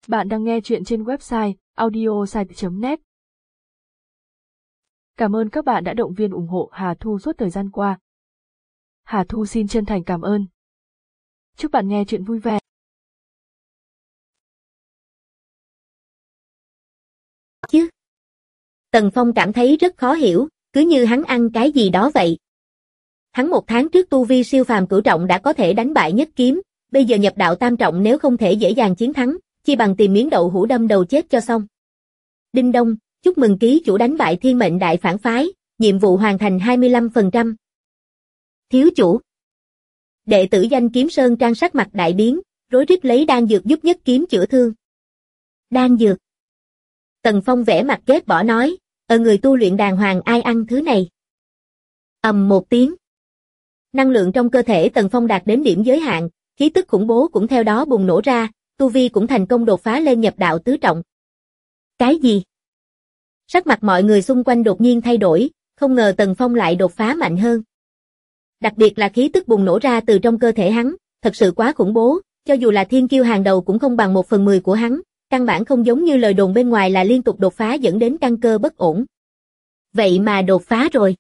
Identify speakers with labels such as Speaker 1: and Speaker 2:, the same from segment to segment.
Speaker 1: Bạn đang nghe chuyện trên website audiosite.net. Cảm ơn các bạn đã động viên ủng hộ Hà Thu suốt thời gian qua. Hà Thu xin chân thành cảm ơn. Chúc bạn nghe chuyện vui vẻ.
Speaker 2: Chứ. Tần Phong cảm thấy rất khó hiểu, cứ như hắn ăn cái gì đó vậy. Hắn 1 tháng trước tu vi siêu phàm cửu trọng đã có thể đánh bại nhất kiếm, bây giờ nhập đạo tam trọng nếu không thể dễ dàng chiến thắng, chi bằng tìm miếng đậu hũ đâm đầu chết cho xong. Đinh đông, chúc mừng ký chủ đánh bại thiên mệnh đại phản phái, nhiệm vụ hoàn thành 25%. Thiếu chủ. Đệ tử danh Kiếm Sơn Trang sắc mặt đại biến, rối rít lấy đan dược giúp nhất kiếm chữa thương. Đan dược. Tần Phong vẻ mặt ghét bỏ nói, người tu luyện đàng hoàng ai ăn thứ này. Ầm một tiếng. Năng lượng trong cơ thể Tần Phong đạt đến điểm giới hạn, khí tức khủng bố cũng theo đó bùng nổ ra, tu vi cũng thành công đột phá lên nhập đạo tứ trọng. Cái gì? Sắc mặt mọi người xung quanh đột nhiên thay đổi, không ngờ Tần Phong lại đột phá mạnh hơn. Đặc biệt là khí tức bùng nổ ra từ trong cơ thể hắn, thật sự quá khủng bố, cho dù là thiên kiêu hàng đầu cũng không bằng 1/10 của hắn, căn bản không giống như lời đồn bên ngoài là liên tục đột phá dẫn đến căn cơ bất ổn. Vậy mà đột phá rồi.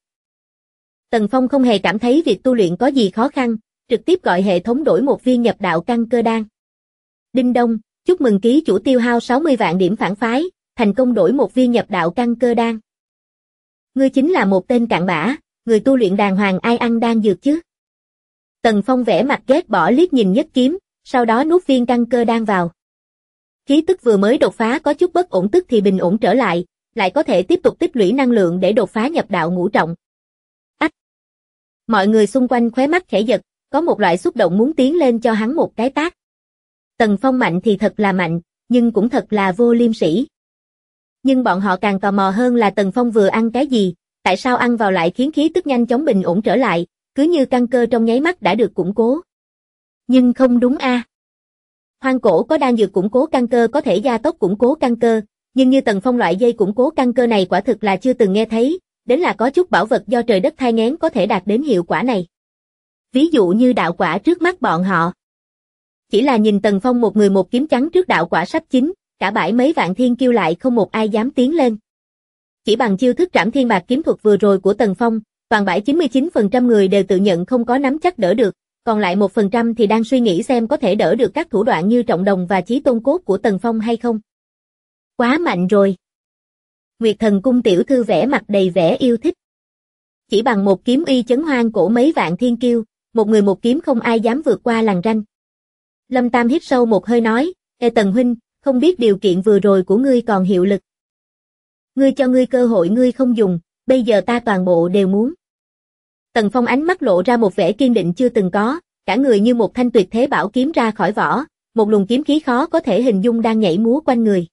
Speaker 2: Tần Phong không hề cảm thấy việc tu luyện có gì khó khăn, trực tiếp gọi hệ thống đổi 1 viên nhập đạo căn cơ đan. Đinh đông, chúc mừng ký chủ tiêu hao 60 vạn điểm phản phái, thành công đổi 1 viên nhập đạo căn cơ đan. Ngươi chính là một tên cặn bã, người tu luyện đàng hoàng ai ăn đan dược chứ? Tần Phong vẻ mặt ghét bỏ liếc nhìn nhất kiếm, sau đó nuốt viên căn cơ đan vào. Khí tức vừa mới đột phá có chút bất ổn tức thì bình ổn trở lại có thể tiếp tục tích lũy năng lượng để đột phá nhập đạo ngũ trọng. Ách! Mọi người xung quanh khóe mắt khẽ giật, có một loại xúc động muốn tiến lên cho hắn một cái tát. Tần Phong mạnh thì thật là mạnh, nhưng cũng thật là vô liêm sỉ. Nhưng bọn họ càng tò mò hơn là Tần Phong vừa ăn cái gì, tại sao ăn vào lại khiến khí tức nhanh chóng bình ổn trở lại, cứ như căn cơ trong nháy mắt đã được củng cố. Nhưng không đúng a. Hoang cổ có đan dược củng cố căn cơ có thể gia tốc củng cố căn cơ, nhưng như Tần Phong loại dây củng cố căn cơ này quả thực là chưa từng nghe thấy, đến là có chút bảo vật do trời đất thai nghén có thể đạt đến hiệu quả này. Ví dụ như đạo quả trước mắt bọn họ. Chỉ là nhìn Tần Phong một người một kiếm trắng trước đạo quả sắp chín, cả bãi mấy vạn thiên kiêu lại không một ai dám tiến lên. Chỉ bằng chiêu thức trảm thiên bạc kiếm thuật vừa rồi của Tần Phong, toàn bãi 99% người đều tự nhận không có nắm chắc đỡ được, còn lại 1% thì đang suy nghĩ xem có thể đỡ được các thủ đoạn như trọng đồng và chí tôn cốt của Tần Phong hay không. Quá mạnh rồi. Nguyệt Thần Cung tiểu thư vẻ mặt đầy vẻ yêu thích. Chỉ bằng một kiếm uy chấn hoang cổ mấy vạn thiên kiêu, một người một kiếm không ai dám vượt qua lằn ranh. Lâm Tam hít sâu một hơi nói, Tần huynh, không biết điều kiện vừa rồi của ngươi còn hiệu lực. Ngươi cho ngươi cơ hội ngươi không dùng, bây giờ ta toàn bộ đều muốn. Tần Phong ánh mắt lộ ra một vẻ kiên định chưa từng có, cả người như một thanh tuyệt thế bảo kiếm ra khỏi vỏ, một luồng kiếm khí khó có thể hình dung đang nhảy múa quanh người.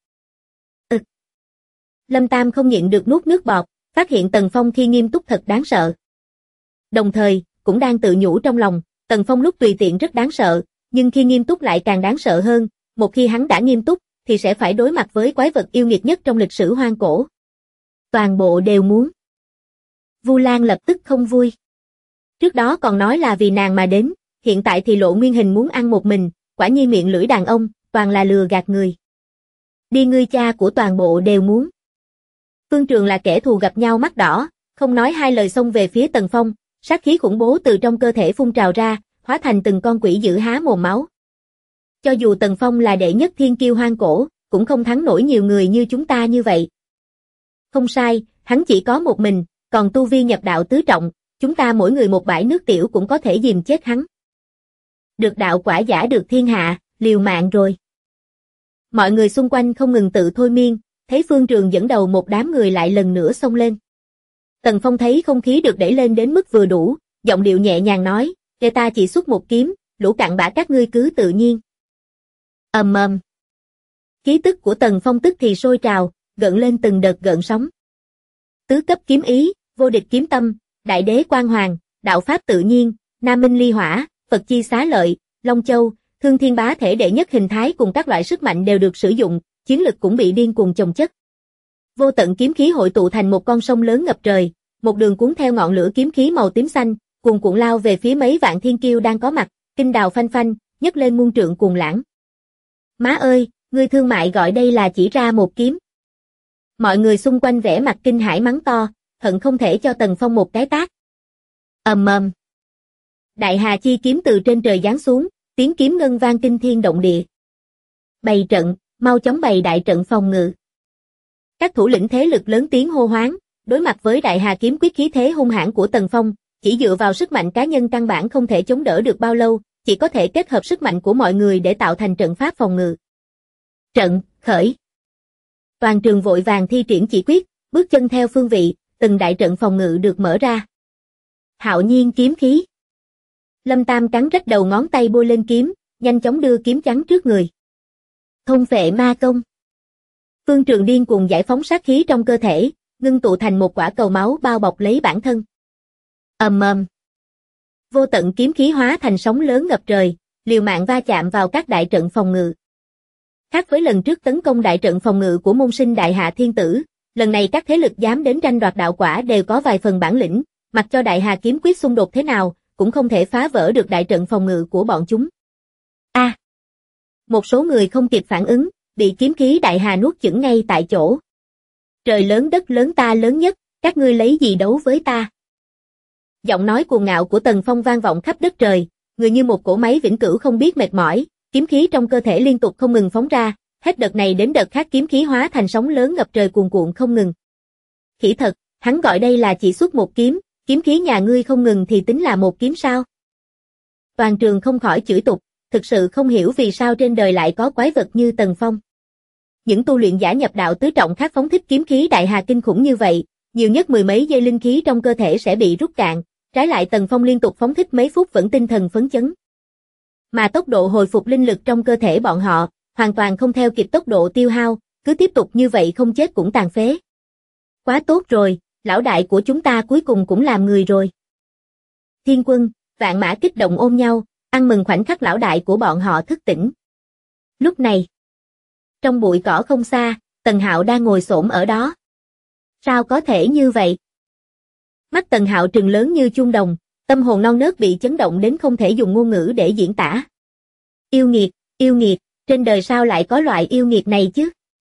Speaker 2: Lâm Tam không nhịn được nuốt nước bọt, phát hiện Tần Phong khi nghiêm túc thật đáng sợ. Đồng thời, cũng đang tự nhủ trong lòng, Tần Phong lúc tùy tiện rất đáng sợ, nhưng khi nghiêm túc lại càng đáng sợ hơn, một khi hắn đã nghiêm túc, thì sẽ phải đối mặt với quái vật yêu nghiệt nhất trong lịch sử hoang cổ. Toàn bộ đều muốn. Vu Lan lập tức không vui. Trước đó còn nói là vì nàng mà đến, hiện tại thì lộ nguyên hình muốn ăn một mình, quả nhiên miệng lưỡi đàn ông, toàn là lừa gạt người. Đi ngươi cha của toàn bộ đều muốn. Phương Trường là kẻ thù gặp nhau mắt đỏ, không nói hai lời xông về phía Tần Phong, sát khí khủng bố từ trong cơ thể phun trào ra, hóa thành từng con quỷ dữ há mồm máu. Cho dù Tần Phong là đệ nhất thiên kiêu hoang cổ, cũng không thắng nổi nhiều người như chúng ta như vậy. Không sai, hắn chỉ có một mình, còn tu vi nhập đạo tứ trọng, chúng ta mỗi người một bãi nước tiểu cũng có thể dìm chết hắn. Được đạo quả giả được thiên hạ, liều mạng rồi. Mọi người xung quanh không ngừng tự thôi miên, thấy Phương Trường dẫn đầu một đám người lại lần nữa xông lên. Tần Phong thấy không khí được đẩy lên đến mức vừa đủ, giọng điệu nhẹ nhàng nói, để ta chỉ xuất một kiếm, lũ cặn bã các ngươi cứ tự nhiên. Ầm ầm. Khí tức của Tần Phong tức thì sôi trào, gợn lên từng đợt gợn sóng. Tứ cấp kiếm ý, vô địch kiếm tâm, đại đế quang hoàng, đạo pháp tự nhiên, nam minh ly hỏa, Phật chi xá lợi, Long Châu, Thương Thiên bá thể đệ nhất hình thái cùng các loại sức mạnh đều được sử dụng, chiến lực cũng bị điên cuồng chồng chất. Vô tận kiếm khí hội tụ thành một con sông lớn ngập trời, một đường cuốn theo ngọn lửa kiếm khí màu tím xanh, cuồn cuộn lao về phía mấy vạn thiên kiêu đang có mặt, kinh đào phanh phanh, nhấc lên muôn trượng cuồng lãng. Má ơi, Ngươi thương mại gọi đây là chỉ ra một kiếm. Mọi người xung quanh vẻ mặt kinh hãi mắng to, hận không thể cho Tần Phong một cái tát. Ầm ầm. Đại Hà chi kiếm từ trên trời giáng xuống, tiếng kiếm ngân vang kinh thiên động địa. Bày trận, mau chóng bày đại trận phòng ngự. Các thủ lĩnh thế lực lớn tiếng hô hoán, đối mặt với Đại Hà kiếm quyết khí thế hung hãn của Tần Phong, chỉ dựa vào sức mạnh cá nhân căn bản không thể chống đỡ được bao lâu, chỉ có thể kết hợp sức mạnh của mọi người để tạo thành trận pháp phòng ngự. Trận, khởi. Toàn trường vội vàng thi triển chỉ quyết, bước chân theo phương vị, từng đại trận phòng ngự được mở ra. Hạo nhiên kiếm khí. Lâm Tam cắn rách đầu ngón tay bôi lên kiếm, nhanh chóng đưa kiếm chắn trước người. Thôn phệ ma công. Phương Trường điên cuồng giải phóng sát khí trong cơ thể, ngưng tụ thành một quả cầu máu bao bọc lấy bản thân. Ầm ầm. Vô tận kiếm khí hóa thành sóng lớn ngập trời, liều mạng va chạm vào các đại trận phòng ngự. Khác với lần trước tấn công đại trận phòng ngự của môn sinh Đại Hạ Thiên Tử, lần này các thế lực dám đến tranh đoạt đạo quả đều có vài phần bản lĩnh, mặc cho Đại Hà kiếm quyết xung đột thế nào, cũng không thể phá vỡ được đại trận phòng ngự của bọn chúng. Một số người không kịp phản ứng, bị kiếm khí Đại Hà nuốt chửng ngay tại chỗ. Trời lớn đất lớn ta lớn nhất, các ngươi lấy gì đấu với ta? Giọng nói cuồng ngạo của Tần Phong vang vọng khắp đất trời, người như một cỗ máy vĩnh cửu không biết mệt mỏi, kiếm khí trong cơ thể liên tục không ngừng phóng ra, hết đợt này đến đợt khác kiếm khí hóa thành sóng lớn ngập trời cuồn cuộn không ngừng. Khỉ thật, hắn gọi đây là chỉ xuất một kiếm, kiếm khí nhà ngươi không ngừng thì tính là một kiếm sao? Toàn trường không khỏi chửi tục, thực sự không hiểu vì sao trên đời lại có quái vật như Tần Phong. Những tu luyện giả nhập đạo tứ trọng khác phóng thích kiếm khí Đại Hà kinh khủng như vậy, nhiều nhất mười mấy giây linh khí trong cơ thể sẽ bị rút cạn, trái lại Tần Phong liên tục phóng thích mấy phút vẫn tinh thần phấn chấn. Mà tốc độ hồi phục linh lực trong cơ thể bọn họ, hoàn toàn không theo kịp tốc độ tiêu hao, cứ tiếp tục như vậy không chết cũng tàn phế. Quá tốt rồi, lão đại của chúng ta cuối cùng cũng làm người rồi. Thiên Quân, Vạn Mã kích động ôm nhau, ăn mừng khoảnh khắc lão đại của bọn họ thức tỉnh. Lúc này, trong bụi cỏ không xa, Tần Hạo đang ngồi xổm ở đó. Sao có thể như vậy? Mắt Tần Hạo trừng lớn như chuông đồng, tâm hồn non nớt bị chấn động đến không thể dùng ngôn ngữ để diễn tả. Yêu nghiệt, trên đời sao lại có loại yêu nghiệt này chứ?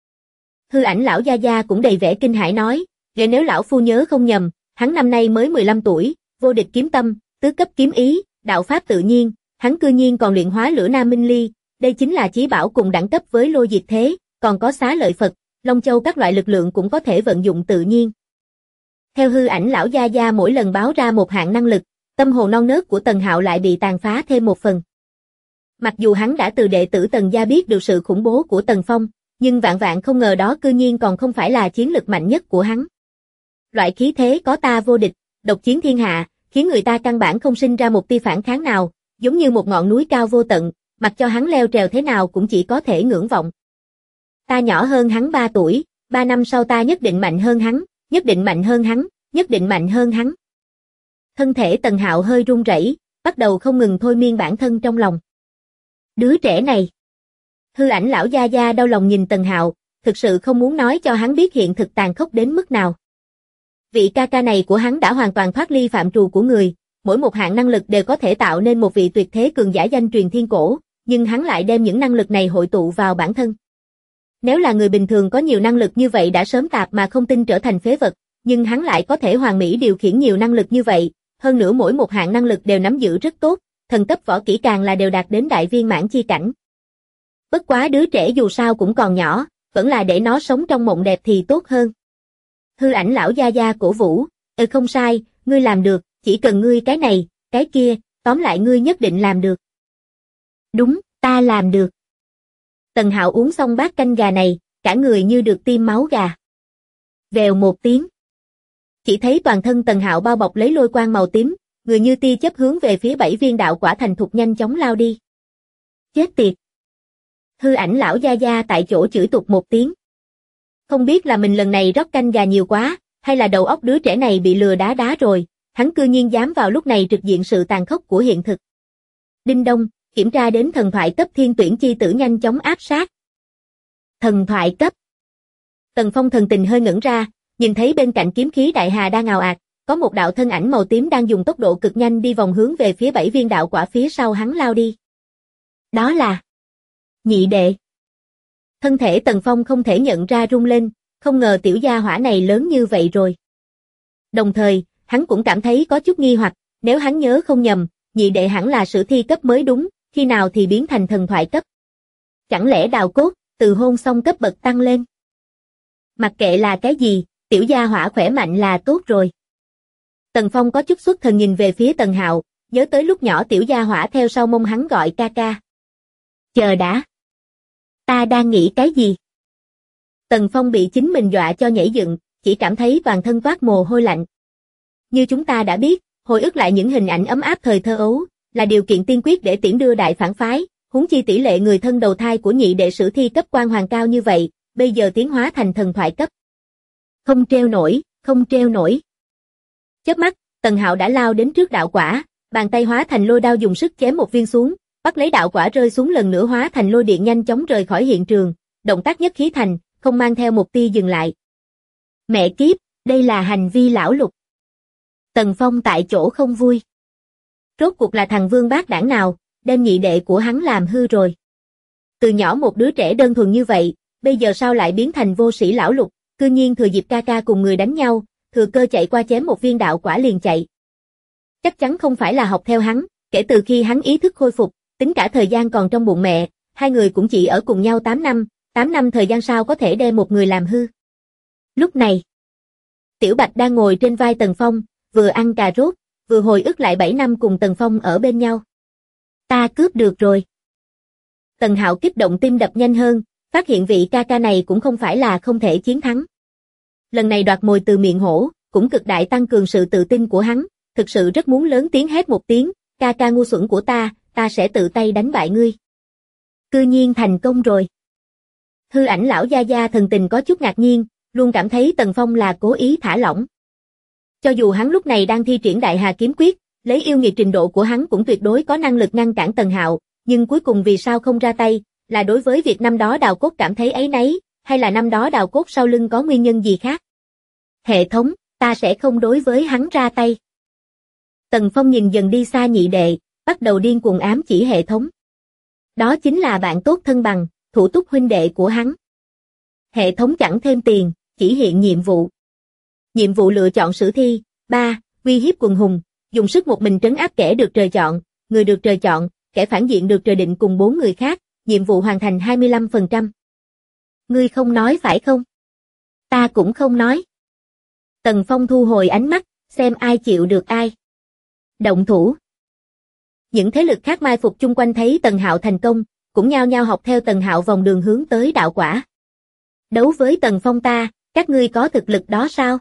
Speaker 2: Hư Ảnh lão gia gia cũng đầy vẻ kinh hãi nói, nếu lão phu nhớ không nhầm, hắn năm nay mới 15 tuổi, vô địch kiếm tâm, tứ cấp kiếm ý, đạo pháp tự nhiên, hắn cư nhiên còn luyện hóa lửa Nam Minh Ly, đây chính là chí bảo cùng đẳng cấp với Lôi Diệt Thế, còn có Xá Lợi Phật, Long Châu các loại lực lượng cũng có thể vận dụng tự nhiên. Theo Hư Ảnh lão gia gia mỗi lần báo ra một hạng năng lực, tâm hồn non nớt của Tần Hạo lại bị tàn phá thêm một phần. Mặc dù hắn đã từ đệ tử Tần gia biết được sự khủng bố của Tần Phong, nhưng vạn vạn không ngờ đó cư nhiên còn không phải là chiến lực mạnh nhất của hắn. Loại khí thế có ta vô địch, độc chiến thiên hạ, khiến người ta căn bản không sinh ra một tia phản kháng nào, giống như một ngọn núi cao vô tận, mặc cho hắn leo trèo thế nào cũng chỉ có thể ngưỡng vọng. Ta nhỏ hơn hắn 3 tuổi, 3 năm sau ta nhất định mạnh hơn hắn, nhất định mạnh hơn hắn, nhất định mạnh hơn hắn. Thân thể Tần Hạo hơi run rẩy, bắt đầu không ngừng thôi miên bản thân trong lòng. Đứa trẻ này. Hư Ảnh lão gia gia đau lòng nhìn Tần Hạo, thực sự không muốn nói cho hắn biết hiện thực tàn khốc đến mức nào. Vị ca ca này của hắn đã hoàn toàn thoát ly phạm trù của người, mỗi một hạng năng lực đều có thể tạo nên một vị tuyệt thế cường giả danh truyền thiên cổ, nhưng hắn lại đem những năng lực này hội tụ vào bản thân. Nếu là người bình thường có nhiều năng lực như vậy đã sớm tạp mà không tin trở thành phế vật, nhưng hắn lại có thể hoàn mỹ điều khiển nhiều năng lực như vậy, hơn nữa mỗi một hạng năng lực đều nắm giữ rất tốt, thần cấp võ kỹ càng là đều đạt đến đại viên mãn chi cảnh. Bất quá đứa trẻ dù sao cũng còn nhỏ, vẫn là để nó sống trong mộng đẹp thì tốt hơn. Hư Ảnh lão gia gia cổ vũ, không sai, ngươi làm được, chỉ cần ngươi cái này, cái kia, tóm lại ngươi nhất định làm được. Đúng, ta làm được. Tần Hạo uống xong bát canh gà này, cả người như được tiêm máu gà. Vèo một tiếng. Chỉ thấy toàn thân Tần Hạo bao bọc lấy lôi quang màu tím, người như tia chớp hướng về phía 7 viên đạo quả thành thục nhanh chóng lao đi. Chết tiệt. Hư Ảnh lão gia gia tại chỗ chửi tục một tiếng. Không biết là mình lần này rót canh gà nhiều quá, hay là đầu óc đứa trẻ này bị lừa đá rồi, hắn cư nhiên dám vào lúc này trực diện sự tàn khốc của hiện thực. Đinh đông, kiểm tra đến thần thoại cấp thiên tuyển chi tử nhanh chóng áp sát. Thần thoại cấp. Tần Phong thần tình hơi ngẩn ra, nhìn thấy bên cạnh kiếm khí Đại Hà đang ào ạt, có một đạo thân ảnh màu tím đang dùng tốc độ cực nhanh đi vòng hướng về phía 7 viên đạo quả phía sau hắn lao đi. Đó là Nhị đệ. Thân thể Tần Phong không thể nhận ra rung lên, không ngờ tiểu gia hỏa này lớn như vậy rồi. Đồng thời, hắn cũng cảm thấy có chút nghi hoặc, nếu hắn nhớ không nhầm, nhị đệ hẳn là sử thi cấp mới đúng, khi nào thì biến thành thần thoại cấp. Chẳng lẽ đào cốt, từ hôn xong cấp bậc tăng lên? Mặc kệ là cái gì, tiểu gia hỏa khỏe mạnh là tốt rồi. Tần Phong có chút xuất thần nhìn về phía Tần Hạo, nhớ tới lúc nhỏ tiểu gia hỏa theo sau mông hắn gọi ca ca. Chờ đã. Ta đang nghĩ cái gì? Tần Phong bị chính mình dọa cho nhảy dựng, chỉ cảm thấy toàn thân toát mồ hôi lạnh. Như chúng ta đã biết, hồi ức lại những hình ảnh ấm áp thời thơ ấu, là điều kiện tiên quyết để tiễn đưa đại phản phái, huống chi tỷ lệ người thân đầu thai của nhị đệ sử thi cấp quan hoàng cao như vậy, bây giờ tiến hóa thành thần thoại cấp. Không treo nổi, không treo nổi. Chớp mắt, Tần Hạo đã lao đến trước đạo quả, bàn tay hóa thành lôi đao dùng sức chém một viên xuống, bắt lấy đạo quả rơi xuống lần nữa hóa thành lôi điện nhanh chóng rời khỏi hiện trường, động tác nhất khí thành, không mang theo một tia dừng lại. Mẹ kiếp, đây là hành vi lão lục. Tần Phong tại chỗ không vui. Rốt cuộc là thằng vương bát đảng nào, đem nhị đệ của hắn làm hư rồi. Từ nhỏ một đứa trẻ đơn thuần như vậy, bây giờ sao lại biến thành vô sĩ lão lục, cư nhiên thừa dịp ca ca cùng người đánh nhau, thừa cơ chạy qua chém một viên đạo quả liền chạy. Chắc chắn không phải là học theo hắn, kể từ khi hắn ý thức khôi phục, tính cả thời gian còn trong bụng mẹ, hai người cũng chỉ ở cùng nhau 8 năm thời gian sao có thể đem một người làm hư. Lúc này, Tiểu Bạch đang ngồi trên vai Tần Phong, vừa ăn cà rốt, vừa hồi ức lại 7 năm cùng Tần Phong ở bên nhau. Ta cướp được rồi. Tần Hạo kích động tim đập nhanh hơn, phát hiện vị ca ca này cũng không phải là không thể chiến thắng. Lần này đoạt mồi từ miệng hổ, cũng cực đại tăng cường sự tự tin của hắn, thực sự rất muốn lớn tiếng hét một tiếng, ca ca ngu xuẩn của ta sẽ tự tay đánh bại ngươi. Cư nhiên thành công rồi. Hư ảnh lão gia gia thần tình có chút ngạc nhiên, luôn cảm thấy Tần Phong là cố ý thả lỏng. Cho dù hắn lúc này đang thi triển Đại Hà Kiếm Quyết, lấy yêu nghiệt trình độ của hắn cũng tuyệt đối có năng lực ngăn cản Tần Hạo, nhưng cuối cùng vì sao không ra tay, là đối với việc năm đó Đào Cốt cảm thấy áy náy, hay là năm đó Đào Cốt sau lưng có nguyên nhân gì khác? Hệ thống, ta sẽ không đối với hắn ra tay. Tần Phong nhìn dần đi xa nhị đệ, bắt đầu điên cuồng ám chỉ hệ thống. Đó chính là bạn tốt thân bằng, thủ túc huynh đệ của hắn. Hệ thống chẳng thêm tiền, chỉ hiện nhiệm vụ. Nhiệm vụ lựa chọn sử thi, 3, uy hiếp quần hùng, dùng sức một mình trấn áp kẻ được trời chọn, người được trời chọn, kẻ phản diện được trời định cùng 4 người khác, nhiệm vụ hoàn thành 25%. Ngươi không nói phải không? Ta cũng không nói. Tần Phong thu hồi ánh mắt, xem ai chịu được ai. Động thủ. Những thế lực khác mai phục chung quanh thấy Tần Hạo thành công, cũng nhao nhao học theo Tần Hạo vòng đường hướng tới đạo quả. Đấu với Tần Phong ta, các ngươi có thực lực đó sao?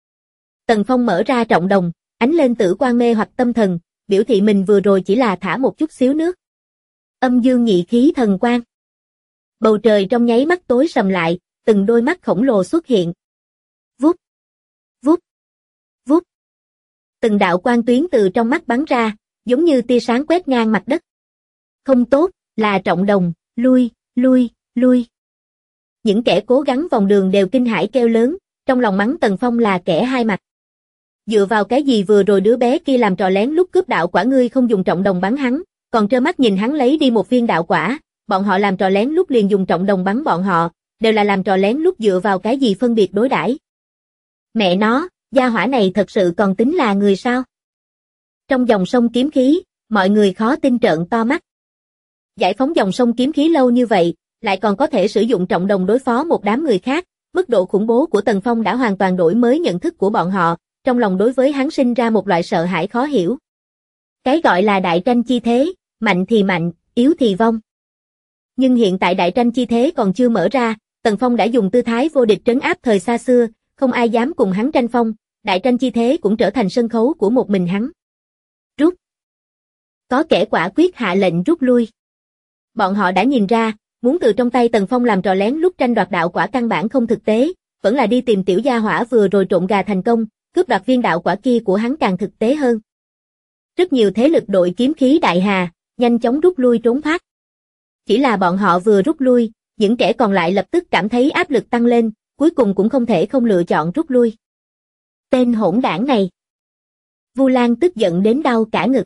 Speaker 2: Tần Phong mở ra trọng đồng, ánh lên tử quang mê hoặc tâm thần, biểu thị mình vừa rồi chỉ là thả một chút xíu nước. Âm dương nhị khí thần quang. Bầu trời trong nháy mắt tối sầm lại, từng đôi mắt khổng lồ xuất hiện. Vút, vút, vút. Từng đạo quang tuyến từ trong mắt bắn ra, giống như tia sáng quét ngang mặt đất. Không tốt, là trọng đồng, lui, lui, lui. Những kẻ cố gắng vòng đường đều kinh hãi kêu lớn, trong lòng mắng Tần Phong là kẻ hai mặt. Dựa vào cái gì vừa rồi đứa bé kia làm trò lén lúc cướp đạo quả ngươi không dùng trọng đồng bắn hắn, còn trơ mắt nhìn hắn lấy đi một viên đạo quả, bọn họ làm trò lén lúc liền dùng trọng đồng bắn bọn họ, đều là làm trò lén lúc dựa vào cái gì phân biệt đối đãi. Mẹ nó, gia hỏa này thật sự còn tính là người sao? Trong dòng sông kiếm khí, mọi người khó tin trợn to mắt. Giải phóng dòng sông kiếm khí lâu như vậy, lại còn có thể sử dụng trọng đồng đối phó một đám người khác, mức độ khủng bố của Tần Phong đã hoàn toàn đổi mới nhận thức của bọn họ, trong lòng đối với hắn sinh ra một loại sợ hãi khó hiểu. Cái gọi là đại tranh chi thế, mạnh thì mạnh, yếu thì vong. Nhưng hiện tại đại tranh chi thế còn chưa mở ra, Tần Phong đã dùng tư thái vô địch trấn áp thời xa xưa, không ai dám cùng hắn tranh phong, đại tranh chi thế cũng trở thành sân khấu của một mình hắn. Rút. Có kẻ quả quyết hạ lệnh rút lui. Bọn họ đã nhìn ra, muốn từ trong tay Tần Phong làm trò lén lúc tranh đoạt đạo quả căn bản không thực tế, vẫn là đi tìm tiểu gia hỏa vừa rồi trộn gà thành công, cướp đoạt viên đạo quả kia của hắn càng thực tế hơn. Rất nhiều thế lực đội kiếm khí Đại Hà, nhanh chóng rút lui trốn thoát. Chỉ là bọn họ vừa rút lui, những kẻ còn lại lập tức cảm thấy áp lực tăng lên, cuối cùng cũng không thể không lựa chọn rút lui. Tên hỗn đảng này. Vu Lan tức giận đến đau cả ngực.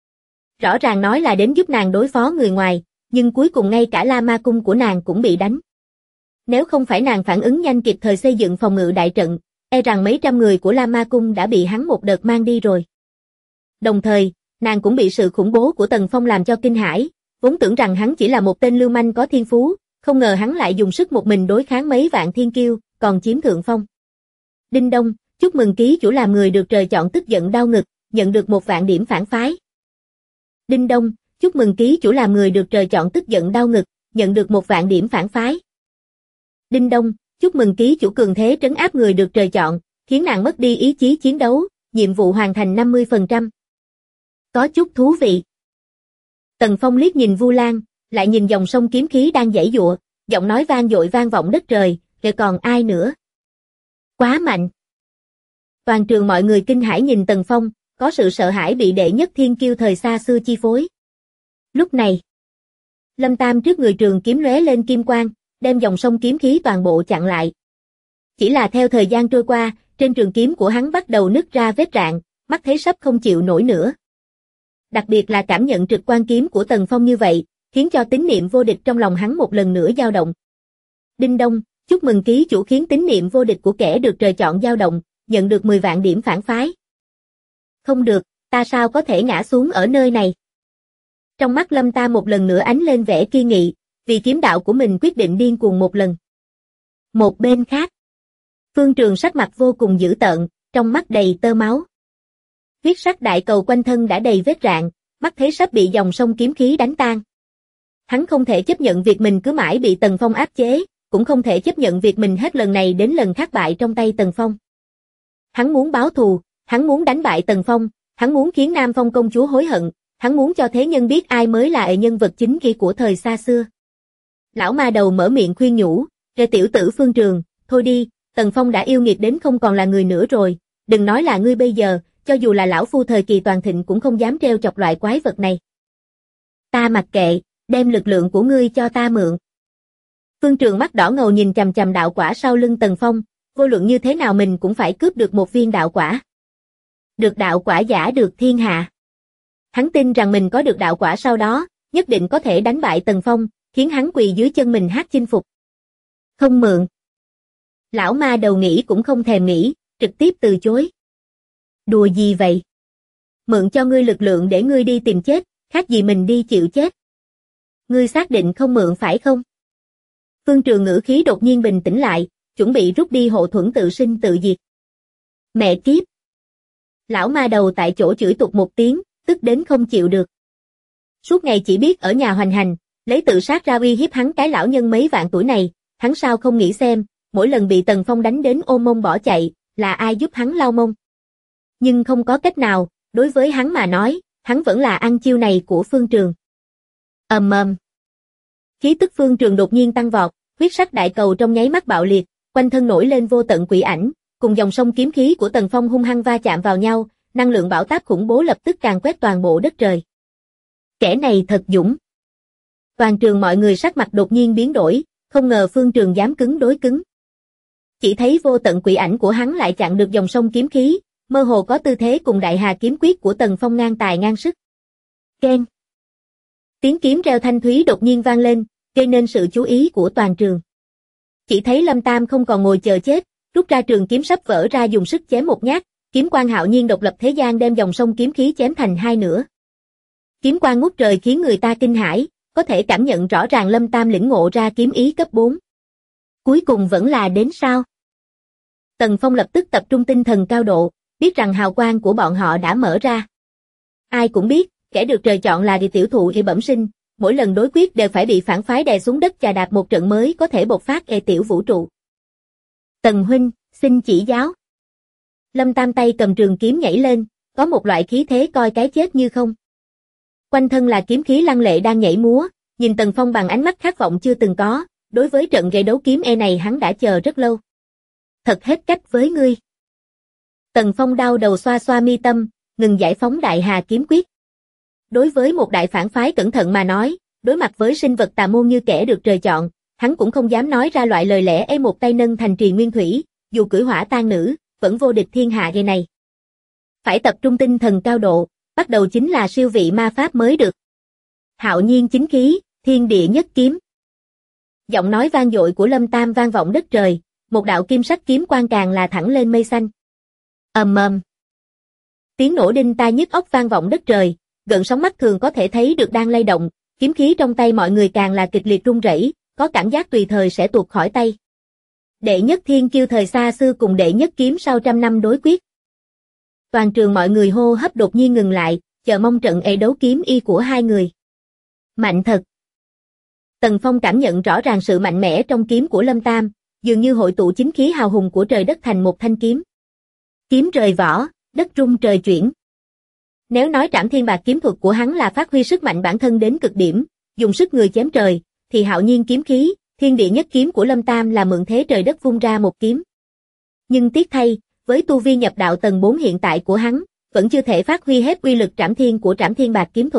Speaker 2: Rõ ràng nói là đến giúp nàng đối phó người ngoài, nhưng cuối cùng ngay cả La Ma Cung của nàng cũng bị đánh. Nếu không phải nàng phản ứng nhanh kịp thời xây dựng phòng ngự đại trận, e rằng mấy trăm người của La Ma Cung đã bị hắn một đợt mang đi rồi. Đồng thời, nàng cũng bị sự khủng bố của Tần Phong làm cho kinh hãi, vốn tưởng rằng hắn chỉ là một tên lưu manh có thiên phú, không ngờ hắn lại dùng sức một mình đối kháng mấy vạn thiên kiêu, còn chiếm thượng phong. Đinh đông, chúc mừng ký chủ làm người được trời chọn tức giận đao ngực, nhận được 1.000 điểm phản phái. Đinh đông, chúc mừng ký chủ làm người được trời chọn tức giận đao ngực, nhận được 1.000 điểm phản phái. Đinh đông, chúc mừng ký chủ cường thế trấn áp người được trời chọn, khiến nàng mất đi ý chí chiến đấu, nhiệm vụ hoàn thành 50%. Có chút thú vị. Tần Phong liếc nhìn Vu Lan, lại nhìn dòng sông kiếm khí đang giãy giụa, giọng nói vang dội vang vọng đất trời, rồi còn ai nữa? Quá mạnh. Toàn trường mọi người kinh hãi nhìn Tần Phong, có sự sợ hãi bị đệ nhất thiên kiêu thời xa xưa chi phối. Lúc này, Lâm Tam trước người trường kiếm lóe lên kim quang, đem dòng sông kiếm khí toàn bộ chặn lại. Chỉ là theo thời gian trôi qua, trên trường kiếm của hắn bắt đầu nứt ra vết rạn, mắt thấy sắp không chịu nổi nữa. Đặc biệt là cảm nhận trực quan kiếm của Tần Phong như vậy, khiến cho tín niệm vô địch trong lòng hắn một lần nữa dao động. Đinh đông, chúc mừng ký chủ khiến tín niệm vô địch của kẻ được trời chọn dao động, nhận được 10.000 điểm phản phái. Không được, ta sao có thể ngã xuống ở nơi này? Trong mắt Lâm Tam một lần nữa ánh lên vẻ kiên nghị, vì kiếm đạo của mình quyết định điên cuồng một lần. Một bên khác, Phương Trường sắc mặt vô cùng dữ tợn, trong mắt đầy tơ máu. Huyết sắc đại cầu quanh thân đã đầy vết rạn, mắt thấy sắp bị dòng sông kiếm khí đánh tan. Hắn không thể chấp nhận việc mình cứ mãi bị Tần Phong áp chế, cũng không thể chấp nhận việc mình hết lần này đến lần khác bại trong tay Tần Phong. Hắn muốn báo thù, hắn muốn đánh bại Tần Phong, hắn muốn khiến Nam Phong công chúa hối hận, hắn muốn cho thế nhân biết ai mới là nhân vật chính kia của thời xa xưa. Lão ma đầu mở miệng khuyên nhủ, "Rê tiểu tử Phương Trường, thôi đi, Tần Phong đã yêu nghiệt đến không còn là người nữa rồi, đừng nói là ngươi bây giờ, cho dù là lão phu thời kỳ toàn thịnh cũng không dám trêu chọc loại quái vật này. Ta mặc kệ, đem lực lượng của ngươi cho ta mượn." Phương Trường mắt đỏ ngầu nhìn chằm chằm đạo quả sau lưng Tần Phong, vô luận như thế nào mình cũng phải cướp được một viên đạo quả. Được đạo quả giả được thiên hạ. Hắn tin rằng mình có được đạo quả sau đó, nhất định có thể đánh bại Tần Phong, khiến hắn quỳ dưới chân mình hát chinh phục. Không mượn. Lão ma đầu nghĩ cũng không thèm nghĩ, trực tiếp từ chối. Đùa gì vậy? Mượn cho ngươi lực lượng để ngươi đi tìm chết, khác gì mình đi chịu chết. Ngươi xác định không mượn phải không? Phương Trường ngữ khí đột nhiên bình tĩnh lại, chuẩn bị rút đi hộ thuẫn tự sinh tự diệt. Mẹ kiếp! Lão ma đầu tại chỗ chửi tục một tiếng, tức đến không chịu được. Suốt ngày chỉ biết ở nhà hoành hành, lấy tự sát ra uy hiếp hắn cái lão nhân mấy vạn tuổi này, hắn sao không nghĩ xem, mỗi lần bị Tần Phong đánh đến ôm mông bỏ chạy, là ai giúp hắn lau mông. Nhưng không có cách nào, đối với hắn mà nói, hắn vẫn là ăn chiêu này của Phương Trường. Ầm ầm. Khí tức Phương Trường đột nhiên tăng vọt, huyết sắc đại cầu trong nháy mắt bạo liệt, quanh thân nổi lên vô tận quỷ ảnh, cùng dòng sông kiếm khí của Tần Phong hung hăng va chạm vào nhau, năng lượng bão táp khủng bố lập tức càn quét toàn bộ đất trời. Kẻ này thật dũng. Toàn trường mọi người sắc mặt đột nhiên biến đổi, không ngờ Phương Trường dám cứng đối cứng. Chỉ thấy vô tận quỷ ảnh của hắn lại chặn được dòng sông kiếm khí, mơ hồ có tư thế cùng đại hà kiếm quyết của Tần Phong ngang tài ngang sức. Keng. Tiếng kiếm reo thanh thúy đột nhiên vang lên, gây nên sự chú ý của toàn trường. Chỉ thấy Lâm Tam không còn ngồi chờ chết, rút ra trường kiếm sắp vỡ ra dùng sức chém một nhát, kiếm quang hạo nhiên độc lập thế gian đem dòng sông kiếm khí chém thành hai nửa. Kiếm quang ngút trời khiến người ta kinh hãi, có thể cảm nhận rõ ràng Lâm Tam lĩnh ngộ ra kiếm ý cấp 4. Cuối cùng vẫn là đến sao? Tần Phong lập tức tập trung tinh thần cao độ, biết rằng hào quang của bọn họ đã mở ra. Ai cũng biết, kẻ được trời chọn là địa tiểu thụ y bẩm sinh, mỗi lần đối quyết đều phải bị phản phái đè xuống đất chà đạp một trận mới có thể bộc phát e tiểu vũ trụ. Tần huynh, xin chỉ giáo. Lâm Tam tay cầm trường kiếm nhảy lên, có một loại khí thế coi cái chết như không. Quanh thân là kiếm khí lăng lệ đang nhảy múa, nhìn Tần Phong bằng ánh mắt khát vọng chưa từng có, đối với trận gây đấu kiếm này hắn đã chờ rất lâu. Thật hết cách với ngươi. Tần Phong đau đầu xoa xoa mi tâm, ngừng giải phóng đại hà kiếm quyết. Đối với một đại phản phái cẩn thận mà nói, đối mặt với sinh vật tà môn như kẻ được trời chọn, hắn cũng không dám nói ra loại lời lẽ ấy, một tay nâng thành trì nguyên thủy, dù cưỡi hỏa tan nữ, vẫn vô địch thiên hạ này. Phải tập trung tinh thần cao độ, bắt đầu chính là siêu vị ma pháp mới được. Hạo nhiên chính khí, thiên địa nhất kiếm. Giọng nói vang dội của Lâm Tam vang vọng đất trời, một đạo kim sắc kiếm quang càng là thẳng lên mây xanh. Ầm ầm. Tiếng nổ đinh tai nhức óc vang vọng đất trời, gợn sóng mắt thường có thể thấy được đang lay động, kiếm khí trong tay mọi người càng là kịch liệt rung rẩy, có cảm giác tùy thời sẽ tuột khỏi tay. Đệ nhất thiên kiêu thời xa xưa cùng đệ nhất kiếm sau trăm năm đối quyết. Toàn trường mọi người hô hấp đột nhiên ngừng lại, chờ mong trận đấu kiếm y của hai người. Mạnh thật. Tần Phong cảm nhận rõ ràng sự mạnh mẽ trong kiếm của Lâm Tam, dường như hội tụ chính khí hào hùng của trời đất thành một thanh kiếm. Kiếm rời vỏ, đất rung trời chuyển. Nếu nói Trảm Thiên Bạc kiếm thuật của hắn là phát huy sức mạnh bản thân đến cực điểm, dùng sức người chém trời, thì Hạo Nhiên kiếm khí, thiên địa nhất kiếm của Lâm Tam là mượn thế trời đất vung ra một kiếm. Nhưng tiếc thay, với tu vi nhập đạo tầng 4 hiện tại của hắn, vẫn chưa thể phát huy hết uy lực trảm thiên của Trảm Thiên Bạc kiếm thuật.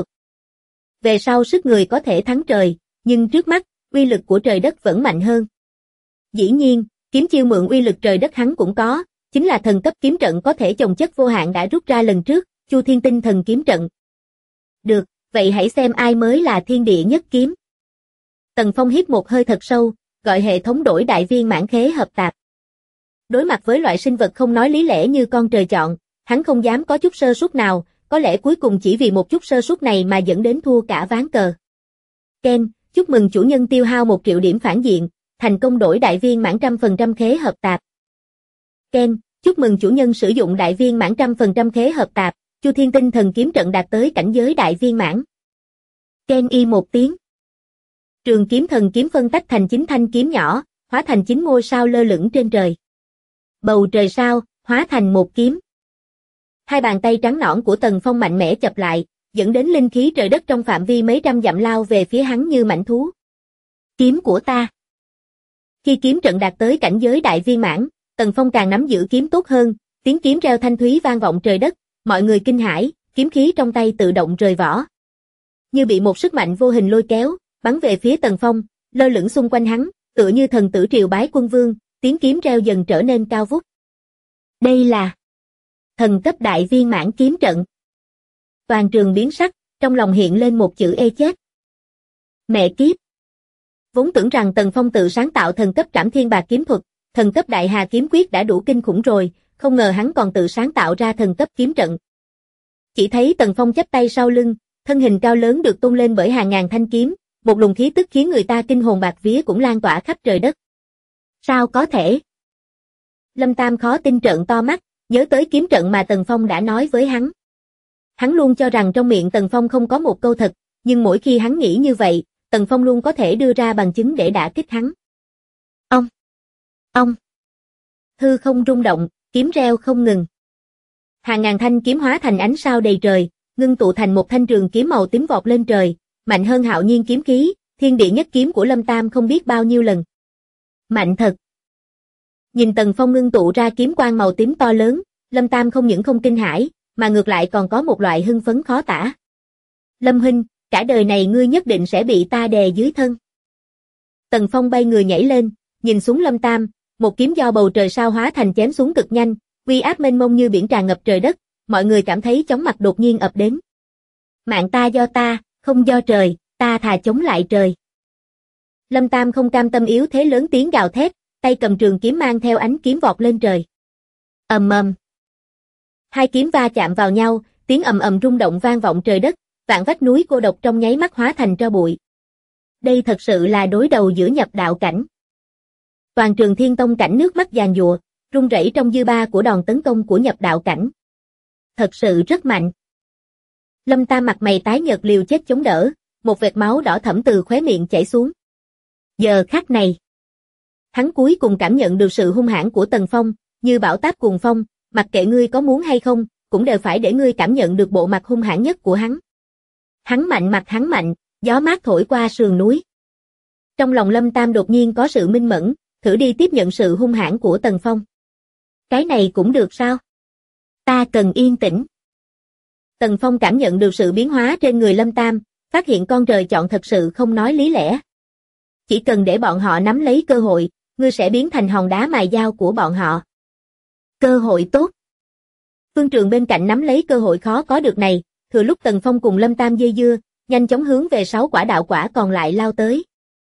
Speaker 2: Về sau sức người có thể thắng trời, nhưng trước mắt, uy lực của trời đất vẫn mạnh hơn. Dĩ nhiên, kiếm chiêu mượn uy lực trời đất hắn cũng có, chính là thần cấp kiếm trận có thể chồng chất vô hạn đã rút ra lần trước, Chu Thiên Tinh thần kiếm trận. Được, vậy hãy xem ai mới là thiên địa nhất kiếm. Tần Phong hít một hơi thật sâu, gọi hệ thống đổi đại viên mãn khế hợp tạp. Đối mặt với loại sinh vật không nói lý lẽ như con trời chọn, hắn không dám có chút sơ suất nào, có lẽ cuối cùng chỉ vì một chút sơ suất này mà dẫn đến thua cả ván cờ. Ken, chúc mừng chủ nhân tiêu hao 1 triệu điểm phản diện, thành công đổi đại viên mãn 100% khế hợp tạp. Ken, chúc mừng chủ nhân sử dụng đại viên mãn 100% khế hợp tạp, Chu Thiên Tinh thần kiếm trận đạt tới cảnh giới đại viên mãn. Ken y một tiếng. Trường kiếm thần kiếm phân tách thành 9 thanh kiếm nhỏ, hóa thành 9 ngôi sao lơ lửng trên trời. Bầu trời sao, hóa thành một kiếm. Hai bàn tay trắng nõn của Tần Phong mạnh mẽ chập lại, dẫn đến linh khí trời đất trong phạm vi mấy trăm dặm lao về phía hắn như mãnh thú. Kiếm của ta. Khi kiếm trận đạt tới cảnh giới đại viên mãn, Tần Phong càng nắm giữ kiếm tốt hơn, tiếng kiếm reo thanh thúy vang vọng trời đất, mọi người kinh hãi, kiếm khí trong tay tự động rời vỏ. Như bị một sức mạnh vô hình lôi kéo, bắn về phía Tần Phong, lơ lửng xung quanh hắn, tựa như thần tử triều bái quân vương, tiếng kiếm reo dần trở nên cao vút. Đây là thần cấp đại viên mãn kiếm trận. Toàn trường biến sắc, trong lòng hiện lên một chữ ê chết. Mẹ kiếp. Vốn tưởng rằng Tần Phong tự sáng tạo thần cấp Trảm Thiên Bạc kiếm thuật, thần cấp Đại Hà kiếm quyết đã đủ kinh khủng rồi, không ngờ hắn còn tự sáng tạo ra thần cấp kiếm trận. Chỉ thấy Tần Phong chắp tay sau lưng, thân hình cao lớn được tôn lên bởi hàng ngàn thanh kiếm, một luồng khí tức khiến người ta kinh hồn bạt vía cũng lan tỏa khắp trời đất. Sao có thể? Lâm Tam khó tin trợn to mắt, nhớ tới kiếm trận mà Tần Phong đã nói với hắn. Hắn luôn cho rằng trong miệng Tần Phong không có một câu thật, nhưng mỗi khi hắn nghĩ như vậy, Tần Phong luôn có thể đưa ra bằng chứng để đả kích hắn. Ông. Hư không rung động, kiếm reo không ngừng. Hàng ngàn thanh kiếm hóa thành ánh sao đầy trời, ngưng tụ thành một thanh trường kiếm màu tím vọt lên trời, mạnh hơn Hạo Nhiên kiếm khí, thiên địa nhất kiếm của Lâm Tam không biết bao nhiêu lần. Mạnh thật. Nhìn Tần Phong ngưng tụ ra kiếm quang màu tím to lớn, Lâm Tam không những không kinh hãi, mà ngược lại còn có một loại hưng phấn khó tả. Lâm huynh, cả đời này ngươi nhất định sẽ bị ta đè dưới thân. Tần Phong bay người nhảy lên, nhìn xuống Lâm Tam, một kiếm do bầu trời sao hóa thành chém xuống cực nhanh, uy áp mênh mông như biển tràn ngập trời đất, mọi người cảm thấy chóng mặt đột nhiên ập đến. Mạng ta do ta, không do trời, ta thà chống lại trời. Lâm Tam không cam tâm yếu thế lớn tiếng gào thét, tay cầm trường kiếm mang theo ánh kiếm vọt lên trời. Ầm ầm. Hai kiếm va chạm vào nhau, tiếng ầm ầm rung động vang vọng trời đất, vạn vách núi cô độc trong nháy mắt hóa thành tro bụi. Đây thật sự là đối đầu giữa nhập đạo cảnh. Toàn trường Thiên Tông cảnh nước mắt giàn giụa, run rẩy trong dư ba của đòn tấn công của nhập đạo cảnh. Thật sự rất mạnh. Lâm Tam mặt mày tái nhợt liều chết chống đỡ, một vệt máu đỏ thẫm từ khóe miệng chảy xuống. Giờ khắc này, hắn cuối cùng cảm nhận được sự hung hãn của Tần Phong, như bão táp cuồng phong, mặc kệ ngươi có muốn hay không, cũng đều phải để ngươi cảm nhận được bộ mặt hung hãn nhất của hắn. Hắn mạnh mặt hắn mạnh, gió mát thổi qua sườn núi. Trong lòng Lâm Tam đột nhiên có sự minh mẫn, thử đi tiếp nhận sự hung hãn của Tần Phong. Cái này cũng được sao? Ta cần yên tĩnh. Tần Phong cảm nhận được sự biến hóa trên người Lâm Tam, phát hiện con trời chọn thật sự không nói lý lẽ. Chỉ cần để bọn họ nắm lấy cơ hội, ngươi sẽ biến thành hòn đá mài dao của bọn họ. Cơ hội tốt. Phương Trường bên cạnh nắm lấy cơ hội khó có được này, thừa lúc Tần Phong cùng Lâm Tam dây dưa, nhanh chóng hướng về 6 quả đạo quả còn lại lao tới.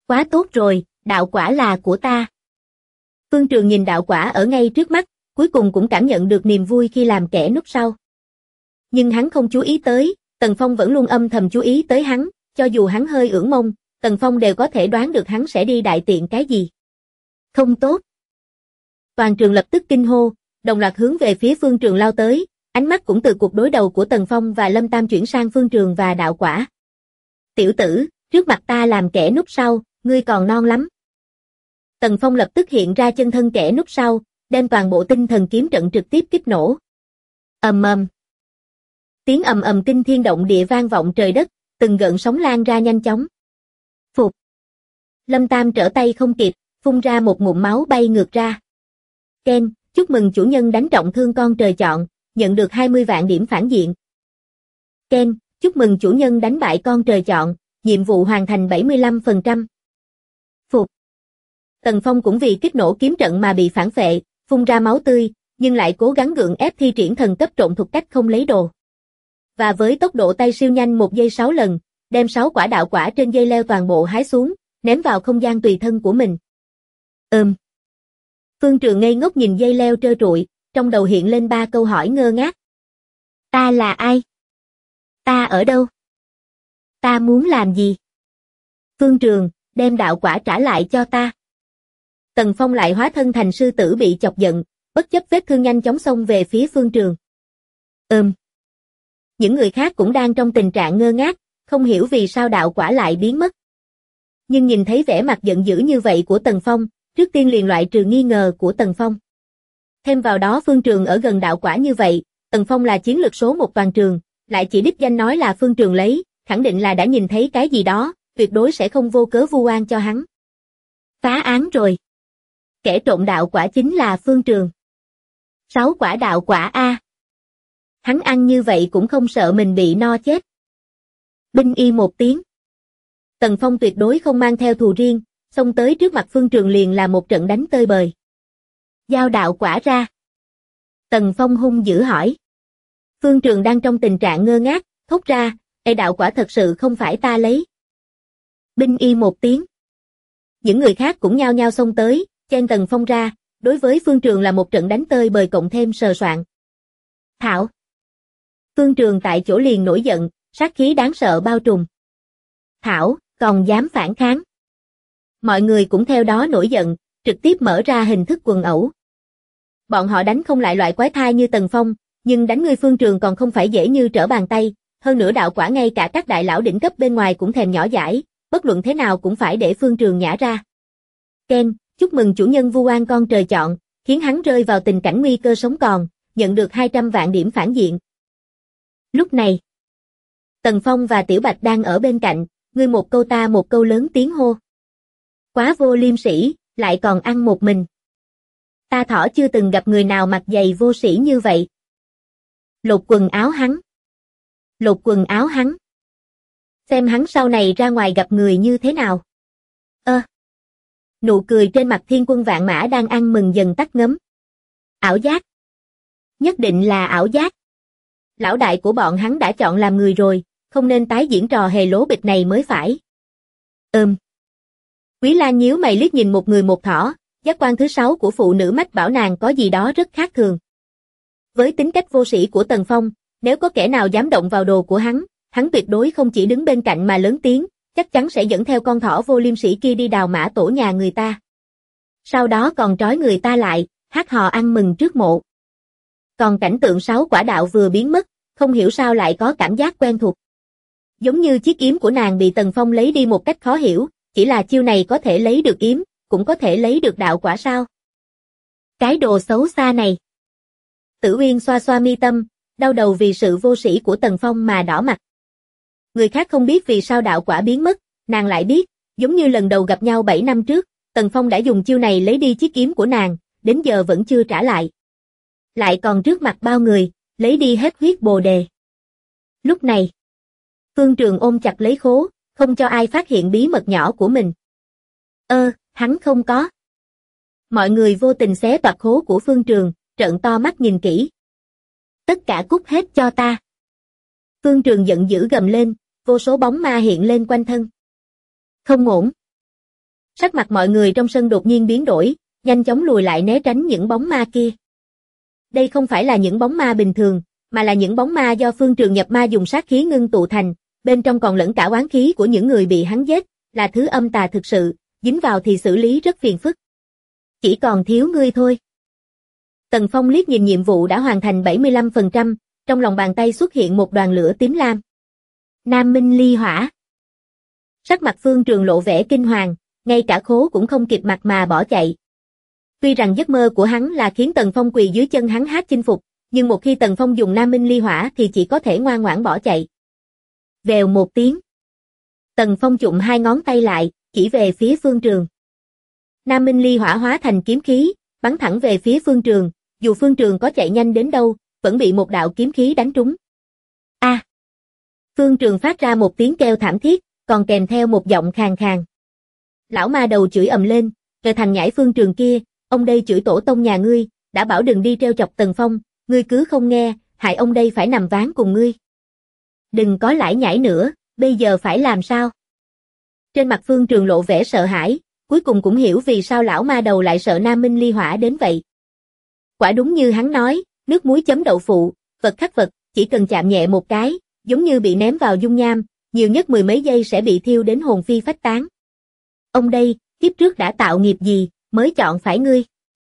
Speaker 2: Quá tốt rồi, đạo quả là của ta. Phương Trường nhìn đạo quả ở ngay trước mắt, cuối cùng cũng cảm nhận được niềm vui khi làm kẻ núp sau. Nhưng hắn không chú ý tới, Tần Phong vẫn luôn âm thầm chú ý tới hắn, cho dù hắn hơi ưỡn mông, Tần Phong đều có thể đoán được hắn sẽ đi đại tiện cái gì. Không tốt. Toàn trường lập tức kinh hô, đồng loạt hướng về phía Phương Trường lao tới, ánh mắt cũng từ cuộc đối đầu của Tần Phong và Lâm Tam chuyển sang Phương Trường và đạo quả. Tiểu tử, trước mặt ta làm kẻ núp sau, ngươi còn non lắm. Tần Phong lập tức hiện ra chân thân kẻ núp sau, đem toàn bộ tinh thần kiếm trận trực tiếp kích nổ. Ầm ầm. Tiếng ầm ầm kinh thiên động địa vang vọng trời đất, từng gợn sóng lan ra nhanh chóng. Phục. Lâm Tam trở tay không kịp, phun ra một ngụm máu bay ngược ra. Ken, chúc mừng chủ nhân đánh trọng thương con trời chọn, nhận được 20 vạn điểm phản diện. Ken, chúc mừng chủ nhân đánh bại con trời chọn, nhiệm vụ hoàn thành 75%. Phục. Tần Phong cũng vì kích nổ kiếm trận mà bị phản phệ, phun ra máu tươi, nhưng lại cố gắng gượng ép thi triển thần cấp trộn thuộc cách không lấy đồ. Và với tốc độ tay siêu nhanh 1 giây 6 lần, đem 6 quả đạo quả trên dây leo toàn bộ hái xuống, ném vào không gian tùy thân của mình. Phương Trường ngây ngốc nhìn dây leo trơ trụi, trong đầu hiện lên 3 câu hỏi ngơ ngác. Ta là ai? Ta ở đâu? Ta muốn làm gì? Phương Trường, đem đạo quả trả lại cho ta. Tần Phong lại hóa thân thành sư tử bị chọc giận, bất chấp vết thương nhanh chóng xông về phía Phương Trường. Những người khác cũng đang trong tình trạng ngơ ngác, không hiểu vì sao đạo quả lại biến mất. Nhưng nhìn thấy vẻ mặt giận dữ như vậy của Tần Phong, trước tiên liền loại trừ nghi ngờ của Tần Phong. Thêm vào đó Phương Trường ở gần đạo quả như vậy, Tần Phong là chiến lược số 1 toàn trường, lại chỉ đích danh nói là Phương Trường lấy, khẳng định là đã nhìn thấy cái gì đó, tuyệt đối sẽ không vô cớ vu oan cho hắn. Phá án rồi. Kẻ trộm đạo quả chính là Phương Trường. 6 quả đạo quả A. Hắn ăn như vậy cũng không sợ mình bị no chết. Binh y một tiếng. Tần Phong tuyệt đối không mang theo thù riêng, xông tới trước mặt Phương Trường liền là một trận đánh tơi bời. Giao đạo quả ra. Tần Phong hung dữ hỏi. Phương Trường đang trong tình trạng ngơ ngác, thốt ra, đạo quả thật sự không phải ta lấy. Binh y một tiếng. Những người khác cũng nhao nhao xông tới, chen Tần Phong ra, đối với Phương Trường là một trận đánh tơi bời cộng thêm sờ soạng. Thảo. Phương Trường tại chỗ liền nổi giận, sát khí đáng sợ bao trùm. Thảo, còn dám phản kháng. Mọi người cũng theo đó nổi giận, trực tiếp mở ra hình thức quần ẩu. Bọn họ đánh không lại loại quái thai như Tần Phong, nhưng đánh ngươi Phương Trường còn không phải dễ như trở bàn tay, hơn nữa đạo quả ngay cả các đại lão đỉnh cấp bên ngoài cũng thèm nhỏ dãi, bất luận thế nào cũng phải để Phương Trường nhả ra. Ken, chúc mừng chủ nhân vu oan con trời chọn, khiến hắn rơi vào tình cảnh nguy cơ sống còn, nhận được 200 vạn điểm phản diện. Lúc này, Tần Phong và Tiểu Bạch đang ở bên cạnh, ngươi một câu ta một câu lớn tiếng hô. Quá vô liêm sỉ, lại còn ăn một mình. Ta thỏ chưa từng gặp người nào mặc giày vô sĩ như vậy. Lột quần áo hắn. Lột quần áo hắn. Xem hắn sau này ra ngoài gặp người như thế nào. Nụ cười trên mặt Thiên Quân Vạn Mã đang ăn mừng dần tắt ngấm. Ảo giác. Nhất định là ảo giác. Lão đại của bọn hắn đã chọn làm người rồi, không nên tái diễn trò hề lố bịch này mới phải. Quý Lan nhíu mày liếc nhìn một người một thỏ, giác quan thứ 6 của phụ nữ mách bảo nàng có gì đó rất khác thường. Với tính cách vô sĩ của Tần Phong, nếu có kẻ nào dám động vào đồ của hắn tuyệt đối không chỉ đứng bên cạnh mà lớn tiếng, chắc chắn sẽ dẫn theo con thỏ vô liêm sỉ kia đi đào mã tổ nhà người ta. Sau đó còn trói người ta lại, hát hò ăn mừng trước mộ. Còn cảnh tượng 6 quả đạo vừa biến mất, không hiểu sao lại có cảm giác quen thuộc. Giống như chiếc yếm của nàng bị Tần Phong lấy đi một cách khó hiểu, chỉ là chiêu này có thể lấy được yếm, cũng có thể lấy được đạo quả sao? Cái đồ xấu xa này. Tử Uyên xoa xoa mi tâm, đau đầu vì sự vô sĩ của Tần Phong mà đỏ mặt. Người khác không biết vì sao đạo quả biến mất, nàng lại biết, giống như lần đầu gặp nhau 7 năm trước, Tần Phong đã dùng chiêu này lấy đi chiếc yếm của nàng, đến giờ vẫn chưa trả lại. Lại còn trước mặt bao người, lấy đi hết huyết bồ đề. Lúc này, Phương Trường ôm chặt lấy khố, không cho ai phát hiện bí mật nhỏ của mình. Hắn không có. Mọi người vô tình xé toạc khố của Phương Trường, trợn to mắt nhìn kỹ. Tất cả cút hết cho ta. Phương Trường giận dữ gầm lên, vô số bóng ma hiện lên quanh thân. Không ổn. Sắc mặt mọi người trong sân đột nhiên biến đổi, nhanh chóng lùi lại né tránh những bóng ma kia. Đây không phải là những bóng ma bình thường, mà là những bóng ma do Phương Trường nhập ma dùng sát khí ngưng tụ thành, bên trong còn lẫn cả oán khí của những người bị hắn giết, là thứ âm tà thực sự, dính vào thì xử lý rất phiền phức. Chỉ còn thiếu ngươi thôi. Tần Phong liếc nhìn nhiệm vụ đã hoàn thành 75%, trong lòng bàn tay xuất hiện một đoàn lửa tím lam. Nam Minh Ly Hỏa. Sắc mặt Phương Trường lộ vẻ kinh hoàng, ngay cả khố cũng không kịp mặt mà bỏ chạy. Tuy rằng giấc mơ của hắn là khiến Tần Phong quỳ dưới chân hắn hát chinh phục, nhưng một khi Tần Phong dùng Nam Minh Ly Hỏa thì chỉ có thể ngoan ngoãn bỏ chạy. Vèo một tiếng. Tần Phong chụm hai ngón tay lại, chỉ về phía Phương Trường. Nam Minh Ly Hỏa hóa thành kiếm khí, bắn thẳng về phía Phương Trường, dù Phương Trường có chạy nhanh đến đâu, vẫn bị một đạo kiếm khí đánh trúng. A! Phương Trường phát ra một tiếng kêu thảm thiết, còn kèm theo một giọng khàn khàn. Lão ma đầu chửi ầm lên, "Cái thằng nhãi Phương Trường kia, ông đây chửi tổ tông nhà ngươi, đã bảo đừng đi trêu chọc Tần Phong, ngươi cứ không nghe, hại ông đây phải nằm ván cùng ngươi. Đừng có lải nhải nữa, bây giờ phải làm sao?" Trên mặt Phương Trường lộ vẻ sợ hãi, cuối cùng cũng hiểu vì sao lão ma đầu lại sợ Nam Minh Ly Hỏa đến vậy. Quả đúng như hắn nói, nước muối chấm đậu phụ, vật khắc vật, chỉ cần chạm nhẹ một cái, giống như bị ném vào dung nham, nhiều nhất 10 mấy giây sẽ bị thiêu đến hồn phi phách tán. Ông đây, kiếp trước đã tạo nghiệp gì, mới chọn phải ngươi.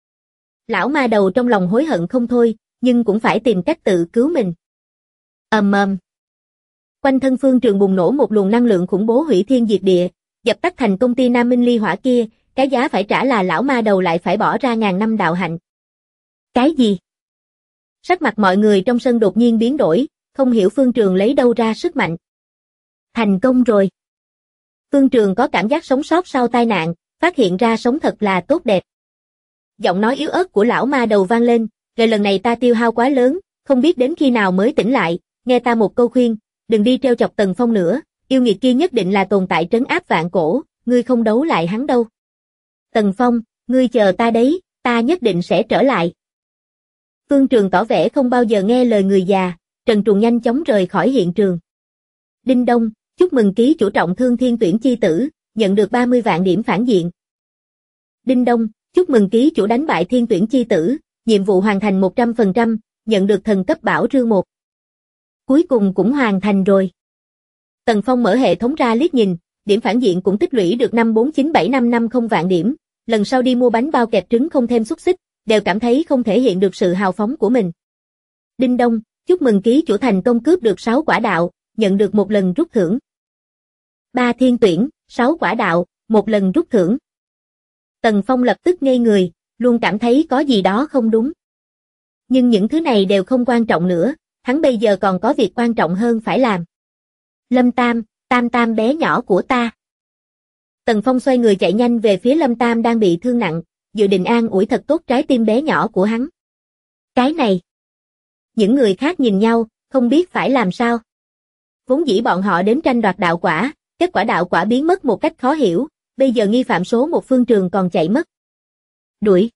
Speaker 2: Lão ma đầu trong lòng hối hận không thôi, nhưng cũng phải tìm cách tự cứu mình. Ầm ầm. Quanh thân Phương Trường bùng nổ một luồng năng lượng khủng bố hủy thiên diệt địa, dập tắt thành công ty Nam Minh Ly Hỏa kia, cái giá phải trả là lão ma đầu lại phải bỏ ra ngàn năm đạo hạnh. Cái gì? Sắc mặt mọi người trong sân đột nhiên biến đổi, không hiểu Phương Trường lấy đâu ra sức mạnh. Thành công rồi. Phương Trường có cảm giác sống sót sau tai nạn, phát hiện ra sống thật là tốt đẹp. Giọng nói yếu ớt của lão ma đầu vang lên, "Rồi lần này ta tiêu hao quá lớn, không biết đến khi nào mới tỉnh lại, nghe ta một câu khuyên, đừng đi trêu chọc Tần Phong nữa, yêu nghiệt kia nhất định là tồn tại trấn áp vạn cổ, ngươi không đấu lại hắn đâu. Tần Phong, ngươi chờ ta đấy, ta nhất định sẽ trở lại." Phương Trường tỏ vẻ không bao giờ nghe lời người già, trần truồng nhanh chóng rời khỏi hiện trường. Đinh đông, chúc mừng ký chủ trọng thương thiên tuyển chi tử, nhận được 30 vạn điểm phản diện. Đinh đông, chúc mừng ký chủ đánh bại thiên tuyển chi tử, nhiệm vụ hoàn thành 100%, nhận được thần cấp bảo rư 1. Cuối cùng cũng hoàn thành rồi. Tần Phong mở hệ thống ra liếc nhìn, điểm phản diện cũng tích lũy được 5497550 vạn điểm, lần sau đi mua bánh bao kẹp trứng không thêm xúc xích, đều cảm thấy không thể hiện được sự hào phóng của mình. Đinh đông, chúc mừng ký chủ thành công cướp được 6 quả đạo, nhận được một lần rút thưởng. 3 thiên tuyển, 6 quả đạo, một lần rút thưởng. Tần Phong lập tức ngây người, luôn cảm thấy có gì đó không đúng. Nhưng những thứ này đều không quan trọng nữa, hắn bây giờ còn có việc quan trọng hơn phải làm. Lâm Tam, Tam Tam bé nhỏ của ta. Tần Phong xoay người chạy nhanh về phía Lâm Tam đang bị thương nặng, dự định an ủi thật tốt trái tim bé nhỏ của hắn. Cái này. Những người khác nhìn nhau, không biết phải làm sao. Vốn dĩ bọn họ đến tranh đoạt đạo quả, kết quả đạo quả biến mất một cách khó hiểu, bây giờ nghi phạm số một Phương Trường còn chạy mất. Đuổi.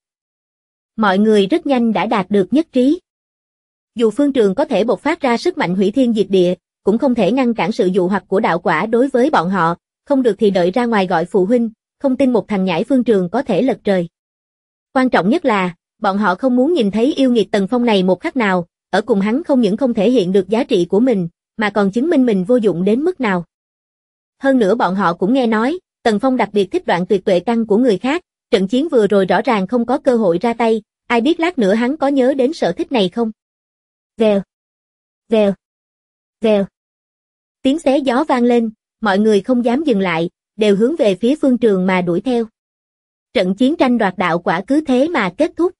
Speaker 2: Mọi người rất nhanh đã đạt được nhất trí. Dù Phương Trường có thể bộc phát ra sức mạnh hủy thiên diệt địa, cũng không thể ngăn cản sự dụ hoặc của đạo quả đối với bọn họ, không được thì đợi ra ngoài gọi phụ huynh, không tin một thằng nhãi Phương Trường có thể lật trời. Quan trọng nhất là, bọn họ không muốn nhìn thấy yêu nghiệt Tần Phong này một khắc nào, ở cùng hắn không những không thể hiện được giá trị của mình, mà còn chứng minh mình vô dụng đến mức nào. Hơn nữa bọn họ cũng nghe nói, Tần Phong đặc biệt thích đoạn tuyệt tuệ căn của người khác, trận chiến vừa rồi rõ ràng không có cơ hội ra tay, ai biết lát nữa hắn có nhớ đến sở thích này không? Vèo, vèo, vèo. Tiếng xé gió vang lên, mọi người không dám dừng lại, đều hướng về phía Phương Trường mà đuổi theo. Trận chiến tranh đoạt đạo quả cứ thế mà kết thúc.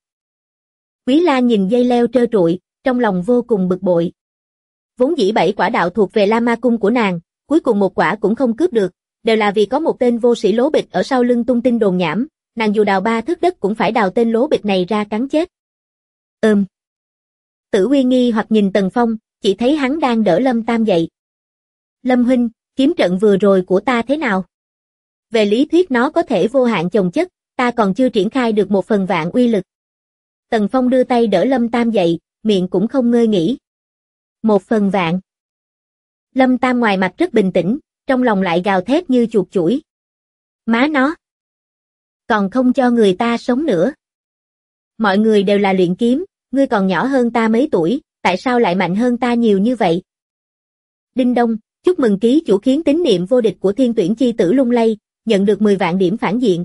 Speaker 2: Quý La nhìn dây leo trơ trụi, trong lòng vô cùng bực bội. Vốn dĩ 7 quả đạo thuộc về La Ma Cung của nàng, cuối cùng một quả cũng không cướp được, đều là vì có một tên vô sĩ lố bịch ở sau lưng tung tin đồn nhảm, nàng dù đào 3 thước đất cũng phải đào tên lố bịch này ra cắn chết. Tử Uy nghi hoặc nhìn Tần Phong, chỉ thấy hắn đang đỡ Lâm Tam dậy. Lâm huynh, kiếm trận vừa rồi của ta thế nào? Về lý thuyết nó có thể vô hạn chồng chất, ta còn chưa triển khai được 1/1000 uy lực. Tần Phong đưa tay đỡ Lâm Tam dậy, miệng cũng không ngơi nghỉ. 1/1000. Lâm Tam ngoài mặt rất bình tĩnh, trong lòng lại gào thét như chuột chủi. Má nó. Còn không cho người ta sống nữa. Mọi người đều là luyện kiếm, ngươi còn nhỏ hơn ta mấy tuổi, tại sao lại mạnh hơn ta nhiều như vậy? Đinh đông, chúc mừng ký chủ khiến tín niệm vô địch của thiên tuyển chi tử lung lay, nhận được 10 vạn điểm phản diện.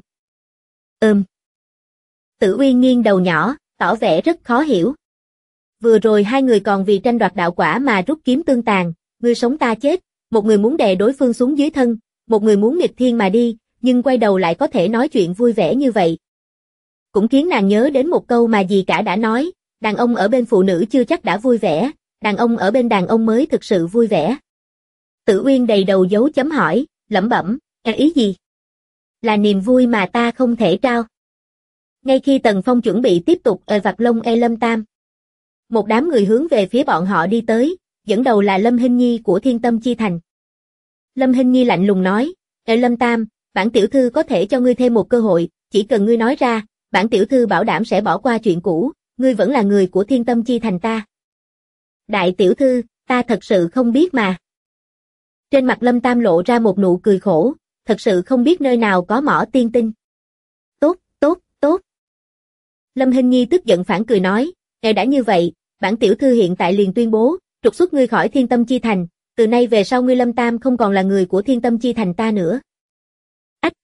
Speaker 2: Tử Uyên nghiêng đầu nhỏ, tỏ vẻ rất khó hiểu. Vừa rồi hai người còn vì tranh đoạt đạo quả mà rút kiếm tương tàn, ngươi sống ta chết, một người muốn đè đối phương xuống dưới thân, một người muốn nghịch thiên mà đi, nhưng quay đầu lại có thể nói chuyện vui vẻ như vậy. Cũng khiến nàng nhớ đến một câu mà dì cả đã nói, đàn ông ở bên phụ nữ chưa chắc đã vui vẻ, đàn ông ở bên đàn ông mới thực sự vui vẻ. Tử Uyên đầy đầu dấu chấm hỏi, lẩm bẩm, ý gì? Là niềm vui mà ta không thể trao. Ngay khi Tần Phong chuẩn bị tiếp tục vặt lông Lâm Tam, một đám người hướng về phía bọn họ đi tới, dẫn đầu là Lâm Hinh Nhi của Thiên Tâm Chi Thành. Lâm Hinh Nhi lạnh lùng nói, Lâm Tam, bản tiểu thư có thể cho ngươi thêm một cơ hội, chỉ cần ngươi nói ra, bản tiểu thư bảo đảm sẽ bỏ qua chuyện cũ, ngươi vẫn là người của Thiên Tâm Chi Thành ta. Đại tiểu thư, ta thật sự không biết mà. Trên mặt Lâm Tam lộ ra một nụ cười khổ, thật sự không biết nơi nào có mỏ tiên tinh. Tốt. Lâm Hinh Nhi tức giận phản cười nói, đã như vậy, bản tiểu thư hiện tại liền tuyên bố, trục xuất ngươi khỏi Thiên Tâm Chi Thành, từ nay về sau ngươi Lâm Tam không còn là người của Thiên Tâm Chi Thành ta nữa. Ách!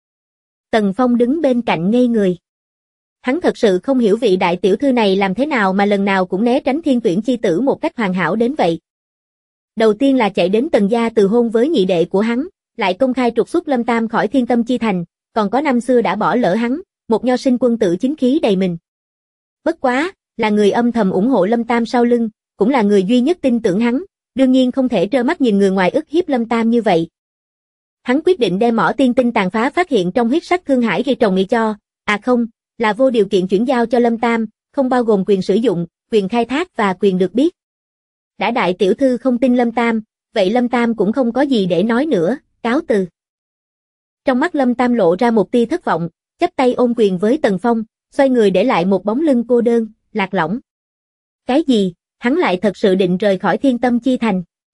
Speaker 2: Tần Phong đứng bên cạnh ngây người. Hắn thật sự không hiểu vị đại tiểu thư này làm thế nào mà lần nào cũng né tránh thiên tuyển chi tử một cách hoàn hảo đến vậy. Đầu tiên là chạy đến Tần gia từ hôn với nhị đệ của hắn, lại công khai trục xuất Lâm Tam khỏi Thiên Tâm Chi Thành, còn có năm xưa đã bỏ lỡ hắn, một nho sinh quân tử chính khí đầy mình. Bất quá, là người âm thầm ủng hộ Lâm Tam sau lưng, cũng là người duy nhất tin tưởng hắn, đương nhiên không thể trơ mắt nhìn người ngoài ức hiếp Lâm Tam như vậy. Hắn quyết định đem mỏ tiên tinh tàn phá phát hiện trong huyết sắc Thương Hải gây trồng nghị cho, không, là vô điều kiện chuyển giao cho Lâm Tam, không bao gồm quyền sử dụng, quyền khai thác và quyền được biết. Đã đại tiểu thư không tin Lâm Tam, vậy Lâm Tam cũng không có gì để nói nữa, cáo từ. Trong mắt Lâm Tam lộ ra một tia thất vọng, chắp tay ôm quyền với Tần Phong, xoay người để lại một bóng lưng cô đơn, lạc lõng. Cái gì, hắn lại thật sự định rời khỏi Thiên Tâm Chi Thành?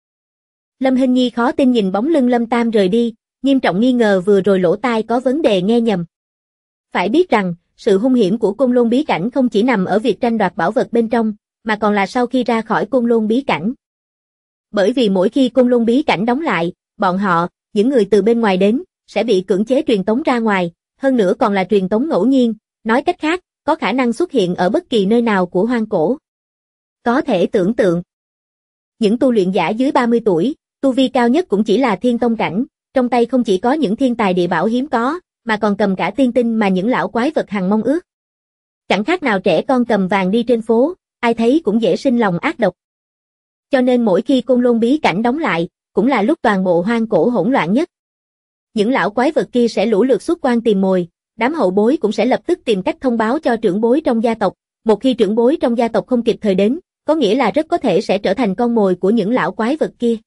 Speaker 2: Lâm Hinh Nhi khó tin nhìn bóng lưng Lâm Tam rời đi, nghiêm trọng nghi ngờ vừa rồi lỗ tai có vấn đề nghe nhầm. Phải biết rằng, sự hung hiểm của Côn Lôn bí cảnh không chỉ nằm ở việc tranh đoạt bảo vật bên trong, mà còn là sau khi ra khỏi Côn Lôn bí cảnh. Bởi vì mỗi khi Côn Lôn bí cảnh đóng lại, bọn họ, những người từ bên ngoài đến, sẽ bị cưỡng chế truyền tống ra ngoài, hơn nữa còn là truyền tống ngẫu nhiên, nói cách khác, có khả năng xuất hiện ở bất kỳ nơi nào của hoang cổ. Có thể tưởng tượng, những tu luyện giả dưới 30 tuổi, tu vi cao nhất cũng chỉ là thiên tông cảnh, trong tay không chỉ có những thiên tài địa bảo hiếm có, mà còn cầm cả tiên tinh mà những lão quái vật hằng mong ước. Chẳng khác nào trẻ con cầm vàng đi trên phố, ai thấy cũng dễ sinh lòng ác độc. Cho nên mỗi khi Côn Lôn bí cảnh đóng lại, cũng là lúc toàn bộ hoang cổ hỗn loạn nhất. Những lão quái vật kia sẽ lũ lượt xuất quan tìm mồi, đám hậu bối cũng sẽ lập tức tìm cách thông báo cho trưởng bối trong gia tộc, một khi trưởng bối trong gia tộc không kịp thời đến, có nghĩa là rất có thể sẽ trở thành con mồi của những lão quái vật kia.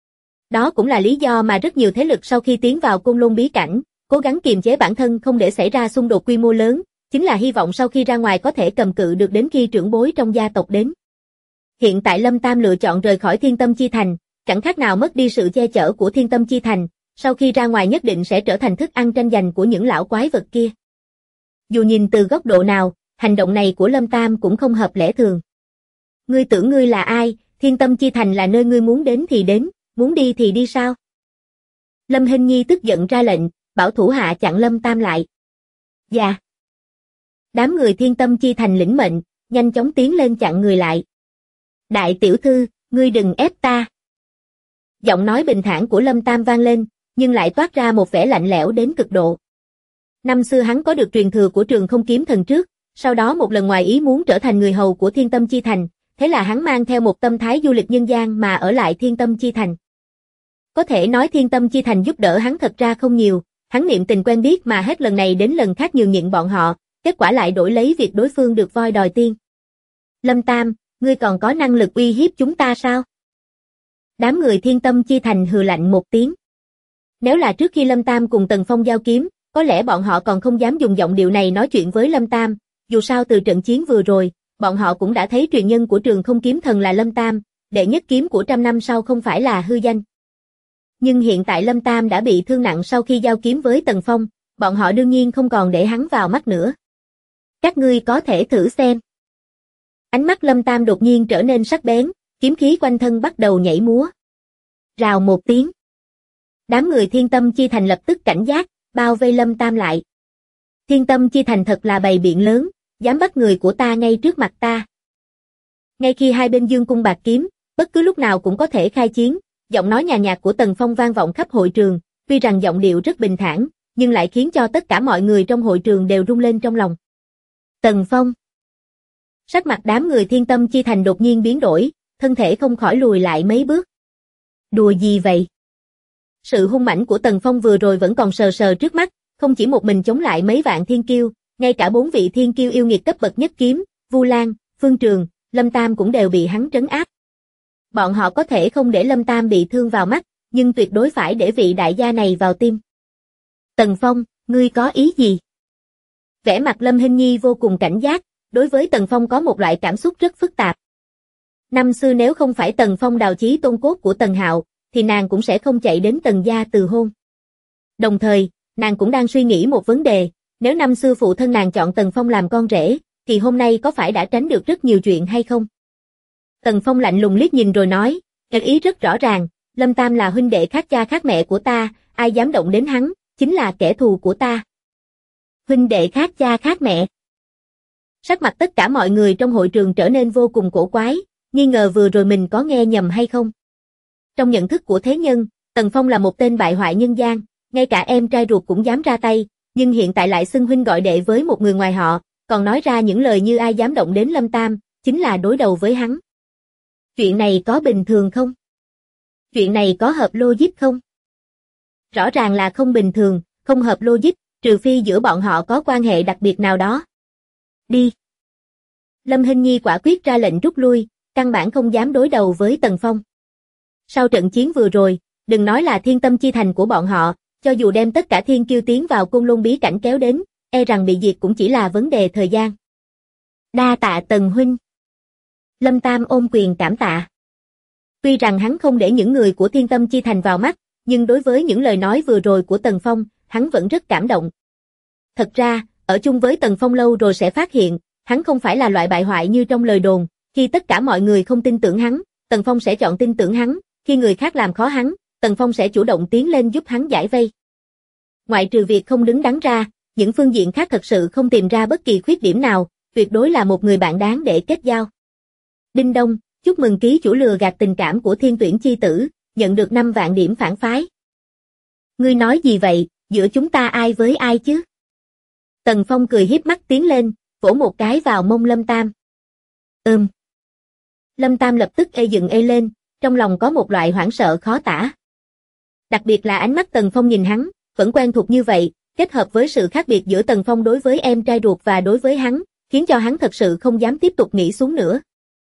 Speaker 2: Đó cũng là lý do mà rất nhiều thế lực sau khi tiến vào Côn Lôn bí cảnh, cố gắng kiềm chế bản thân không để xảy ra xung đột quy mô lớn, chính là hy vọng sau khi ra ngoài có thể cầm cự được đến khi trưởng bối trong gia tộc đến. Hiện tại Lâm Tam lựa chọn rời khỏi Thiên Tâm Chi Thành, chẳng khác nào mất đi sự che chở của Thiên Tâm Chi Thành, sau khi ra ngoài nhất định sẽ trở thành thức ăn tranh giành của những lão quái vật kia. Dù nhìn từ góc độ nào, hành động này của Lâm Tam cũng không hợp lẽ thường. Ngươi tưởng ngươi là ai, Thiên Tâm Chi Thành là nơi ngươi muốn đến thì đến, muốn đi thì đi sao? Lâm Hinh Nhi tức giận ra lệnh, bảo thủ hạ chặn Lâm Tam lại. Dạ. Đám người Thiên Tâm Chi Thành lĩnh mệnh, nhanh chóng tiến lên chặn người lại. Đại tiểu thư, ngươi đừng ép ta. Giọng nói bình thản của Lâm Tam vang lên, nhưng lại toát ra một vẻ lạnh lẽo đến cực độ. Năm xưa hắn có được truyền thừa của Trường Không Kiếm Thần trước, sau đó một lần ngoài ý muốn trở thành người hầu của Thiên Tâm Chi Thành, thế là hắn mang theo một tâm thái du lịch nhân gian mà ở lại Thiên Tâm Chi Thành. Có thể nói Thiên Tâm Chi Thành giúp đỡ hắn thật ra không nhiều, hắn niệm tình quen biết mà hết lần này đến lần khác nhường nhịn bọn họ, kết quả lại đổi lấy việc đối phương được voi đòi tiên. Lâm Tam, ngươi còn có năng lực uy hiếp chúng ta sao? Đám người Thiên Tâm Chi Thành hừ lạnh một tiếng. Nếu là trước khi Lâm Tam cùng Tần Phong giao kiếm, có lẽ bọn họ còn không dám dùng giọng điệu này nói chuyện với Lâm Tam, dù sao từ trận chiến vừa rồi, bọn họ cũng đã thấy truyền nhân của Trường Không Kiếm Thần là Lâm Tam, đệ nhất kiếm của 100 năm sau không phải là hư danh. Nhưng hiện tại Lâm Tam đã bị thương nặng sau khi giao kiếm với Tần Phong, bọn họ đương nhiên không còn để hắn vào mắt nữa. Các ngươi có thể thử xem. Ánh mắt Lâm Tam đột nhiên trở nên sắc bén, kiếm khí quanh thân bắt đầu nhảy múa. Rào một tiếng. Đám người Thiên Tâm Chi Thành lập tức cảnh giác, bao vây Lâm Tam lại. Thiên Tâm Chi Thành thật là bầy biện lớn, dám bắt người của ta ngay trước mặt ta. Ngay khi hai bên dương cung bạc kiếm, bất cứ lúc nào cũng có thể khai chiến, giọng nói nhàn nhạt của Tần Phong vang vọng khắp hội trường, tuy rằng giọng điệu rất bình thản, nhưng lại khiến cho tất cả mọi người trong hội trường đều rung lên trong lòng. Tần Phong. Sắc mặt đám người Thiên Tâm Chi Thành đột nhiên biến đổi, thân thể không khỏi lùi lại mấy bước. Đùa gì vậy? Sự hung mãnh của Tần Phong vừa rồi vẫn còn sờ sờ trước mắt, không chỉ một mình chống lại mấy vạn thiên kiêu, ngay cả 4 vị thiên kiêu yêu nghiệt cấp bậc nhất kiếm, Vu Lan, Phương Trường, Lâm Tam cũng đều bị hắn trấn áp. Bọn họ có thể không để Lâm Tam bị thương vào mắt, nhưng tuyệt đối phải để vị đại gia này vào tim. Tần Phong, ngươi có ý gì? Vẻ mặt Lâm Hinh Nhi vô cùng cảnh giác, đối với Tần Phong có một loại cảm xúc rất phức tạp. Năm xưa nếu không phải Tần Phong đào chí tôn cốt của Tần Hạo, thì nàng cũng sẽ không chạy đến Tần gia từ hôn. Đồng thời, nàng cũng đang suy nghĩ một vấn đề, nếu năm xưa phụ thân nàng chọn Tần Phong làm con rể, thì hôm nay có phải đã tránh được rất nhiều chuyện hay không? Tần Phong lạnh lùng liếc nhìn rồi nói, ý rất rõ ràng, Lâm Tam là huynh đệ khác cha khác mẹ của ta, ai dám động đến hắn, chính là kẻ thù của ta. Huynh đệ khác cha khác mẹ. Sắc mặt tất cả mọi người trong hội trường trở nên vô cùng cổ quái, nghi ngờ vừa rồi mình có nghe nhầm hay không. Trong nhận thức của thế nhân, Tần Phong là một tên bại hoại nhân gian, ngay cả em trai ruột cũng dám ra tay, nhưng hiện tại lại xưng huynh gọi đệ với một người ngoài họ, còn nói ra những lời như ai dám động đến Lâm Tam, chính là đối đầu với hắn. Chuyện này có bình thường không? Chuyện này có hợp logic không? Rõ ràng là không bình thường, không hợp logic, trừ phi giữa bọn họ có quan hệ đặc biệt nào đó. Đi. Lâm Hinh Nhi quả quyết ra lệnh rút lui, căn bản không dám đối đầu với Tần Phong. Sau trận chiến vừa rồi, đừng nói là Thiên Tâm Chi Thành của bọn họ, cho dù đem tất cả thiên kiêu tiến vào Côn Lôn bí cảnh kéo đến, e rằng bị diệt cũng chỉ là vấn đề thời gian. Đa tạ Tần huynh. Lâm Tam ôm quyền cảm tạ. Tuy rằng hắn không để những người của Thiên Tâm Chi Thành vào mắt, nhưng đối với những lời nói vừa rồi của Tần Phong, hắn vẫn rất cảm động. Thật ra, ở chung với Tần Phong lâu rồi sẽ phát hiện, hắn không phải là loại bại hoại như trong lời đồn, khi tất cả mọi người không tin tưởng hắn, Tần Phong sẽ chọn tin tưởng hắn, khi người khác làm khó hắn, Tần Phong sẽ chủ động tiến lên giúp hắn giải vây. Ngoại trừ việc không đứng đắn ra, những phương diện khác thật sự không tìm ra bất kỳ khuyết điểm nào, tuyệt đối là một người bạn đáng để kết giao. Đinh Đông, chúc mừng ký chủ lừa gạt tình cảm của Thiên Tuyển chi tử, nhận được 5 vạn điểm phản phái. Ngươi nói gì vậy, giữa chúng ta ai với ai chứ? Tần Phong cười hiếp mắt tiến lên, vỗ một cái vào mông Lâm Tam. Lâm Tam lập tức dựng lên, trong lòng có một loại hoảng sợ khó tả. Đặc biệt là ánh mắt Tần Phong nhìn hắn, vẫn quen thuộc như vậy, kết hợp với sự khác biệt giữa Tần Phong đối với em trai ruột và đối với hắn, khiến cho hắn thật sự không dám tiếp tục nghĩ xuống nữa.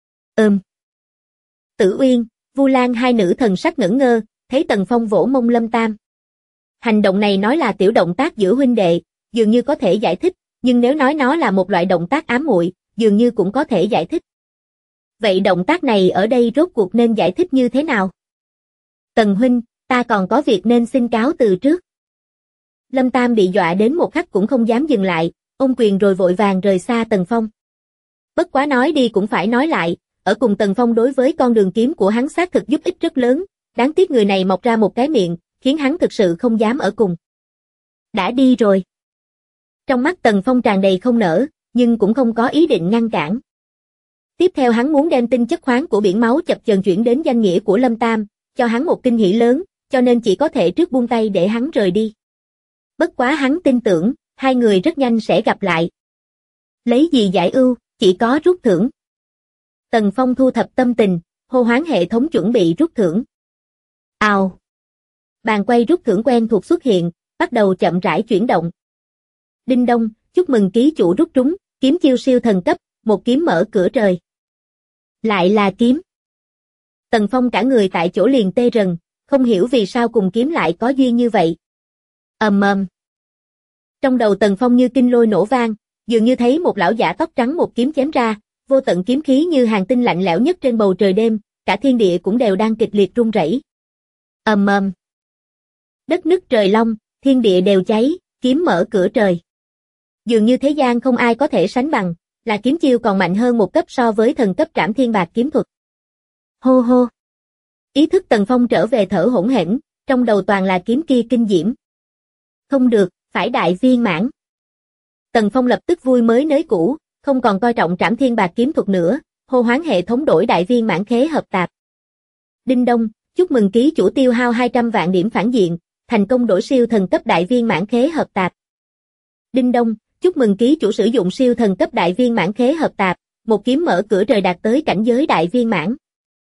Speaker 2: Tử Uyên, Vu Lan hai nữ thần sắc ngẩn ngơ, thấy Tần Phong vỗ mông Lâm Tam. Hành động này nói là tiểu động tác giữa huynh đệ, dường như có thể giải thích, nhưng nếu nói nó là một loại động tác ám muội, dường như cũng có thể giải thích. Vậy động tác này ở đây rốt cuộc nên giải thích như thế nào? Tần huynh, ta còn có việc nên xin cáo từ trước. Lâm Tam bị dọa đến một khắc cũng không dám dừng lại, ôm quyền rồi vội vàng rời xa Tần Phong. Bất quá nói đi cũng phải nói lại, ở cùng Tần Phong đối với con đường kiếm của hắn xác thực giúp ích rất lớn, đáng tiếc người này mọc ra một cái miệng, khiến hắn thực sự không dám ở cùng. Đã đi rồi. Trong mắt Tần Phong tràn đầy không nỡ, nhưng cũng không có ý định ngăn cản. Tiếp theo hắn muốn đem tinh chất khoáng của biển máu chập chờn chuyển đến danh nghĩa của Lâm Tam, cho hắn một kinh hỉ lớn, cho nên chỉ có thể trước buông tay để hắn rời đi. Bất quá hắn tin tưởng, hai người rất nhanh sẽ gặp lại. Lấy gì giải ưu, chỉ có rút thưởng. Tần Phong thu thập tâm tình, hô hoán hệ thống chuẩn bị rút thưởng. Ào! Bàn quay rút thưởng quen thuộc xuất hiện, bắt đầu chậm rãi chuyển động. Đinh Đông, chúc mừng ký chủ rút trúng, kiếm chiêu siêu thần cấp, một kiếm mở cửa trời. Lại là kiếm. Tần Phong cả người tại chỗ liền tê rần, không hiểu vì sao cùng kiếm lại có duyên như vậy. Trong đầu Tần Phong như kinh lôi nổ vang, dường như thấy một lão giả tóc trắng một kiếm chém ra, vô tận kiếm khí như hàng tinh lạnh lẽo nhất trên bầu trời đêm, cả thiên địa cũng đều đang kịch liệt rung rẩy. Đất nứt trời long, thiên địa đều cháy, kiếm mở cửa trời. Dường như thế gian không ai có thể sánh bằng, là kiếm chiêu còn mạnh hơn một cấp so với thần cấp Trảm Thiên Bạc kiếm thuật. Hô hô. Ý thức Tần Phong trở về thở hỗn hển, trong đầu toàn là kiếm kia kinh diễm. Không được, phải đại viên mãn. Tần Phong lập tức vui mới nới cũ, không còn coi trọng Trảm Thiên Bạc kiếm thuật nữa, hô hoán hệ thống đổi đại viên mãn khế hợp tạp. Đinh đông, chúc mừng ký chủ tiêu hao 200 vạn điểm phản diện, thành công đổi siêu thần cấp đại viên mãn khế hợp tạp. Đinh đông, chúc mừng ký chủ sử dụng siêu thần cấp đại viên mãn khế hợp tạp, một kiếm mở cửa trời đạt tới cảnh giới đại viên mãn.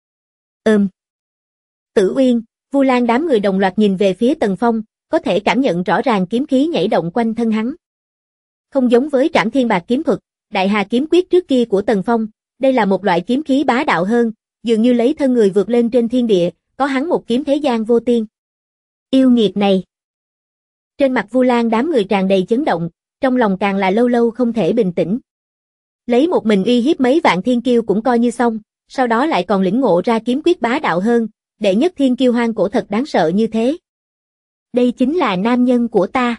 Speaker 2: Tử Uyên, Vu Lan đám người đồng loạt nhìn về phía Tần Phong, có thể cảm nhận rõ ràng kiếm khí nhảy động quanh thân hắn. Không giống với Trảm Thiên Bạc kiếm thuật, Đại Hà kiếm quyết trước kia của Tần Phong, đây là một loại kiếm khí bá đạo hơn, dường như lấy thân người vượt lên trên thiên địa, có hắn một kiếm thế gian vô tiên. Yêu nghiệt này. Trên mặt Vu Lan đám người tràn đầy chấn động, trong lòng càng là lâu lâu không thể bình tĩnh. Lấy một mình uy hiếp mấy vạn thiên kiêu cũng coi như xong, sau đó lại còn lĩnh ngộ ra kiếm quyết bá đạo hơn, đệ nhất thiên kiêu hoang cổ thật đáng sợ như thế. Đây chính là nam nhân của ta.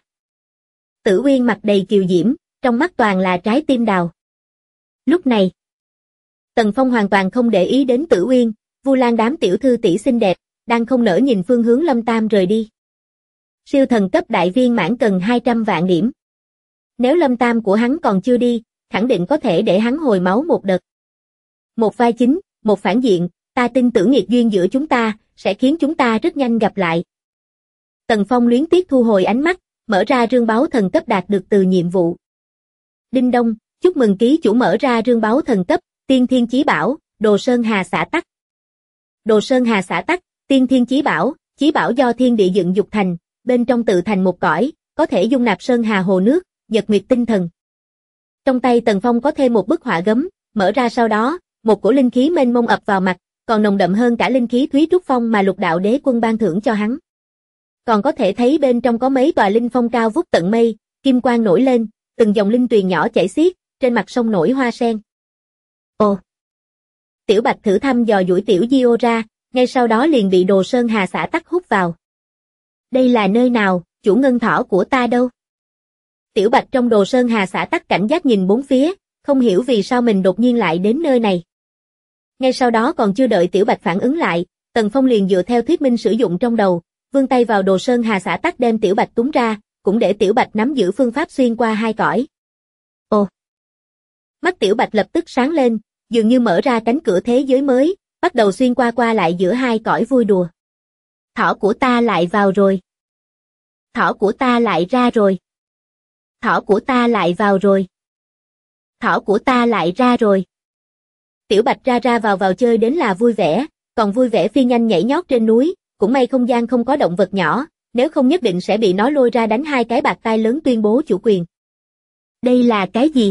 Speaker 2: Tử Uyên mặt đầy kiều diễm, trong mắt toàn là trái tim đào. Lúc này, Tần Phong hoàn toàn không để ý đến Tử Uyên, Vu Lan đám tiểu thư tỷ xinh đẹp, đang không nỡ nhìn phương hướng Lâm Tam rời đi. Siêu thần cấp đại viên mãn cần 200 vạn điểm. Nếu Lâm Tam của hắn còn chưa đi, khẳng định có thể để hắn hồi máu một đợt. Một vai chính, một phản diện, ta tin tưởng nghiệt duyên giữa chúng ta, sẽ khiến chúng ta rất nhanh gặp lại. Tần Phong luyến tiếc thu hồi ánh mắt, mở ra rương báu thần cấp đạt được từ nhiệm vụ. Đinh đông, chúc mừng ký chủ mở ra rương báu thần cấp, tiên thiên chí bảo, Đồ Sơn Hà Xả Tắc. Đồ Sơn Hà Xả Tắc, tiên thiên chí bảo do thiên địa dựng dục thành, bên trong tự thành một cõi, có thể dung nạp sơn hà hồ nước, nhật nguyệt tinh thần. Trong tay Tần Phong có thêm một bức họa gấm, mở ra sau đó, một cổ linh khí mênh mông ập vào mặt, còn nồng đậm hơn cả linh khí Thúy Trúc Phong mà Lục Đạo Đế Quân ban thưởng cho hắn. Còn có thể thấy bên trong có mấy tòa linh phong cao vút tận mây, kim quang nổi lên, từng dòng linh tuyền nhỏ chảy xiết, trên mặt sông nổi hoa sen. Ồ! Tiểu Bạch thử thăm dò duỗi tiểu Diêu ra, ngay sau đó liền bị Đồ Sơn Hà Xả Tắc hút vào. Đây là nơi nào, chủ ngân thỏ của ta đâu? Tiểu Bạch trong Đồ Sơn Hà Xả Tắc cảnh giác nhìn bốn phía, không hiểu vì sao mình đột nhiên lại đến nơi này. Ngay sau đó còn chưa đợi Tiểu Bạch phản ứng lại, Tần Phong liền dựa theo thuyết minh sử dụng trong đầu, vươn tay vào Đồ Sơn Hà Xả Tắc đem Tiểu Bạch túm ra, cũng để Tiểu Bạch nắm giữ phương pháp xuyên qua hai cõi. Ồ! Mắt Tiểu Bạch lập tức sáng lên, dường như mở ra cánh cửa thế giới mới, bắt đầu xuyên qua lại giữa hai cõi vui đùa. Thỏ của ta lại vào rồi. Thỏ của ta lại ra rồi. Thỏ của ta lại vào rồi. Thỏ của ta lại ra rồi. Tiểu Bạch ra vào chơi đến là vui vẻ, còn vui vẻ phi nhanh nhảy nhót trên núi, cũng may không gian không có động vật nhỏ, nếu không nhất định sẽ bị nó lôi ra đánh hai cái bạt tai lớn tuyên bố chủ quyền. Đây là cái gì?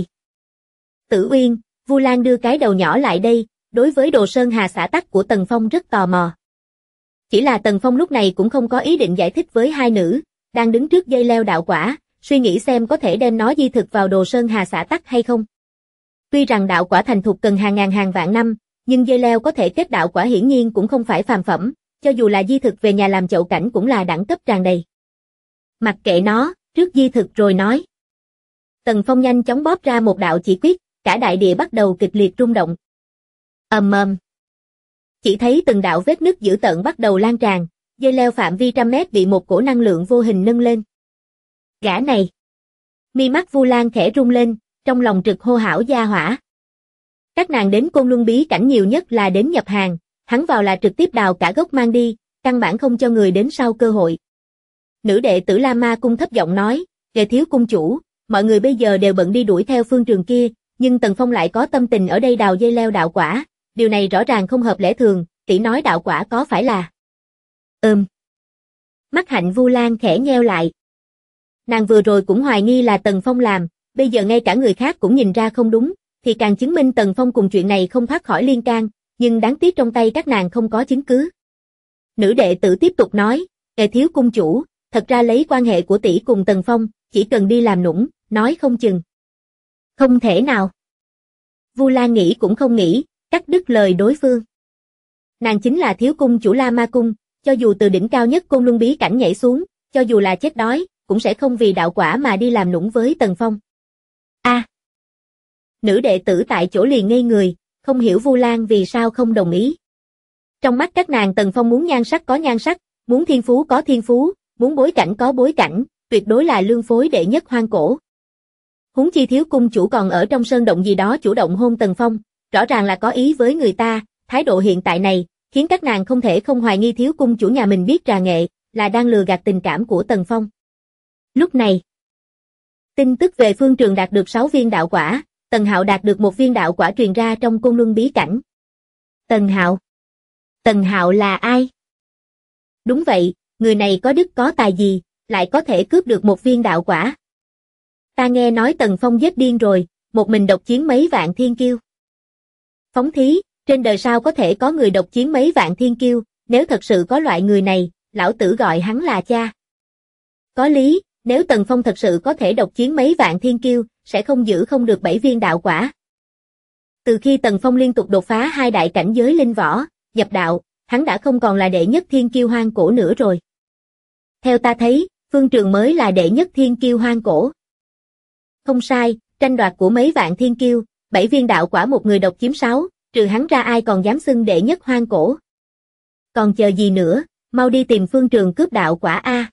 Speaker 2: Tử Uyên, Vu Lan đưa cái đầu nhỏ lại đây, đối với Đồ Sơn Hà Xả Tắc của Tần Phong rất tò mò. Chỉ là Tần Phong lúc này cũng không có ý định giải thích với hai nữ, đang đứng trước dây leo đạo quả, suy nghĩ xem có thể đem nó di thực vào Đồ Sơn Hà Xả Tắc hay không. Tuy rằng đạo quả thành thục cần hàng ngàn hàng vạn năm, nhưng dây leo có thể kết đạo quả hiển nhiên cũng không phải phàm phẩm, cho dù là di thực về nhà làm chậu cảnh cũng là đẳng cấp tràn đầy. Mặc kệ nó, trước di thực rồi nói. Tần Phong nhanh chóng bóp ra một đạo chỉ quyết, cả đại địa bắt đầu kịch liệt rung động. Ầm ầm. Chỉ thấy từng đạo vết nứt dữ tợn bắt đầu lan tràn, dây leo phạm vi trăm mét bị một cổ năng lượng vô hình nâng lên. Gã này. Mi mắt Vu Lan khẽ rung lên, trong lòng trực hô hảo gia hỏa. Các nàng đến Côn Luân bí cảnh nhiều nhất là đến nhập hàng, hắn vào là trực tiếp đào cả gốc mang đi, căn bản không cho người đến sau cơ hội. Nữ đệ tử La Ma cung thấp giọng nói, "Về thiếu cung chủ, mọi người bây giờ đều bận đi đuổi theo phương trường kia, nhưng Tần Phong lại có tâm tình ở đây đào dây leo đạo quả, điều này rõ ràng không hợp lẽ thường, tỷ nói đạo quả có phải là?" Mắt hạnh Vu Lan khẽ nheo lại. Nàng vừa rồi cũng hoài nghi là Tần Phong làm, bây giờ ngay cả người khác cũng nhìn ra không đúng, thì càng chứng minh Tần Phong cùng chuyện này không thoát khỏi liên can, nhưng đáng tiếc trong tay các nàng không có chứng cứ. Nữ đệ tử tiếp tục nói, thiếu cung chủ, thật ra lấy quan hệ của tỷ cùng Tần Phong, chỉ cần đi làm nũng, nói không chừng. Không thể nào. Vu Lan nghĩ cũng không nghĩ, cắt đứt lời đối phương. Nàng chính là thiếu cung chủ La Ma cung, cho dù từ đỉnh cao nhất Côn Luân bí cảnh nhảy xuống, cho dù là chết đói, cũng sẽ không vì đạo quả mà đi làm nũng với Tần Phong. Nữ đệ tử tại chỗ liền ngây người, không hiểu Vu Lan vì sao không đồng ý. Trong mắt các nàng Tần Phong muốn nhan sắc có nhan sắc, muốn thiên phú có thiên phú, muốn bối cảnh có bối cảnh, tuyệt đối là lương phối đệ nhất hoang cổ. Huống chi thiếu cung chủ còn ở trong sơn động gì đó chủ động hôn Tần Phong, rõ ràng là có ý với người ta, thái độ hiện tại này, khiến các nàng không thể không hoài nghi thiếu cung chủ nhà mình biết trà nghệ, là đang lừa gạt tình cảm của Tần Phong. Lúc này, tin tức về Phương Trường đạt được 6 viên đạo quả, Tần Hạo đạt được 1 viên đạo quả truyền ra trong Côn Luân bí cảnh. Tần Hạo? Tần Hạo là ai? Đúng vậy, người này có đức có tài gì, lại có thể cướp được 1 viên đạo quả. Ta nghe nói Tần Phong giết điên rồi, một mình độc chiến mấy vạn thiên kiêu. Phóng thí, trên đời sao có thể có người độc chiến mấy vạn thiên kiêu, nếu thật sự có loại người này, lão tử gọi hắn là cha. Có lý, nếu Tần Phong thật sự có thể độc chiến mấy vạn thiên kiêu, sẽ không giữ không được 7 viên đạo quả. Từ khi Tần Phong liên tục đột phá 2 đại cảnh giới linh võ, nhập đạo, hắn đã không còn là đệ nhất thiên kiêu hoang cổ nữa rồi. Theo ta thấy, Phương Trường mới là đệ nhất thiên kiêu hoang cổ. Không sai, tranh đoạt của mấy vạn thiên kiêu, 7 viên đạo quả một người độc chiếm 6, trừ hắn ra ai còn dám xưng đệ nhất hoang cổ. Còn chờ gì nữa, mau đi tìm Phương Trường cướp đạo quả a.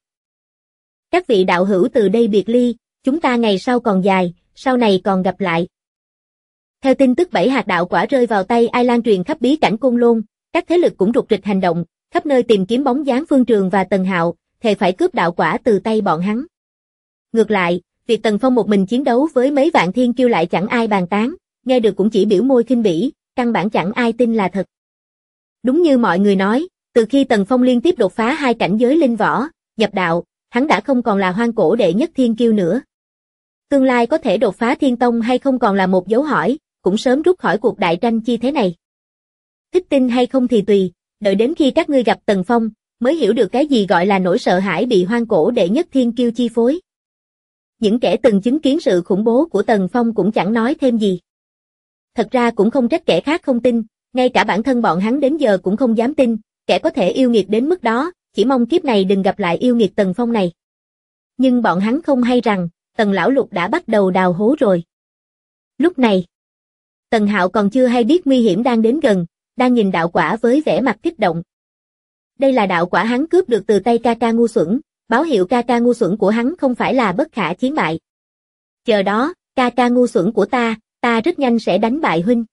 Speaker 2: Các vị đạo hữu từ đây biệt ly, chúng ta ngày sau còn dài, sau này còn gặp lại. Theo tin tức 7 hạt đạo quả rơi vào tay Ai lan truyền khắp bí cảnh Côn Lôn, các thế lực cũng rục rịch hành động, khắp nơi tìm kiếm bóng dáng Phương Trường và Tần Hạo, thề phải cướp đạo quả từ tay bọn hắn. Ngược lại, việc Tần Phong một mình chiến đấu với mấy vạn thiên kiêu lại chẳng ai bàn tán, nghe được cũng chỉ biểu môi khinh bỉ, căn bản chẳng ai tin là thật. Đúng như mọi người nói, từ khi Tần Phong liên tiếp đột phá 2 cảnh giới linh võ, nhập đạo, hắn đã không còn là hoang cổ đệ nhất thiên kiêu nữa. Tương lai có thể đột phá thiên tông hay không còn là một dấu hỏi, cũng sớm rút khỏi cuộc đại tranh chi thế này. Thích tin hay không thì tùy, đợi đến khi các ngươi gặp Tần Phong, mới hiểu được cái gì gọi là nỗi sợ hãi bị hoang cổ đệ nhất thiên kiêu chi phối. Những kẻ từng chứng kiến sự khủng bố của Tần Phong cũng chẳng nói thêm gì. Thật ra cũng không trách kẻ khác không tin, ngay cả bản thân bọn hắn đến giờ cũng không dám tin, kẻ có thể yêu nghiệt đến mức đó, chỉ mong kiếp này đừng gặp lại yêu nghiệt Tần Phong này. Nhưng bọn hắn không hay rằng, Tần Lão Lục đã bắt đầu đào hố rồi. Lúc này, Tần Hạo còn chưa hay biết nguy hiểm đang đến gần, đang nhìn đạo quả với vẻ mặt kích động. Đây là đạo quả hắn cướp được từ tay ca ca ngu xuẩn, báo hiệu ca ca ngu xuẩn của hắn không phải là bất khả chiến bại. Chờ đó, ca ca ngu xuẩn của ta rất nhanh sẽ đánh bại huynh.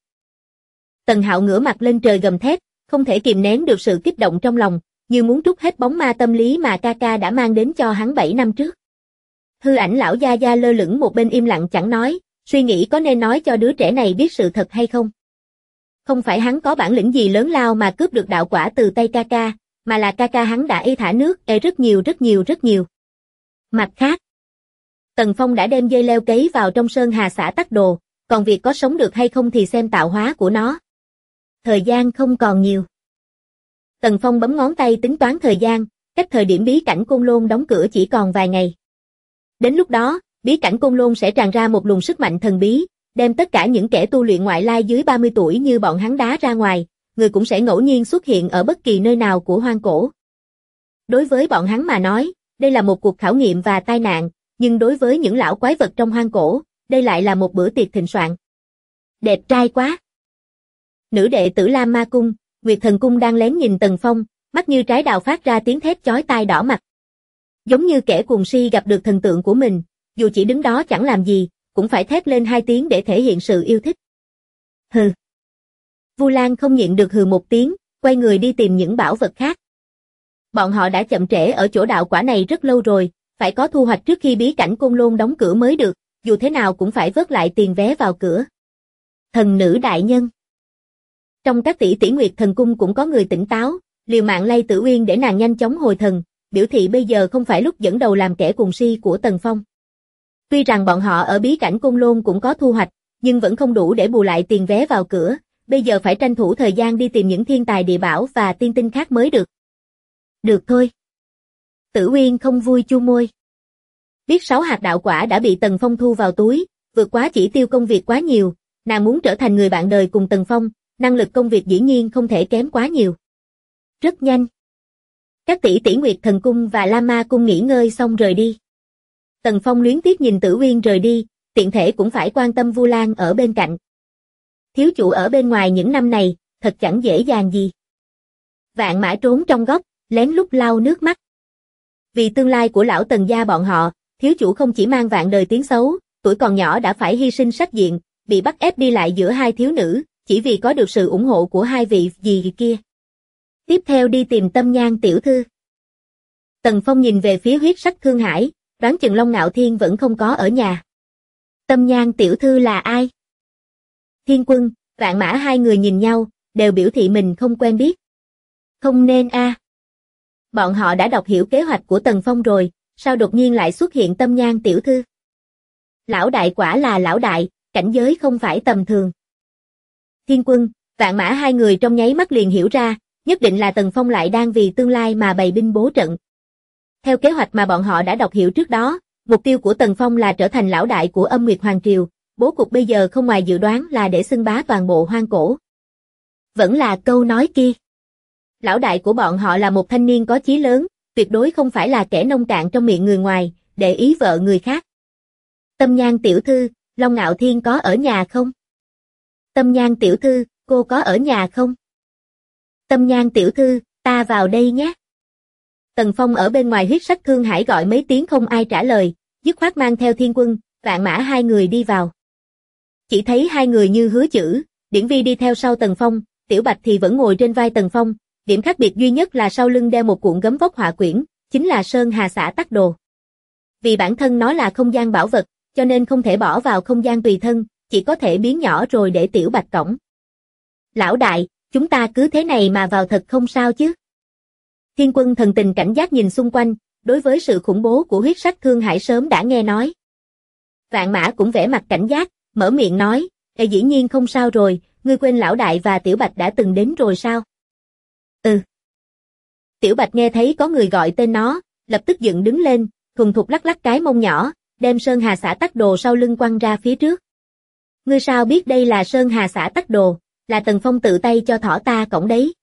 Speaker 2: Tần Hạo ngửa mặt lên trời gầm thét, không thể kìm nén được sự kích động trong lòng, như muốn trút hết bóng ma tâm lý mà ca ca đã mang đến cho hắn 7 năm trước. Hư ảnh lão gia gia lơ lửng một bên im lặng chẳng nói, suy nghĩ có nên nói cho đứa trẻ này biết sự thật hay không. Không phải hắn có bản lĩnh gì lớn lao mà cướp được đạo quả từ tay ca ca, mà là ca ca hắn đã y thả nước rất nhiều. Mặt khác, Tần Phong đã đem dây leo cấy vào trong Sơn Hà xã Tắc Đồ, còn việc có sống được hay không thì xem tạo hóa của nó. Thời gian không còn nhiều. Tần Phong bấm ngón tay tính toán thời gian, cách thời điểm bí cảnh Côn Lôn đóng cửa chỉ còn vài ngày. Đến lúc đó, bí cảnh Côn Lôn sẽ tràn ra một luồng sức mạnh thần bí, đem tất cả những kẻ tu luyện ngoại lai dưới 30 tuổi như bọn hắn đá ra ngoài, người cũng sẽ ngẫu nhiên xuất hiện ở bất kỳ nơi nào của hoang cổ. Đối với bọn hắn mà nói, đây là một cuộc khảo nghiệm và tai nạn, nhưng đối với những lão quái vật trong hoang cổ, đây lại là một bữa tiệc thịnh soạn. Đẹp trai quá! Nữ đệ tử Lam Ma Cung, Nguyệt Thần Cung đang lén nhìn Tần Phong, mắt như trái đào phát ra tiếng thét chói tai đỏ mặt. Giống như kẻ cuồng si gặp được thần tượng của mình, dù chỉ đứng đó chẳng làm gì, cũng phải thét lên 2 tiếng để thể hiện sự yêu thích. Hừ. Vu Lan không nhịn được hừ một tiếng, quay người đi tìm những bảo vật khác. Bọn họ đã chậm trễ ở chỗ đạo quả này rất lâu rồi, phải có thu hoạch trước khi bí cảnh Côn Lôn đóng cửa mới được, dù thế nào cũng phải vớt lại tiền vé vào cửa. Thần nữ đại nhân. Trong các tỷ tỷ Nguyệt Thần Cung cũng có người tỉnh táo, liều mạng lay Tử Uyên để nàng nhanh chóng hồi thần, biểu thị bây giờ không phải lúc dẫn đầu làm kẻ cuồng si của Tần Phong. Tuy rằng bọn họ ở bí cảnh Côn Lôn cũng có thu hoạch, nhưng vẫn không đủ để bù lại tiền vé vào cửa, bây giờ phải tranh thủ thời gian đi tìm những thiên tài địa bảo và tiên tinh khác mới được. Được thôi. Tử Uyên không vui chu môi. Biết 6 hạt đạo quả đã bị Tần Phong thu vào túi, vượt quá chỉ tiêu công việc quá nhiều, nàng muốn trở thành người bạn đời cùng Tần Phong, năng lực công việc dĩ nhiên không thể kém quá nhiều. Rất nhanh. Các tỷ tỷ Nguyệt Thần Cung và Lam Ma Cung nghỉ ngơi xong rời đi. Tần Phong luyến tiếc nhìn Tử Uyên rời đi, tiện thể cũng phải quan tâm Vu Lan ở bên cạnh. Thiếu chủ ở bên ngoài những năm này, thật chẳng dễ dàng gì. Vạn Mã trốn trong góc, lén lút lau nước mắt. Vì tương lai của lão Tần gia bọn họ, thiếu chủ không chỉ mang vạn đời tiếng xấu, tuổi còn nhỏ đã phải hy sinh sắc diện, bị bắt ép đi lại giữa hai thiếu nữ, chỉ vì có được sự ủng hộ của hai vị dì kia. Tiếp theo đi tìm Tâm Nhan tiểu thư. Tần Phong nhìn về phía Huyết Sắc Thương Hải, đoán chừng Long Ngạo Thiên vẫn không có ở nhà. Tâm Nhan tiểu thư là ai? Thiên Quân, Vạn Mã hai người nhìn nhau, đều biểu thị mình không quen biết. Không nên a. Bọn họ đã đọc hiểu kế hoạch của Tần Phong rồi, sao đột nhiên lại xuất hiện Tâm Nhan tiểu thư? Lão đại quả là lão đại, cảnh giới không phải tầm thường. Thiên Quân, Vạn Mã hai người trong nháy mắt liền hiểu ra, nhất định là Tần Phong lại đang vì tương lai mà bày binh bố trận. Theo kế hoạch mà bọn họ đã đọc hiểu trước đó, mục tiêu của Tần Phong là trở thành lão đại của Âm Nguyệt Hoàng Triều, bố cục bây giờ không ngoài dự đoán là để xưng bá toàn bộ hoang cổ. Vẫn là câu nói kia. Lão đại của bọn họ là một thanh niên có chí lớn, tuyệt đối không phải là kẻ nông cạn trong miệng người ngoài, để ý vợ người khác. Tâm Nhan tiểu thư, Long Ngạo Thiên có ở nhà không? Tâm Nhan tiểu thư, cô có ở nhà không? Tâm Nhan tiểu thư, ta vào đây nhé. Tần Phong ở bên ngoài Huyết Sắc Thương Hải gọi mấy tiếng không ai trả lời, dứt khoát mang theo Thiên Quân, Vạn Mã hai người đi vào. Chỉ thấy hai người như hứa chữ, Điển Vi đi theo sau Tần Phong, Tiểu Bạch thì vẫn ngồi trên vai Tần Phong, điểm khác biệt duy nhất là sau lưng đeo một cuộn gấm vóc họa quyển, chính là Sơn Hà Xã Tắc Đồ. Vì bản thân nó là không gian bảo vật, cho nên không thể bỏ vào không gian tùy thân, chỉ có thể biến nhỏ rồi để Tiểu Bạch cõng. Lão đại, chúng ta cứ thế này mà vào thật không sao chứ? Thiên Quân thần tình cảnh giác nhìn xung quanh, đối với sự khủng bố của Huyết Sắc Thương Hải sớm đã nghe nói. Vạn Mã cũng vẻ mặt cảnh giác, mở miệng nói, dĩ nhiên không sao rồi, ngươi quên lão đại và Tiểu Bạch đã từng đến rồi sao? Ừ. Tiểu Bạch nghe thấy có người gọi tên nó, lập tức dựng đứng lên, thuần thục lắc lắc cái mông nhỏ, đem Sơn Hà Xã Tắc Đồ sau lưng quăng ra phía trước. Ngươi sao biết đây là Sơn Hà Xã Tắc Đồ, là Tần Phong tự tay cho thỏ ta cõng đấy.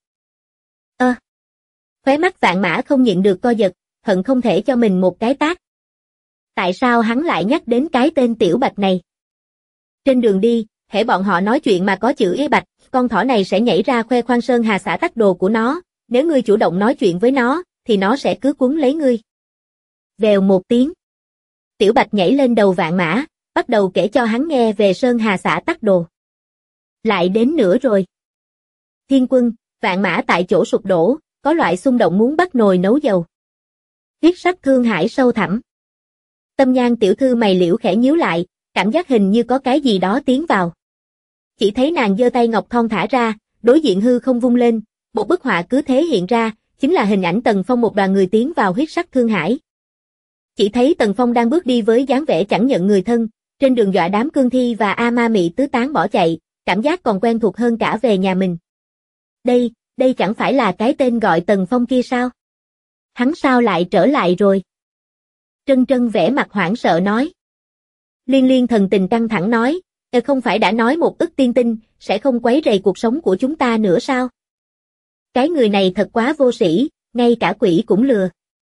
Speaker 2: Khóe mắt Vạn Mã không nhịn được co giật, hận không thể cho mình một cái tát. Tại sao hắn lại nhắc đến cái tên Tiểu Bạch này? Trên đường đi, hễ bọn họ nói chuyện mà có chữ Y Bạch, con thỏ này sẽ nhảy ra khoe khoang Sơn Hà Xã Tắc Đồ của nó, nếu ngươi chủ động nói chuyện với nó, thì nó sẽ cứ quấn lấy ngươi. Vèo một tiếng. Tiểu Bạch nhảy lên đầu Vạn Mã, bắt đầu kể cho hắn nghe về Sơn Hà Xã Tắc Đồ. Lại đến nữa rồi. Thiên Quân, Vạn Mã tại chỗ sụp đổ, có loại xung động muốn bắt nồi nấu dầu. Huyết Sắc Thương Hải sâu thẳm. Tâm Nhan tiểu thư mày liễu khẽ nhíu lại, cảm giác hình như có cái gì đó tiến vào. Chỉ thấy nàng giơ tay ngọc thon thả ra, đối diện hư không vung lên, một bức họa cứ thế hiện ra, chính là hình ảnh Tần Phong một đoàn người tiến vào Huyết Sắc Thương Hải. Chỉ thấy Tần Phong đang bước đi với dáng vẻ chẳng nhận người thân, trên đường dọa đám cương thi và A Ma Mị tứ tán bỏ chạy, cảm giác còn quen thuộc hơn cả về nhà mình. Đây chẳng phải là cái tên gọi Tần Phong kia sao? Hắn sao lại trở lại rồi? Trân Trân vẻ mặt hoảng sợ nói. Liên Liên thần tình căng thẳng nói, không phải đã nói một ức tiên tinh, sẽ không quấy rầy cuộc sống của chúng ta nữa sao? Cái người này thật quá vô sĩ, ngay cả quỷ cũng lừa.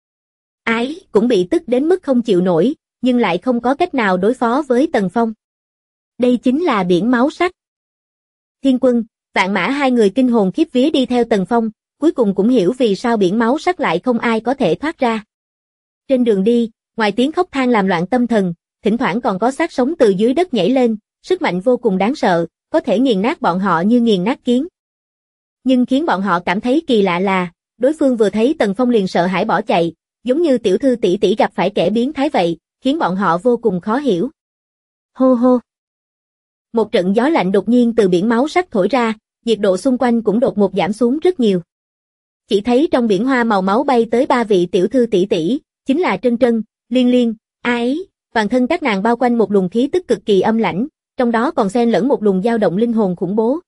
Speaker 2: Ái cũng bị tức đến mức không chịu nổi, nhưng lại không có cách nào đối phó với Tần Phong. Đây chính là biển máu sắc. Thiên Quân, Vạn Mã hai người kinh hồn khiếp vía đi theo Tần Phong, cuối cùng cũng hiểu vì sao biển máu sắc lại không ai có thể thoát ra. Trên đường đi, ngoài tiếng khóc than làm loạn tâm thần, thỉnh thoảng còn có xác sống từ dưới đất nhảy lên, sức mạnh vô cùng đáng sợ, có thể nghiền nát bọn họ như nghiền nát kiến. Nhưng khiến bọn họ cảm thấy kỳ lạ là, đối phương vừa thấy Tần Phong liền sợ hãi bỏ chạy, giống như tiểu thư tỷ tỷ gặp phải kẻ biến thái vậy, khiến bọn họ vô cùng khó hiểu. Hô hô. Một trận gió lạnh đột nhiên từ biển máu sắc thổi ra, nhiệt độ xung quanh cũng đột ngột giảm xuống rất nhiều. Chỉ thấy trong biển hoa màu máu bay tới ba vị tiểu thư tỷ tỷ, chính là Trân Trân, Liên Liên, Ái, toàn thân các nàng bao quanh một luồng khí tức cực kỳ âm lãnh, trong đó còn xen lẫn một luồng dao động linh hồn khủng bố.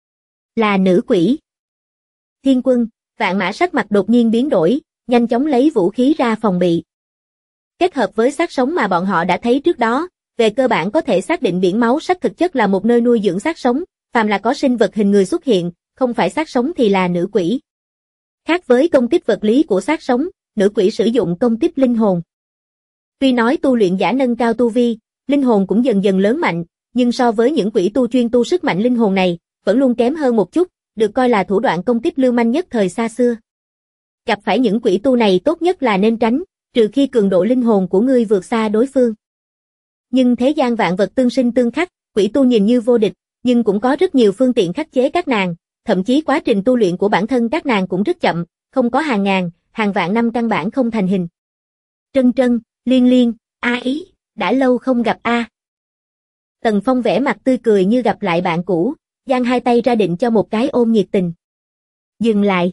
Speaker 2: Là nữ quỷ. Thiên Quân, Vạn Mã sắc mặt đột nhiên biến đổi, nhanh chóng lấy vũ khí ra phòng bị. Kết hợp với xác sống mà bọn họ đã thấy trước đó, về cơ bản có thể xác định biển máu sắc thực chất là một nơi nuôi dưỡng xác sống, phàm là có sinh vật hình người xuất hiện, không phải xác sống thì là nữ quỷ. Khác với công kích vật lý của xác sống, nữ quỷ sử dụng công kích linh hồn. Tuy nói tu luyện giả nâng cao tu vi, linh hồn cũng dần dần lớn mạnh, nhưng so với những quỷ tu chuyên tu sức mạnh linh hồn này, vẫn luôn kém hơn một chút, được coi là thủ đoạn công kích lưu manh nhất thời xa xưa. Gặp phải những quỷ tu này tốt nhất là nên tránh, trừ khi cường độ linh hồn của ngươi vượt xa đối phương. Nhưng thế gian vạn vật tương sinh tương khắc, quỷ tu nhìn như vô địch, nhưng cũng có rất nhiều phương tiện khắc chế các nàng, thậm chí quá trình tu luyện của bản thân các nàng cũng rất chậm, không có hàng ngàn, hàng vạn năm căn bản không thành hình. Trân Trân, Liên Liên, Ý, đã lâu không gặp a. Tần Phong vẻ mặt tươi cười như gặp lại bạn cũ, giang hai tay ra định cho một cái ôm nhiệt tình. Dừng lại.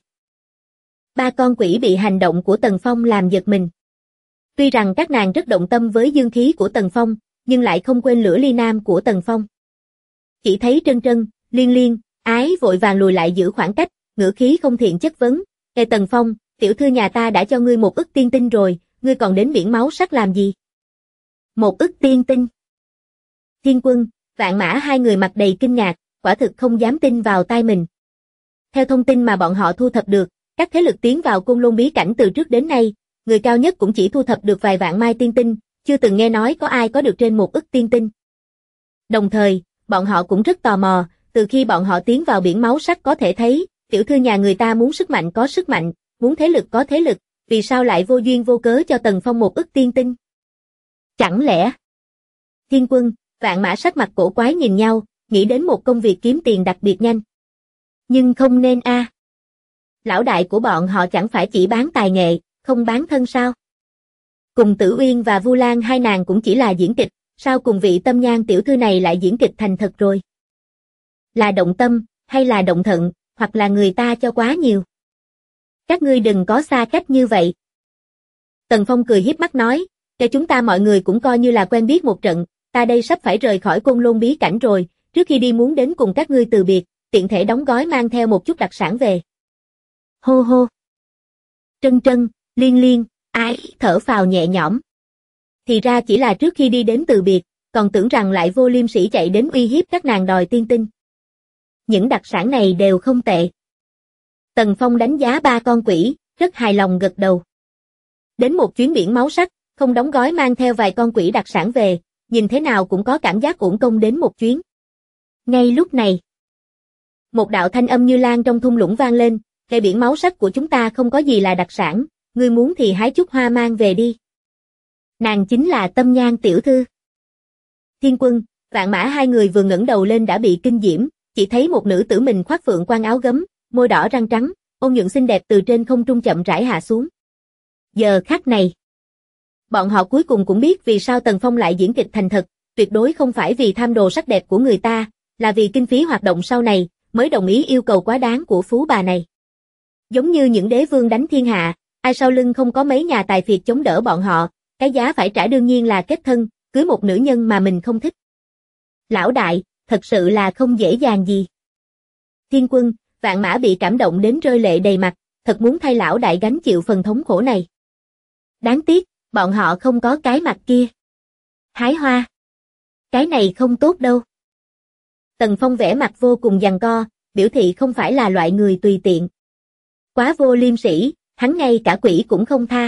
Speaker 2: Ba con quỷ bị hành động của Tần Phong làm giật mình. Tuy rằng các nàng rất động tâm với dương khí của Tần Phong, nhưng lại không quên lửa ly nam của Tần Phong. Chỉ thấy Trân Trân, Liên Liên, Ái vội vàng lùi lại giữ khoảng cách, ngữ khí không thiện chất vấn. Ê Tần Phong, tiểu thư nhà ta đã cho ngươi 1 ức tiên tinh rồi, ngươi còn đến biển máu sắc làm gì? 1 ức tiên tinh. Thiên Quân, Vạn Mã hai người mặt đầy kinh ngạc, quả thực không dám tin vào tai mình. Theo thông tin mà bọn họ thu thập được, các thế lực tiến vào Côn Lôn bí cảnh từ trước đến nay, người cao nhất cũng chỉ thu thập được vài vạn mai tiên tinh, chưa từng nghe nói có ai có được trên 1 ức tiên tinh. Đồng thời, bọn họ cũng rất tò mò, từ khi bọn họ tiến vào biển máu sắc có thể thấy, tiểu thư nhà người ta muốn sức mạnh có sức mạnh, muốn thế lực có thế lực, vì sao lại vô duyên vô cớ cho Tần Phong 1 ức tiên tinh? Chẳng lẽ? Thiên Quân, Vạn Mã sắc mặt cổ quái nhìn nhau, nghĩ đến một công việc kiếm tiền đặc biệt nhanh. Nhưng không nên a. Lão đại của bọn họ chẳng phải chỉ bán tài nghệ, không bán thân sao? Cùng Tử Uyên và Vu Lan hai nàng cũng chỉ là diễn kịch, sao cùng vị Tâm Nhan tiểu thư này lại diễn kịch thành thật rồi? Là động tâm, hay là động thận, hoặc là người ta cho quá nhiều? Các ngươi đừng có xa cách như vậy. Tần Phong cười hiếp mắt nói, cho chúng ta mọi người cũng coi như là quen biết một trận, ta đây sắp phải rời khỏi Côn Lôn bí cảnh rồi, trước khi đi muốn đến cùng các ngươi từ biệt, tiện thể đóng gói mang theo một chút đặc sản về. Hô hô. Trân Trân, Liên Liên, Ái thở phào nhẹ nhõm. Thì ra chỉ là trước khi đi đến từ biệt, còn tưởng rằng lại vô liêm sỉ chạy đến uy hiếp các nàng đòi tiên tinh. Những đặc sản này đều không tệ. Tần Phong đánh giá ba con quỷ, rất hài lòng gật đầu. Đến một chuyến biển máu sắc, không đóng gói mang theo vài con quỷ đặc sản về, nhìn thế nào cũng có cảm giác uổng công đến một chuyến. Ngay lúc này, một đạo thanh âm như lan trong thung lũng vang lên, cây biển máu sắc của chúng ta không có gì là đặc sản, ngươi muốn thì hái chút hoa mang về đi. Nàng chính là Tâm Nhan tiểu thư. Thiên Quân, Vạn Mã hai người vừa ngẩng đầu lên đã bị kinh diễm, chỉ thấy một nữ tử mình khoác phượng quan áo gấm, môi đỏ răng trắng, ôn nhuận xinh đẹp từ trên không trung chậm rãi hạ xuống. Giờ khắc này, bọn họ cuối cùng cũng biết vì sao Tần Phong lại diễn kịch thành thật, tuyệt đối không phải vì tham đồ sắc đẹp của người ta, là vì kinh phí hoạt động sau này, mới đồng ý yêu cầu quá đáng của phú bà này. Giống như những đế vương đánh thiên hạ, ai sau lưng không có mấy nhà tài phiệt chống đỡ bọn họ, cái giá phải trả đương nhiên là kết thân, cưới một nữ nhân mà mình không thích. Lão đại, thật sự là không dễ dàng gì. Thiên Quân, Vạn Mã bị cảm động đến rơi lệ đầy mặt, thật muốn thay lão đại gánh chịu phần thống khổ này. Đáng tiếc, bọn họ không có cái mặt kia. Hái hoa. Cái này không tốt đâu. Tần Phong vẻ mặt vô cùng giằng co, biểu thị không phải là loại người tùy tiện. Quá vô liêm sỉ, hắn ngay cả quỷ cũng không tha.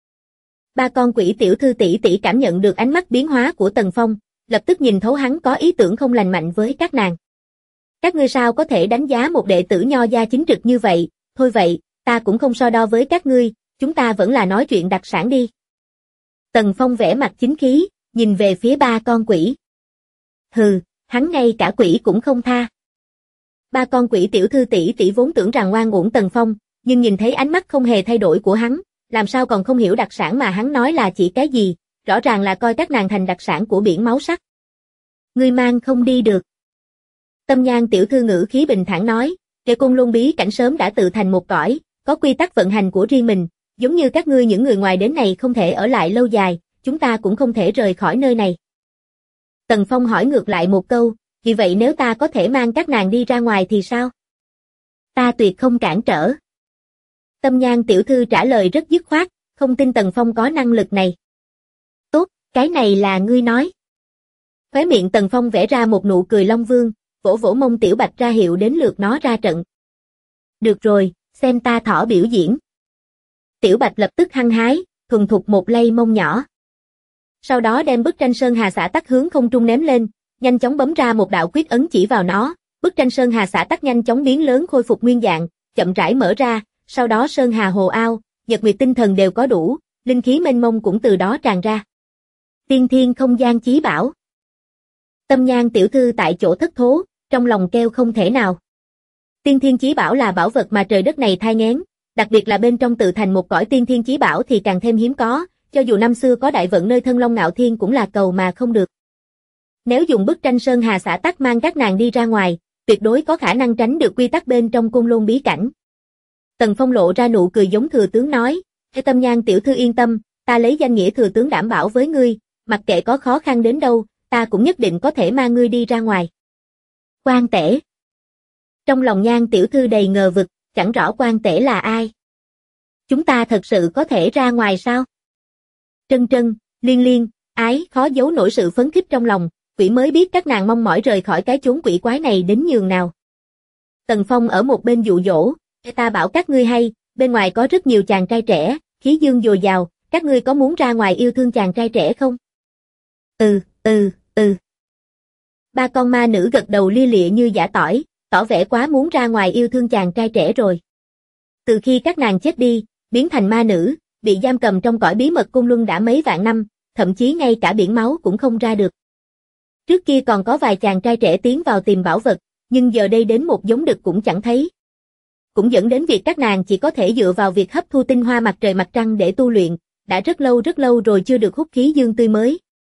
Speaker 2: Ba con quỷ tiểu thư tỷ tỷ cảm nhận được ánh mắt biến hóa của Tần Phong, lập tức nhìn thấu hắn có ý tưởng không lành mạnh với các nàng. Các ngươi sao có thể đánh giá một đệ tử nho gia chính trực như vậy, thôi vậy, ta cũng không so đo với các ngươi, chúng ta vẫn là nói chuyện đặc sản đi. Tần Phong vẻ mặt chính khí, nhìn về phía ba con quỷ. Hừ, hắn ngay cả quỷ cũng không tha. Ba con quỷ tiểu thư tỷ tỷ vốn tưởng rằng oan uổng Tần Phong, nhưng nhìn thấy ánh mắt không hề thay đổi của hắn, làm sao còn không hiểu đặc sản mà hắn nói là chỉ cái gì, rõ ràng là coi các nàng thành đặc sản của biển máu sắc. Ngươi mang không đi được. Tâm Nhan tiểu thư ngữ khí bình thản nói, Kẻ Côn Lôn bí cảnh sớm đã tự thành một cõi, có quy tắc vận hành của riêng mình, giống như các ngươi những người ngoài đến này không thể ở lại lâu dài, chúng ta cũng không thể rời khỏi nơi này. Tần Phong hỏi ngược lại một câu, vì vậy nếu ta có thể mang các nàng đi ra ngoài thì sao? Ta tuyệt không cản trở. Tâm Nhan tiểu thư trả lời rất dứt khoát, không tin Tần Phong có năng lực này. Tốt, cái này là ngươi nói. Khóe miệng Tần Phong vẽ ra một nụ cười long vương, vỗ vỗ mông Tiểu Bạch ra hiệu đến lượt nó ra trận. Được rồi, xem ta thỏ biểu diễn. Tiểu Bạch lập tức hăng hái, thuần thục một lay mông nhỏ. Sau đó đem bức tranh sơn hà xả tắc hướng không trung ném lên, nhanh chóng bấm ra một đạo quyết ấn chỉ vào nó, bức tranh sơn hà xả tắc nhanh chóng biến lớn khôi phục nguyên dạng, chậm rãi mở ra, sau đó sơn hà hồ ao, nhật nguyệt tinh thần đều có đủ, linh khí mênh mông cũng từ đó tràn ra. Tiên thiên không gian chí bảo. Tâm Nhan tiểu thư tại chỗ thất thố, trong lòng kêu không thể nào. Tiên thiên chí bảo là bảo vật mà trời đất này thai nghén, đặc biệt là bên trong tự thành một cõi tiên thiên chí bảo thì càng thêm hiếm có, cho dù năm xưa có đại vận nơi thân Long Ngạo Thiên cũng là cầu mà không được. Nếu dùng bức tranh sơn hà xả tắc mang các nàng đi ra ngoài, tuyệt đối có khả năng tránh được quy tắc bên trong Côn Lôn bí cảnh. Tần Phong lộ ra nụ cười giống thừa tướng nói, Tâm Nhan tiểu thư yên tâm, ta lấy danh nghĩa thừa tướng đảm bảo với ngươi, mặc kệ có khó khăn đến đâu, ta cũng nhất định có thể mang ngươi đi ra ngoài. Quan Tể. Trong lòng Nhan tiểu thư đầy ngờ vực, chẳng rõ Quan Tể là ai. Chúng ta thật sự có thể ra ngoài sao? Trân Trân, Liên Liên, Ái khó giấu nổi sự phấn khích trong lòng, quỷ mới biết các nàng mong mỏi rời khỏi cái chốn quỷ quái này đến nhường nào. Tần Phong ở một bên dụ dỗ, ta bảo các ngươi hay, bên ngoài có rất nhiều chàng trai trẻ, khí dương dồi dào, các ngươi có muốn ra ngoài yêu thương chàng trai trẻ không? Ba con ma nữ gật đầu lia lịa như giã tỏi, tỏ vẻ quá muốn ra ngoài yêu thương chàng trai trẻ rồi. Từ khi các nàng chết đi, biến thành ma nữ, bị giam cầm trong cõi bí mật Côn Luân đã mấy vạn năm, thậm chí ngay cả biển máu cũng không ra được. Trước kia còn có vài chàng trai trẻ tiến vào tìm bảo vật, nhưng giờ đây đến một giống đực cũng chẳng thấy. Cũng dẫn đến việc các nàng chỉ có thể dựa vào việc hấp thu tinh hoa mặt trời mặt trăng để tu luyện, đã rất lâu rồi chưa được hút khí dương tươi mới.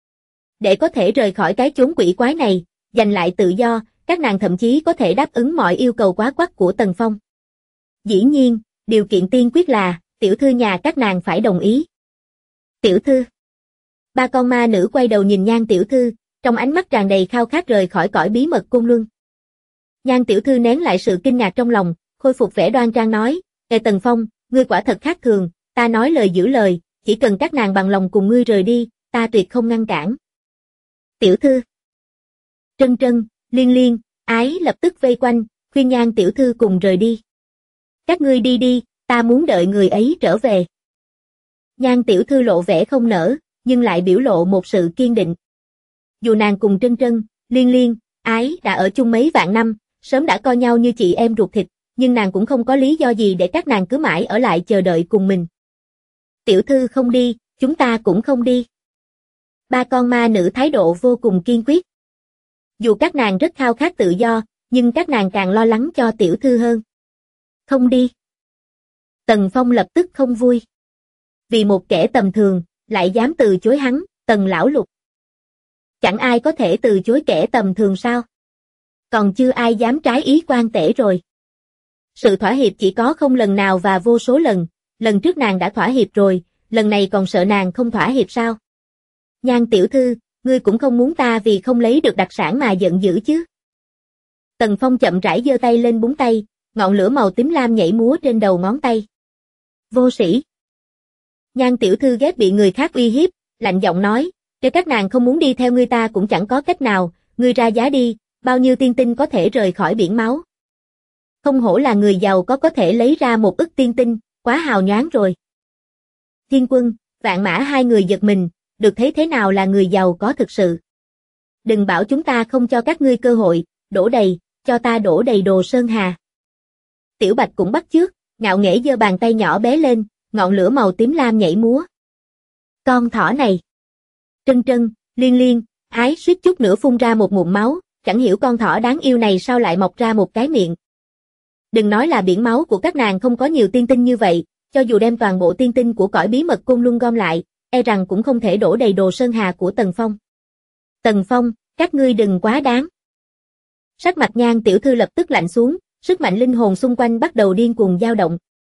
Speaker 2: Để có thể rời khỏi cái chốn quỷ quái này, giành lại tự do, các nàng thậm chí có thể đáp ứng mọi yêu cầu quá quắt của Tần Phong. Dĩ nhiên, điều kiện tiên quyết là, tiểu thư nhà các nàng phải đồng ý. Tiểu thư. Ba con ma nữ quay đầu nhìn Nhan tiểu thư, trong ánh mắt tràn đầy khao khát rời khỏi cõi bí mật Côn Luân. Nhan tiểu thư nén lại sự kinh ngạc trong lòng, khôi phục vẻ đoan trang nói, Tần Phong, ngươi quả thật khác thường, ta nói lời giữ lời, chỉ cần các nàng bằng lòng cùng ngươi rời đi, ta tuyệt không ngăn cản. Tiểu thư. Trân Trân, Liên Liên, Ái lập tức vây quanh, khuyên Nhan tiểu thư cùng rời đi. Các ngươi đi đi, ta muốn đợi người ấy trở về. Nhan tiểu thư lộ vẻ không nỡ, nhưng lại biểu lộ một sự kiên định. Dù nàng cùng Trân Trân, Liên Liên, Ái đã ở chung mấy vạn năm, sớm đã coi nhau như chị em ruột thịt, nhưng nàng cũng không có lý do gì để các nàng cứ mãi ở lại chờ đợi cùng mình. Tiểu thư không đi, chúng ta cũng không đi. Ba con ma nữ thái độ vô cùng kiên quyết. Dù các nàng rất khao khát tự do, nhưng các nàng càng lo lắng cho tiểu thư hơn. Không đi. Tần Phong lập tức không vui. Vì một kẻ tầm thường, lại dám từ chối hắn, Tần lão lục. Chẳng ai có thể từ chối kẻ tầm thường sao? Còn chưa ai dám trái ý Quan Tể rồi. Sự thỏa hiệp chỉ có không lần nào và vô số lần, lần trước nàng đã thỏa hiệp rồi, lần này còn sợ nàng không thỏa hiệp sao? Nhan tiểu thư, ngươi cũng không muốn ta vì không lấy được đặc sản mà giận dữ chứ? Tần Phong chậm rãi giơ tay lên búng tay, ngọn lửa màu tím lam nhảy múa trên đầu ngón tay. Vô sĩ. Nhan tiểu thư ghét bị người khác uy hiếp, lạnh giọng nói, nếu các nàng không muốn đi theo ngươi ta cũng chẳng có cách nào, ngươi ra giá đi, bao nhiêu tiên tinh có thể rời khỏi biển máu. Không hổ là người giàu có thể lấy ra 1 ức tiên tinh, quá hào nhoáng rồi. Thiên Quân, Vạn Mã hai người giật mình, được thấy thế nào là người giàu có thực sự. Đừng bảo chúng ta không cho các ngươi cơ hội, đổ đầy, cho ta đổ đầy đồ sơn hà. Tiểu Bạch cũng bắt chước, ngạo nghễ giơ bàn tay nhỏ bé lên, ngọn lửa màu tím lam nhảy múa. Con thỏ này. Trân Trân, Liên Liên, Ái suýt chút nữa phun ra một ngụm máu, chẳng hiểu con thỏ đáng yêu này sao lại mọc ra một cái miệng. Đừng nói là biển máu của các nàng không có nhiều tiên tinh như vậy, cho dù đem toàn bộ tiên tinh của cõi bí mật Côn Luân gom lại, e rằng cũng không thể đổ đầy đồ sơn hà của Tần Phong. Tần Phong, các ngươi đừng quá đáng. Sắc mặt Nhan tiểu thư lập tức lạnh xuống, sức mạnh linh hồn xung quanh bắt đầu điên cuồng dao động.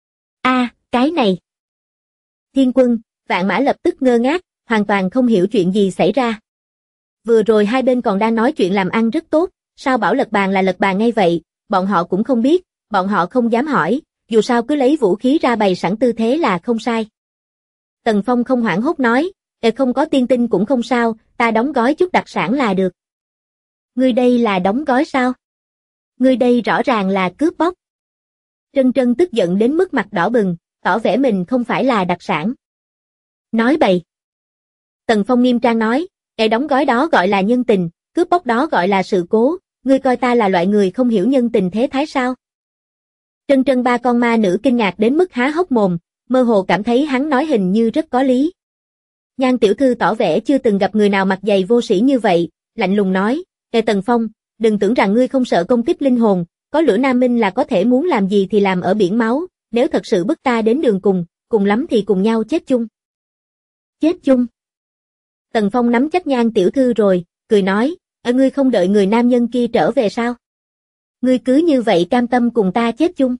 Speaker 2: Cái này. Thiên Quân, Vạn Mã lập tức ngơ ngác, hoàn toàn không hiểu chuyện gì xảy ra. Vừa rồi hai bên còn đang nói chuyện làm ăn rất tốt, sao bảo lật bàn là lật bàn ngay vậy, bọn họ cũng không biết, bọn họ không dám hỏi, dù sao cứ lấy vũ khí ra bày sẵn tư thế là không sai. Tần Phong không hoảng hốt nói, không có tiên tinh cũng không sao, ta đóng gói chút đặc sản là được. Ngươi đây là đóng gói sao? Ngươi đây rõ ràng là cướp bóc. Trân Trân tức giận đến mức mặt đỏ bừng, tỏ vẻ mình không phải là đặc sản. Nói bậy. Tần Phong nghiêm trang nói, "Kẻ đóng gói đó gọi là nhân tình, cướp bóc đó gọi là sự cố, ngươi coi ta là loại người không hiểu nhân tình thế thái sao?" Trân Trân ba con ma nữ kinh ngạc đến mức há hốc mồm, mơ hồ cảm thấy hắn nói hình như rất có lý. Nhan tiểu thư tỏ vẻ chưa từng gặp người nào mặt dày vô sĩ như vậy, lạnh lùng nói, Tần Phong, đừng tưởng rằng ngươi không sợ công kích linh hồn, có lửa Nam Minh là có thể muốn làm gì thì làm ở biển máu, nếu thật sự bức ta đến đường cùng lắm thì cùng nhau chết chung." Chết chung? Tần Phong nắm chắc Nhan tiểu thư rồi, cười nói, ngươi không đợi người nam nhân kia trở về sao? Ngươi cứ như vậy cam tâm cùng ta chết chung?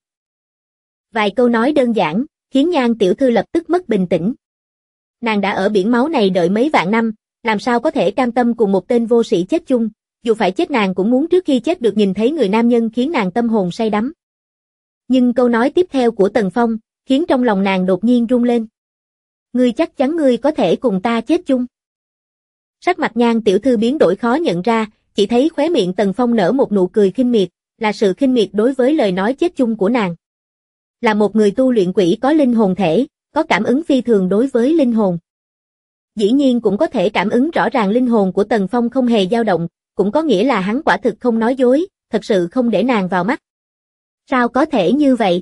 Speaker 2: Vài câu nói đơn giản, khiến Nhan tiểu thư lập tức mất bình tĩnh. Nàng đã ở biển máu này đợi mấy vạn năm, làm sao có thể cam tâm cùng một tên vô sĩ chết chung, dù phải chết nàng cũng muốn trước khi chết được nhìn thấy người nam nhân khiến nàng tâm hồn say đắm. Nhưng câu nói tiếp theo của Tần Phong, khiến trong lòng nàng đột nhiên rung lên. Ngươi chắc chắn ngươi có thể cùng ta chết chung? Sắc mặt Nhan tiểu thư biến đổi khó nhận ra, chỉ thấy khóe miệng Tần Phong nở một nụ cười khinh miệt, là sự khinh miệt đối với lời nói chết chung của nàng. Là một người tu luyện quỷ có linh hồn thể, có cảm ứng phi thường đối với linh hồn. Dĩ nhiên cũng có thể cảm ứng rõ ràng linh hồn của Tần Phong không hề dao động, cũng có nghĩa là hắn quả thực không nói dối, thật sự không để nàng vào mắt. Sao có thể như vậy?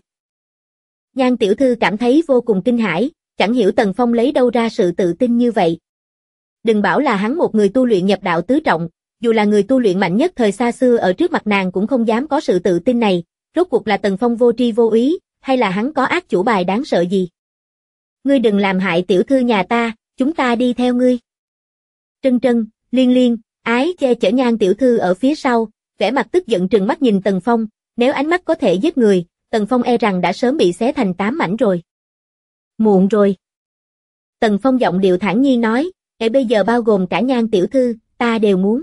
Speaker 2: Nhan tiểu thư cảm thấy vô cùng kinh hãi, chẳng hiểu Tần Phong lấy đâu ra sự tự tin như vậy. Đừng bảo là hắn một người tu luyện nhập đạo tứ trọng, dù là người tu luyện mạnh nhất thời xa xưa ở trước mặt nàng cũng không dám có sự tự tin này, rốt cuộc là Tần Phong vô tri vô úy, hay là hắn có ác chủ bài đáng sợ gì? Ngươi đừng làm hại tiểu thư nhà ta, chúng ta đi theo ngươi. Trân Trân, Liên Liên, Ái che chở Nhan tiểu thư ở phía sau, vẻ mặt tức giận trừng mắt nhìn Tần Phong, nếu ánh mắt có thể giết người, Tần Phong e rằng đã sớm bị xé thành 8 mảnh rồi. Muộn rồi. Tần Phong giọng điệu thản nhiên nói, bây giờ bao gồm cả Nhan tiểu thư, ta đều muốn.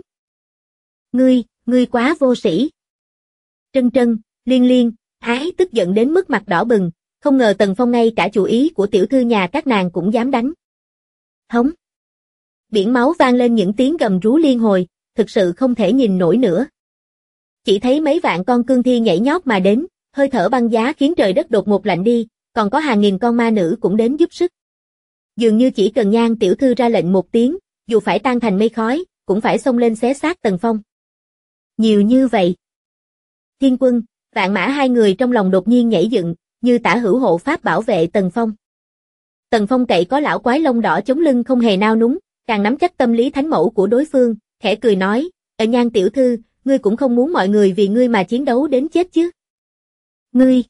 Speaker 2: Ngươi quá vô sĩ. Trân Trân, Liên Liên, Ái tức giận đến mức mặt đỏ bừng, không ngờ Tần Phong ngay cả chủ ý của tiểu thư nhà các nàng cũng dám đánh. Hống. Biển máu vang lên những tiếng gầm rú liên hồi, thực sự không thể nhìn nổi nữa. Chỉ thấy mấy vạn con cương thi nhảy nhót mà đến, hơi thở băng giá khiến trời đất đột ngột lạnh đi, còn có hàng nghìn con ma nữ cũng đến giúp sức. Dường như chỉ cần Nhan tiểu thư ra lệnh một tiếng, dù phải tan thành mây khói, cũng phải xông lên xé xác Tần Phong. Nhiều như vậy. Thiên Quân, Vạn Mã hai người trong lòng đột nhiên nhảy dựng, như tả hữu hộ pháp bảo vệ Tần Phong. Tần Phong cậy có lão quái lông đỏ chống lưng không hề nao núng, càng nắm chắc tâm lý thánh mẫu của đối phương, khẽ cười nói, Nhan tiểu thư, ngươi cũng không muốn mọi người vì ngươi mà chiến đấu đến chết chứ? Ngươi.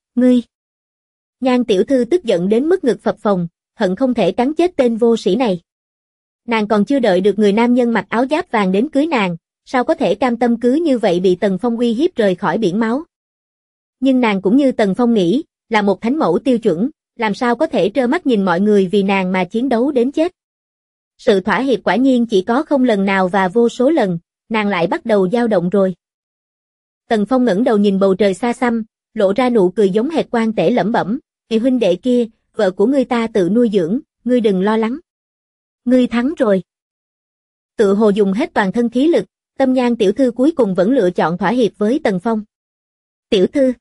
Speaker 2: Nhan tiểu thư tức giận đến mức ngực phập phồng, hận không thể cắn chết tên vô sĩ này. Nàng còn chưa đợi được người nam nhân mặc áo giáp vàng đến cưới nàng, sao có thể cam tâm cứ như vậy bị Tần Phong uy hiếp rời khỏi biển máu. Nhưng nàng cũng như Tần Phong nghĩ, là một thánh mẫu tiêu chuẩn, làm sao có thể trơ mắt nhìn mọi người vì nàng mà chiến đấu đến chết. Sự thỏa hiệp quả nhiên chỉ có không lần nào và vô số lần, nàng lại bắt đầu dao động rồi. Tần Phong ngẩng đầu nhìn bầu trời xa xăm, lộ ra nụ cười giống hệt quan tể lẩm bẩm, "Vị huynh đệ kia, vợ của ngươi ta tự nuôi dưỡng, ngươi đừng lo lắng. Ngươi thắng rồi." Tự hồ dùng hết toàn thân khí lực, tâm Nhan tiểu thư cuối cùng vẫn lựa chọn thỏa hiệp với Tần Phong. Tiểu thư.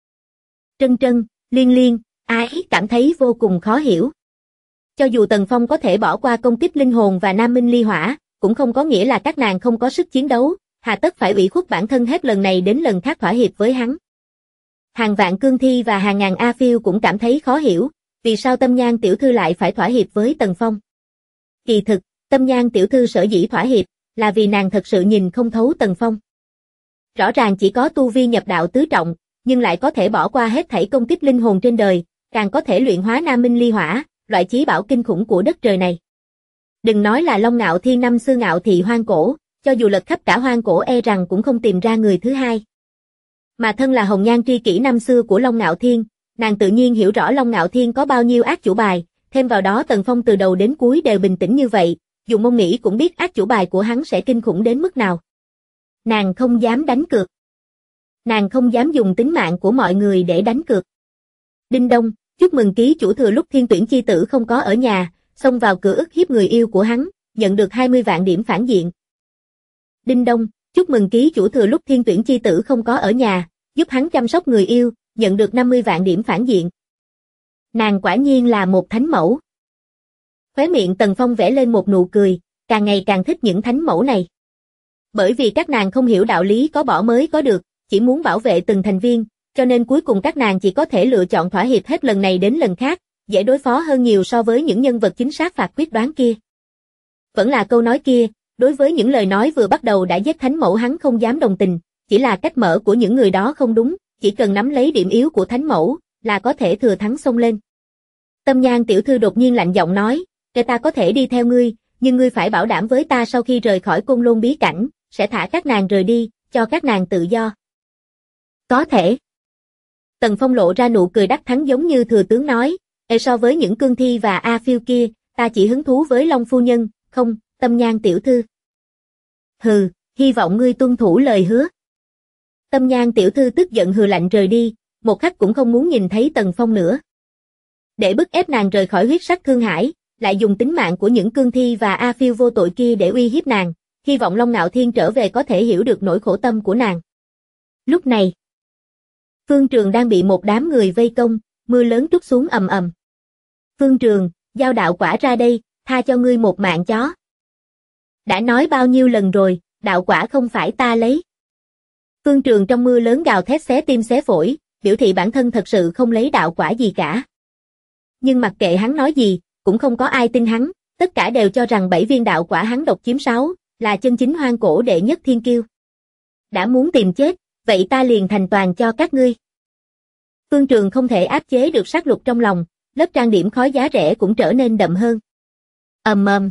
Speaker 2: Trân Trân, Liên Liên, Ái cảm thấy vô cùng khó hiểu. Cho dù Tần Phong có thể bỏ qua công kích linh hồn và Nam Minh ly hỏa, cũng không có nghĩa là các nàng không có sức chiến đấu, hà tất phải ủy khuất bản thân hết lần này đến lần khác thỏa hiệp với hắn. Hàng vạn cương thi và hàng ngàn A Phiêu cũng cảm thấy khó hiểu, vì sao tâm Nhan tiểu thư lại phải thỏa hiệp với Tần Phong. Kỳ thực, tâm Nhan tiểu thư sở dĩ thỏa hiệp, là vì nàng thật sự nhìn không thấu Tần Phong. Rõ ràng chỉ có tu vi nhập đạo tứ trọng, nhưng lại có thể bỏ qua hết thảy công kích linh hồn trên đời, càng có thể luyện hóa Nam Minh ly hỏa, loại chí bảo kinh khủng của đất trời này. Đừng nói là Long Ngạo Thiên năm xưa ngạo thị hoang cổ, cho dù lật khắp cả hoang cổ e rằng cũng không tìm ra người thứ hai. Mà thân là hồng nhan tri kỷ năm xưa của Long Ngạo Thiên, nàng tự nhiên hiểu rõ Long Ngạo Thiên có bao nhiêu ác chủ bài, thêm vào đó Tần Phong từ đầu đến cuối đều bình tĩnh như vậy, dù mong nghĩ cũng biết ác chủ bài của hắn sẽ kinh khủng đến mức nào. Nàng không dám đánh cược. Nàng không dám dùng tính mạng của mọi người để đánh cược. Đinh đông, chúc mừng ký chủ thừa lúc Thiên Tuyển chi tử không có ở nhà, xông vào cửa ức hiếp người yêu của hắn, nhận được 20 vạn điểm phản diện. Đinh đông, chúc mừng ký chủ thừa lúc Thiên Tuyển chi tử không có ở nhà, giúp hắn chăm sóc người yêu, nhận được 50 vạn điểm phản diện. Nàng quả nhiên là một thánh mẫu. Khóe miệng Tần Phong vẽ lên một nụ cười, càng ngày càng thích những thánh mẫu này. Bởi vì các nàng không hiểu đạo lý có bỏ mới có được, chỉ muốn bảo vệ từng thành viên, cho nên cuối cùng các nàng chỉ có thể lựa chọn thỏa hiệp hết lần này đến lần khác, dễ đối phó hơn nhiều so với những nhân vật chính xác phạt quyết đoán kia. Vẫn là câu nói kia, đối với những lời nói vừa bắt đầu đã giết thánh mẫu hắn không dám đồng tình, chỉ là cách mở của những người đó không đúng, chỉ cần nắm lấy điểm yếu của thánh mẫu, là có thể thừa thắng xông lên. Tâm Nhan tiểu thư đột nhiên lạnh giọng nói, ta có thể đi theo ngươi, nhưng ngươi phải bảo đảm với ta sau khi rời khỏi Côn Lôn bí cảnh, sẽ thả các nàng rời đi, cho các nàng tự do. Có thể. Tần Phong lộ ra nụ cười đắc thắng giống như thừa tướng nói, so với những cương thi và A Phiêu kia, ta chỉ hứng thú với Long phu nhân, không, Tâm Nhan tiểu thư. Hừ, hy vọng ngươi tuân thủ lời hứa. Tâm Nhan tiểu thư tức giận hừ lạnh rời đi, một khắc cũng không muốn nhìn thấy Tần Phong nữa. Để bức ép nàng rời khỏi huyết sắc Thương Hải, lại dùng tính mạng của những cương thi và A Phiêu vô tội kia để uy hiếp nàng, hy vọng Long Nạo Thiên trở về có thể hiểu được nỗi khổ tâm của nàng. Lúc này, Phương Trường đang bị một đám người vây công, mưa lớn trút xuống ầm ầm. Phương Trường, giao đạo quả ra đây, tha cho ngươi một mạng chó. Đã nói bao nhiêu lần rồi, đạo quả không phải ta lấy. Phương Trường trong mưa lớn gào thét xé tim xé phổi, biểu thị bản thân thật sự không lấy đạo quả gì cả. Nhưng mặc kệ hắn nói gì, cũng không có ai tin hắn, tất cả đều cho rằng 7 viên đạo quả hắn độc chiếm 6, là chân chính hoang cổ đệ nhất thiên kiêu. Đã muốn tìm chết, vậy ta liền thành toàn cho các ngươi. Phương Trường không thể áp chế được sát lục trong lòng, lớp trang điểm khói giá rẻ cũng trở nên đậm hơn. Ầm ầm.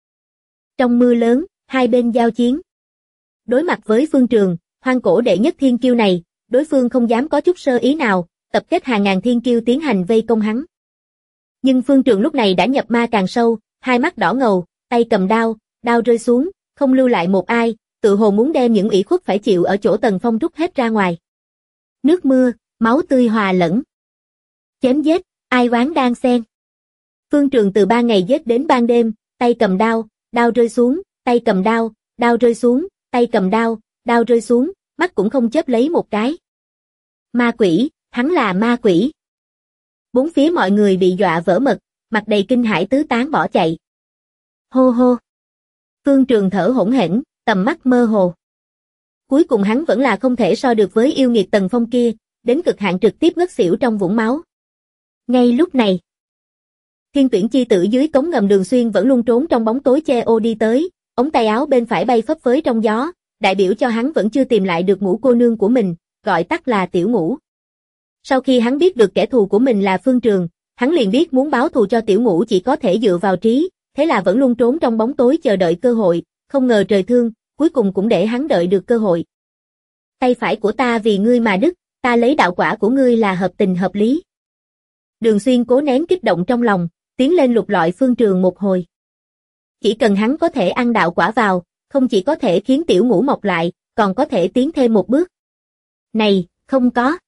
Speaker 2: Trong mưa lớn, hai bên giao chiến. Đối mặt với Phương Trường, hoang cổ đệ nhất thiên kiêu này, đối phương không dám có chút sơ ý nào, tập kết hàng ngàn thiên kiêu tiến hành vây công hắn. Nhưng Phương Trường lúc này đã nhập ma càng sâu, hai mắt đỏ ngầu, tay cầm đao, đao rơi xuống, không lưu lại một ai, tự hồ muốn đem những ủy khuất phải chịu ở chỗ Tần Phong rút hết ra ngoài. Nước mưa, máu tươi hòa lẫn. Chém giết, ai oán đang xen. Phương Trường từ ban ngày giết đến ban đêm, tay cầm đao, đao rơi xuống, tay cầm đao, đao rơi xuống, tay cầm đao, đao rơi xuống, mắt cũng không chớp lấy một cái. Ma quỷ, hắn là ma quỷ. Bốn phía mọi người bị dọa vỡ mật, mặt đầy kinh hãi tứ tán bỏ chạy. Hô hô. Phương Trường thở hổn hển, tầm mắt mơ hồ. Cuối cùng hắn vẫn là không thể so được với yêu nghiệt Tần Phong kia, đến cực hạn trực tiếp ngất xỉu trong vũng máu. Ngay lúc này, Thiên Tuyển chi tử dưới cống ngầm Đường Xuyên vẫn luôn trốn trong bóng tối che ô đi tới, ống tay áo bên phải bay phấp phới trong gió, đại biểu cho hắn vẫn chưa tìm lại được Ngũ cô nương của mình, gọi tắt là Tiểu Ngũ. Sau khi hắn biết được kẻ thù của mình là Phương Trường, hắn liền biết muốn báo thù cho Tiểu Ngũ chỉ có thể dựa vào trí, thế là vẫn luôn trốn trong bóng tối chờ đợi cơ hội, không ngờ trời thương, cuối cùng cũng để hắn đợi được cơ hội. Tay phải của ta vì ngươi mà đứt, ta lấy đạo quả của ngươi là hợp tình hợp lý. Đường Xuyên cố nén kích động trong lòng, tiến lên lục lọi Phương Trường một hồi. Chỉ cần hắn có thể ăn đạo quả vào, không chỉ có thể khiến Tiểu Ngũ mọc lại, còn có thể tiến thêm một bước. Này, không có.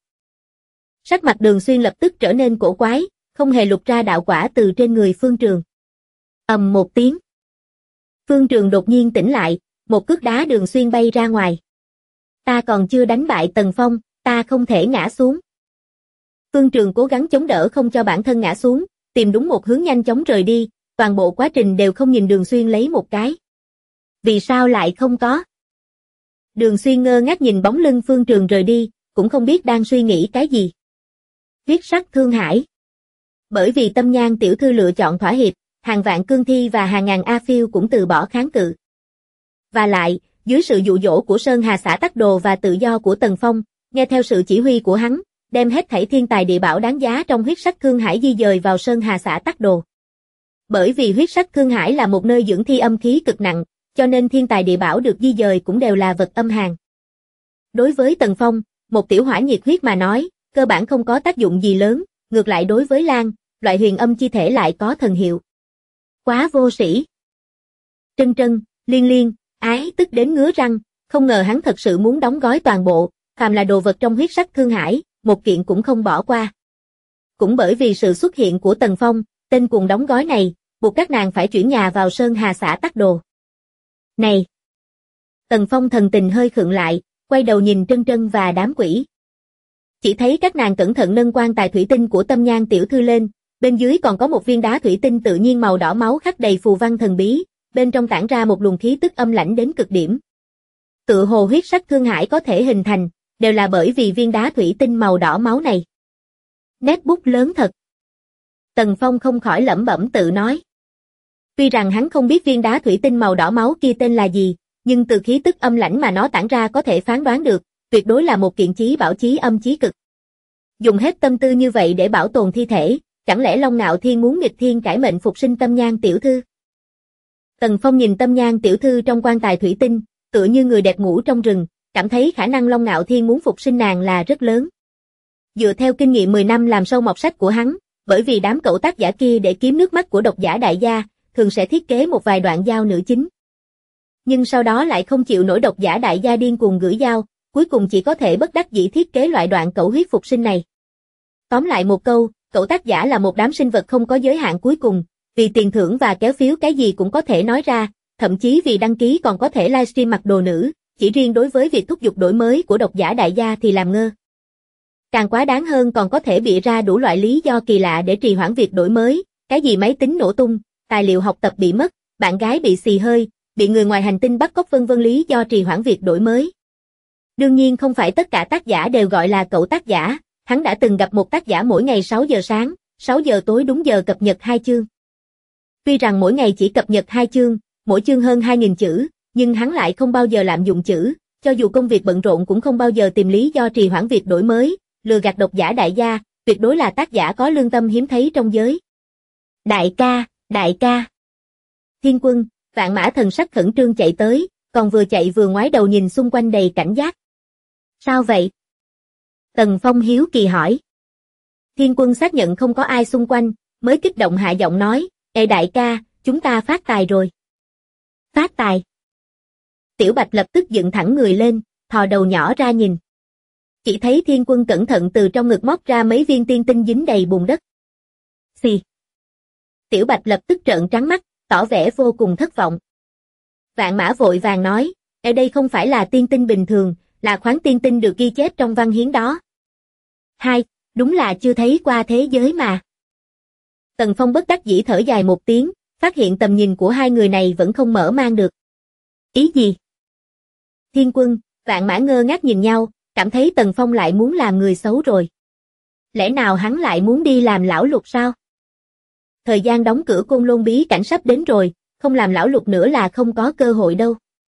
Speaker 2: Sắc mặt Đường Xuyên lập tức trở nên cổ quái, không hề lục ra đạo quả từ trên người Phương Trường. Ầm một tiếng. Phương Trường đột nhiên tỉnh lại, một cước đá Đường Xuyên bay ra ngoài. Ta còn chưa đánh bại Tần Phong, ta không thể ngã xuống. Phương Trường cố gắng chống đỡ không cho bản thân ngã xuống, tìm đúng một hướng nhanh chóng rời đi, toàn bộ quá trình đều không nhìn Đường Xuyên lấy một cái. Vì sao lại không có? Đường Xuyên ngơ ngác nhìn bóng lưng Phương Trường rời đi, cũng không biết đang suy nghĩ cái gì. Huyết sắc Thương Hải. Bởi vì Tâm Nhan tiểu thư lựa chọn thỏa hiệp, hàng vạn cương thi và hàng ngàn A Phiêu cũng từ bỏ kháng cự. Và lại, dưới sự dụ dỗ của Sơn Hà xã Tắc Đồ và tự do của Tần Phong, nghe theo sự chỉ huy của hắn, đem hết thảy thiên tài địa bảo đáng giá trong huyết sắc Thương Hải di dời vào Sơn Hà xã Tắc Đồ. Bởi vì huyết sắc Thương Hải là một nơi dưỡng thi âm khí cực nặng, cho nên thiên tài địa bảo được di dời cũng đều là vật âm hàn. Đối với Tần Phong, một tiểu hỏa nhiệt huyết mà nói, cơ bản không có tác dụng gì lớn, ngược lại đối với Lan, loại huyền âm chi thể lại có thần hiệu. Quá vô sĩ. Trân Trân, Liên Liên, ái tức đến ngứa răng, không ngờ hắn thật sự muốn đóng gói toàn bộ, phàm là đồ vật trong huyết sắc Thương Hải, một kiện cũng không bỏ qua. Cũng bởi vì sự xuất hiện của Tần Phong, tên cuồng đóng gói này, buộc các nàng phải chuyển nhà vào Sơn Hà xã Tắc Đồ. Này! Tần Phong thần tình hơi khựng lại, quay đầu nhìn Trân Trân và đám quỷ. Chỉ thấy các nàng cẩn thận nâng quan tài thủy tinh của Tâm Nhan tiểu thư lên, bên dưới còn có một viên đá thủy tinh tự nhiên màu đỏ máu khắc đầy phù văn thần bí, bên trong tản ra một luồng khí tức âm lãnh đến cực điểm. Tựa hồ huyết sắc thương hải có thể hình thành, đều là bởi vì viên đá thủy tinh màu đỏ máu này. Nét bút lớn thật. Tần Phong không khỏi lẩm bẩm tự nói. Tuy rằng hắn không biết viên đá thủy tinh màu đỏ máu kia tên là gì, nhưng từ khí tức âm lãnh mà nó tản ra có thể phán đoán được, tuyệt đối là một kiện chí bảo chí âm chí cực. Dùng hết tâm tư như vậy để bảo tồn thi thể, chẳng lẽ Long Nạo Thiên muốn nghịch thiên cải mệnh phục sinh Tâm Nhan tiểu thư? Tần Phong nhìn Tâm Nhan tiểu thư trong quan tài thủy tinh, tựa như người đẹp ngủ trong rừng, cảm thấy khả năng Long Nạo Thiên muốn phục sinh nàng là rất lớn. Dựa theo kinh nghiệm 10 năm làm sâu mọt sách của hắn, bởi vì đám cẩu tác giả kia để kiếm nước mắt của độc giả đại gia, thường sẽ thiết kế một vài đoạn giao nữ chính. Nhưng sau đó lại không chịu nổi độc giả đại gia điên cuồng gửi giao, cuối cùng chỉ có thể bất đắc dĩ thiết kế loại đoạn cẩu huyết phục sinh này. Tóm lại một câu, cẩu tác giả là một đám sinh vật không có giới hạn cuối cùng, vì tiền thưởng và kéo phiếu cái gì cũng có thể nói ra, thậm chí vì đăng ký còn có thể livestream mặc đồ nữ, chỉ riêng đối với việc thúc giục đổi mới của độc giả đại gia thì làm ngơ. Càng quá đáng hơn còn có thể bịa ra đủ loại lý do kỳ lạ để trì hoãn việc đổi mới, cái gì máy tính nổ tung, tài liệu học tập bị mất, bạn gái bị xì hơi, bị người ngoài hành tinh bắt cóc vân vân lý do trì hoãn việc đổi mới. Đương nhiên không phải tất cả tác giả đều gọi là cẩu tác giả, hắn đã từng gặp một tác giả mỗi ngày 6 giờ sáng, 6 giờ tối đúng giờ cập nhật 2 chương. Tuy rằng mỗi ngày chỉ cập nhật 2 chương, mỗi chương hơn 2.000 chữ, nhưng hắn lại không bao giờ lạm dụng chữ, cho dù công việc bận rộn cũng không bao giờ tìm lý do trì hoãn việc đổi mới, lừa gạt độc giả đại gia, tuyệt đối là tác giả có lương tâm hiếm thấy trong giới. Đại ca, đại ca. Thiên Quân, Vạn Mã thần sắc khẩn trương chạy tới, còn vừa chạy vừa ngoái đầu nhìn xung quanh đầy cảnh giác. Sao vậy? Tần Phong hiếu kỳ hỏi. Thiên Quân xác nhận không có ai xung quanh, mới kích động hạ giọng nói, ê đại ca, chúng ta phát tài rồi. Phát tài. Tiểu Bạch lập tức dựng thẳng người lên, thò đầu nhỏ ra nhìn. Chỉ thấy Thiên Quân cẩn thận từ trong ngực móc ra mấy viên tiên tinh dính đầy bùn đất. Xì. Tiểu Bạch lập tức trợn trắng mắt, tỏ vẻ vô cùng thất vọng. Vạn Mã vội vàng nói, ở đây không phải là tiên tinh bình thường, là khoáng tiên tinh được ghi chép trong văn hiến đó. Hai, đúng là chưa thấy qua thế giới mà. Tần Phong bất đắc dĩ thở dài một tiếng, phát hiện tầm nhìn của hai người này vẫn không mở mang được. Ý gì? Thiên Quân, Vạn Mã ngơ ngác nhìn nhau, cảm thấy Tần Phong lại muốn làm người xấu rồi. Lẽ nào hắn lại muốn đi làm lão lục sao? Thời gian đóng cửa Côn Lôn bí cảnh sắp đến rồi, không làm lão lục nữa là không có cơ hội đâu.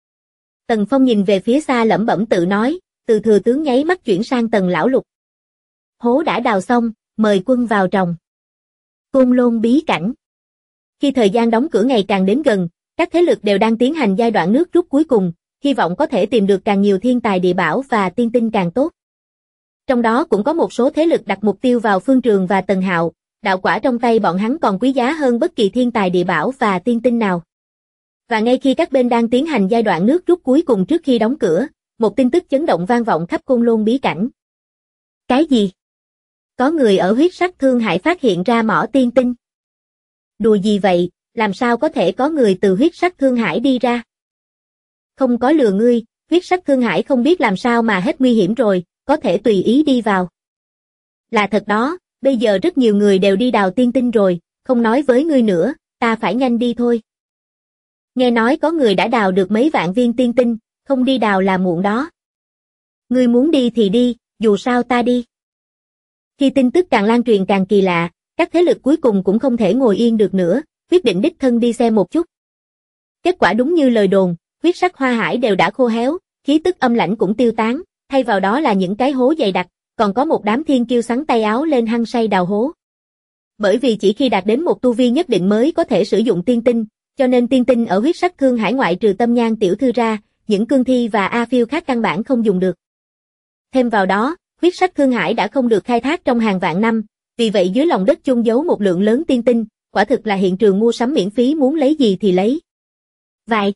Speaker 2: Tần Phong nhìn về phía xa lẩm bẩm tự nói, từ thừa tướng nháy mắt chuyển sang Tần lão lục. Hố đã đào xong, mời quân vào trồng. Côn Lôn bí cảnh. Khi thời gian đóng cửa ngày càng đến gần, các thế lực đều đang tiến hành giai đoạn nước rút cuối cùng, hy vọng có thể tìm được càng nhiều thiên tài địa bảo và tiên tinh càng tốt. Trong đó cũng có một số thế lực đặt mục tiêu vào Phương Trường và Tần Hạo, đạo quả trong tay bọn hắn còn quý giá hơn bất kỳ thiên tài địa bảo và tiên tinh nào. Và ngay khi các bên đang tiến hành giai đoạn nước rút cuối cùng trước khi đóng cửa, một tin tức chấn động vang vọng khắp Côn Lôn bí cảnh. Cái gì? Có người ở huyết sắc thương hải phát hiện ra mỏ tiên tinh. Đùa gì vậy, làm sao có thể có người từ huyết sắc thương hải đi ra? Không có lừa ngươi, huyết sắc thương hải không biết làm sao mà hết nguy hiểm rồi, có thể tùy ý đi vào. Là thật đó, bây giờ rất nhiều người đều đi đào tiên tinh rồi, không nói với ngươi nữa, ta phải nhanh đi thôi. Nghe nói có người đã đào được mấy vạn viên tiên tinh, không đi đào là muộn đó. Ngươi muốn đi thì đi, dù sao ta đi. Khi tin tức càng lan truyền càng kỳ lạ, các thế lực cuối cùng cũng không thể ngồi yên được nữa, quyết định đích thân đi xem một chút. Kết quả đúng như lời đồn, huyết sắc hoa hải đều đã khô héo, khí tức âm lãnh cũng tiêu tán, thay vào đó là những cái hố dày đặc, còn có một đám thiên kiêu xắn tay áo lên hăng say đào hố. Bởi vì chỉ khi đạt đến một tu vi nhất định mới có thể sử dụng tiên tinh, cho nên tiên tinh ở huyết sắc thương hải ngoại trừ Tâm Nhan tiểu thư ra, những cương thi và A Phiêu khác căn bản không dùng được. Thêm vào đó, huyết sắc thương hải đã không được khai thác trong hàng vạn năm, vì vậy dưới lòng đất chôn giấu một lượng lớn tiên tinh, quả thực là hiện trường mua sắm miễn phí, muốn lấy gì thì lấy. Vậy,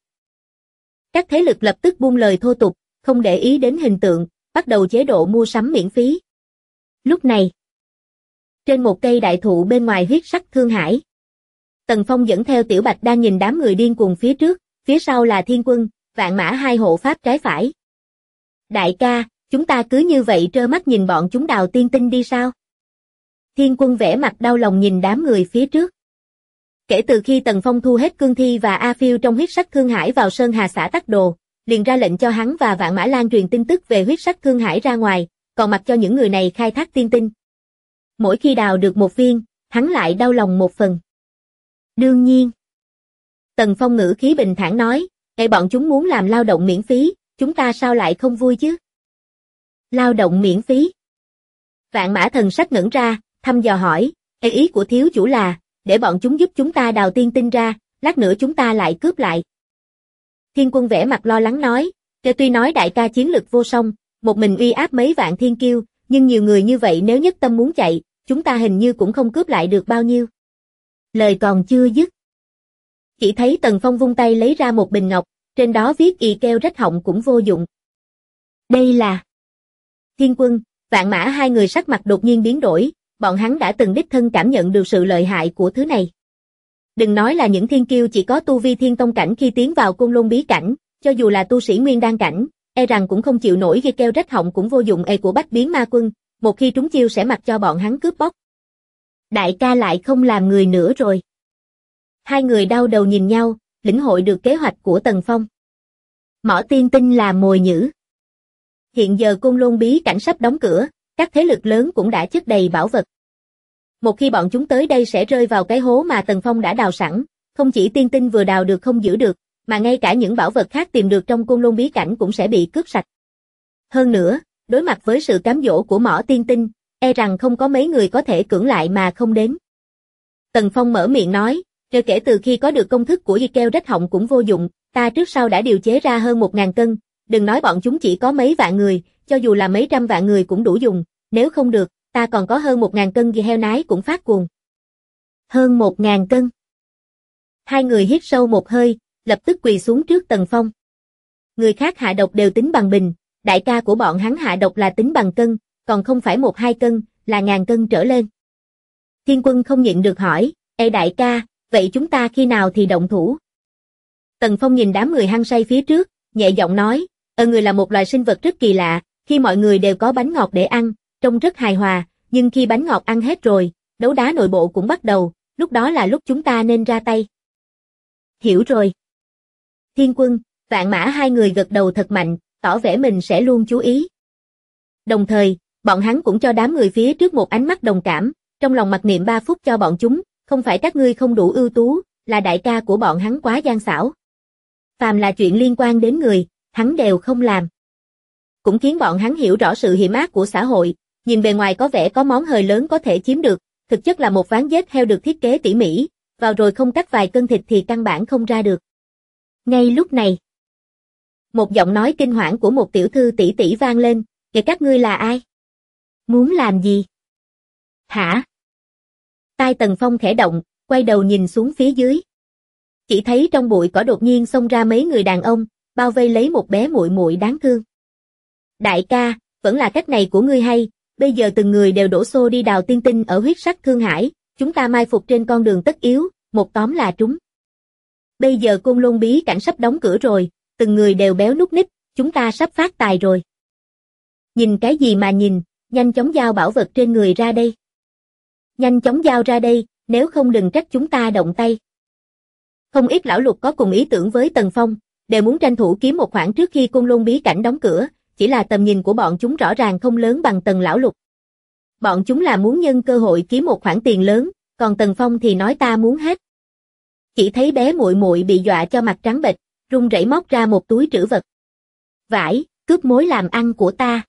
Speaker 2: các thế lực lập tức buông lời thô tục, không để ý đến hình tượng, bắt đầu chế độ mua sắm miễn phí. Lúc này, trên một cây đại thụ bên ngoài huyết sắc thương hải, Tần Phong dẫn theo Tiểu Bạch đang nhìn đám người điên cuồng phía trước, phía sau là Thiên Quân, Vạn Mã hai hộ pháp trái phải. Đại ca, chúng ta cứ như vậy trơ mắt nhìn bọn chúng đào tiên tinh đi sao? Thiên Quân vẻ mặt đau lòng nhìn đám người phía trước. Kể từ khi Tần Phong thu hết cương thi và A Phiêu trong huyết sắc thương hải vào Sơn Hà xã Tắc Đồ, liền ra lệnh cho hắn và Vạn Mã Lan truyền tin tức về huyết sắc thương hải ra ngoài, còn mặc cho những người này khai thác tiên tinh. Mỗi khi đào được một viên, hắn lại đau lòng một phần. Đương nhiên. Tần Phong ngữ khí bình thản nói, bọn chúng muốn làm lao động miễn phí, chúng ta sao lại không vui chứ? Lao động miễn phí. Vạn Mã thần sắc ngẩn ra, thăm dò hỏi, ý của thiếu chủ là, để bọn chúng giúp chúng ta đào tiên tinh ra, lát nữa chúng ta lại cướp lại. Thiên Quân vẻ mặt lo lắng nói, tuy nói đại ca chiến lực vô song, một mình uy áp mấy vạn thiên kiêu, nhưng nhiều người như vậy nếu nhất tâm muốn chạy, chúng ta hình như cũng không cướp lại được bao nhiêu. Lời còn chưa dứt. Chỉ thấy Tần Phong vung tay lấy ra một bình ngọc, trên đó viết y keo rách họng cũng vô dụng. Đây là... Thiên Quân, Vạn Mã hai người sắc mặt đột nhiên biến đổi, bọn hắn đã từng đích thân cảm nhận được sự lợi hại của thứ này. Đừng nói là những thiên kiêu chỉ có tu vi thiên tông cảnh khi tiến vào Côn Lôn bí cảnh, cho dù là tu sĩ nguyên đan cảnh, rằng cũng không chịu nổi gây keo rách họng cũng vô dụng của Bách Biến Ma Quân, một khi trúng chiêu sẽ mặc cho bọn hắn cướp bóc. Đại ca lại không làm người nữa rồi. Hai người đau đầu nhìn nhau, lĩnh hội được kế hoạch của Tần Phong. Mỏ tiên tinh là mồi nhử. Hiện giờ Côn Lôn bí cảnh sắp đóng cửa, các thế lực lớn cũng đã chất đầy bảo vật. Một khi bọn chúng tới đây sẽ rơi vào cái hố mà Tần Phong đã đào sẵn, không chỉ tiên tinh vừa đào được không giữ được, mà ngay cả những bảo vật khác tìm được trong Côn Lôn bí cảnh cũng sẽ bị cướp sạch. Hơn nữa, đối mặt với sự cám dỗ của mỏ tiên tinh, rằng không có mấy người có thể cưỡng lại mà không đến. Tần Phong mở miệng nói, kể từ khi có được công thức của keo rách họng cũng vô dụng, ta trước sau đã điều chế ra hơn 1000 cân, đừng nói bọn chúng chỉ có mấy vạn người, cho dù là mấy trăm vạn người cũng đủ dùng, nếu không được, ta còn có hơn 1000 cân heo nái cũng phát cuồng. Hơn 1000 cân. Hai người hít sâu một hơi, lập tức quỳ xuống trước Tần Phong. Người khác hạ độc đều tính bằng bình, đại ca của bọn hắn hạ độc là tính bằng cân, còn không phải 1-2 cân, là ngàn cân trở lên. Thiên Quân không nhịn được hỏi, đại ca, vậy chúng ta khi nào thì động thủ? Tần Phong nhìn đám người hăng say phía trước, nhẹ giọng nói, người là một loài sinh vật rất kỳ lạ, khi mọi người đều có bánh ngọt để ăn, trông rất hài hòa, nhưng khi bánh ngọt ăn hết rồi, đấu đá nội bộ cũng bắt đầu, lúc đó là lúc chúng ta nên ra tay. Hiểu rồi. Thiên Quân, Vạn Mã hai người gật đầu thật mạnh, tỏ vẻ mình sẽ luôn chú ý. Đồng thời, bọn hắn cũng cho đám người phía trước một ánh mắt đồng cảm, trong lòng mặc niệm 3 phút cho bọn chúng, không phải các ngươi không đủ ưu tú, là đại ca của bọn hắn quá gian xảo. Phàm là chuyện liên quan đến người, hắn đều không làm. Cũng khiến bọn hắn hiểu rõ sự hiểm ác của xã hội, nhìn bề ngoài có vẻ có món hời lớn có thể chiếm được, thực chất là một ván giết heo được thiết kế tỉ mỉ, vào rồi không cắt vài cân thịt thì căn bản không ra được. Ngay lúc này, một giọng nói kinh hoảng của một tiểu thư tỷ tỷ vang lên, các ngươi là ai? Muốn làm gì? Hả? Tai Tần Phong khẽ động, quay đầu nhìn xuống phía dưới. Chỉ thấy trong bụi cỏ đột nhiên xông ra mấy người đàn ông, bao vây lấy một bé muội muội đáng thương. Đại ca, vẫn là cách này của ngươi hay, bây giờ từng người đều đổ xô đi đào tiên tinh ở huyết sắc thương hải, chúng ta mai phục trên con đường tất yếu, một tóm là trúng. Bây giờ Côn Lôn bí cảnh sắp đóng cửa rồi, từng người đều béo núc ních, chúng ta sắp phát tài rồi. Nhìn cái gì mà nhìn, nhanh chóng giao bảo vật trên người ra đây. Nhanh chóng giao ra đây, nếu không đừng trách chúng ta động tay. Không ít lão lục có cùng ý tưởng với Tần Phong, đều muốn tranh thủ kiếm một khoản trước khi Côn Lôn bí cảnh đóng cửa, chỉ là tầm nhìn của bọn chúng rõ ràng không lớn bằng Tần lão lục. Bọn chúng là muốn nhân cơ hội kiếm một khoản tiền lớn, còn Tần Phong thì nói ta muốn hết. Chỉ thấy bé muội muội bị dọa cho mặt trắng bệch, run rẩy móc ra một túi trữ vật. Vải, cướp mối làm ăn của ta.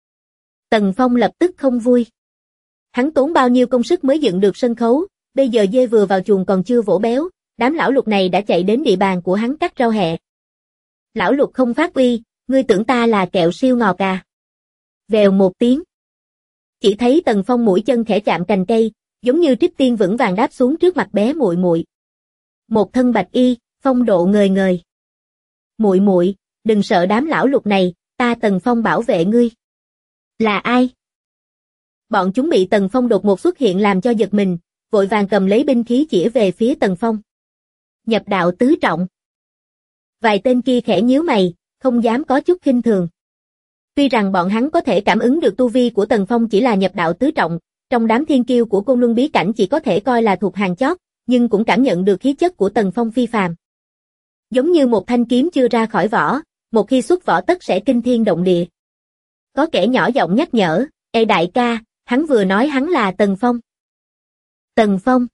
Speaker 2: Tần Phong lập tức không vui. Hắn tốn bao nhiêu công sức mới dựng được sân khấu, bây giờ dê vừa vào chuồng còn chưa vỗ béo, đám lão lục này đã chạy đến địa bàn của hắn cắt rau hẹ. Lão lục không phát uy, ngươi tưởng ta là kẹo siêu ngọt à? Vèo một tiếng. Chỉ thấy Tần Phong mũi chân khẽ chạm cành cây, giống như trích tiên vững vàng đáp xuống trước mặt bé muội muội. Một thân bạch y, phong độ ngời ngời. Muội muội, đừng sợ đám lão lục này, ta Tần Phong bảo vệ ngươi. Là ai? Bọn chúng bị Tần Phong đột ngột xuất hiện làm cho giật mình, vội vàng cầm lấy binh khí chĩa về phía Tần Phong. Nhập đạo tứ trọng. Vài tên kia khẽ nhíu mày, không dám có chút khinh thường. Tuy rằng bọn hắn có thể cảm ứng được tu vi của Tần Phong chỉ là nhập đạo tứ trọng, trong đám thiên kiêu của Côn Luân bí cảnh chỉ có thể coi là thuộc hàng chót, nhưng cũng cảm nhận được khí chất của Tần Phong phi phàm. Giống như một thanh kiếm chưa ra khỏi vỏ, một khi xuất vỏ tất sẽ kinh thiên động địa. Có kẻ nhỏ giọng nhắc nhở, "Ê đại ca, hắn vừa nói hắn là Tần Phong." Tần Phong.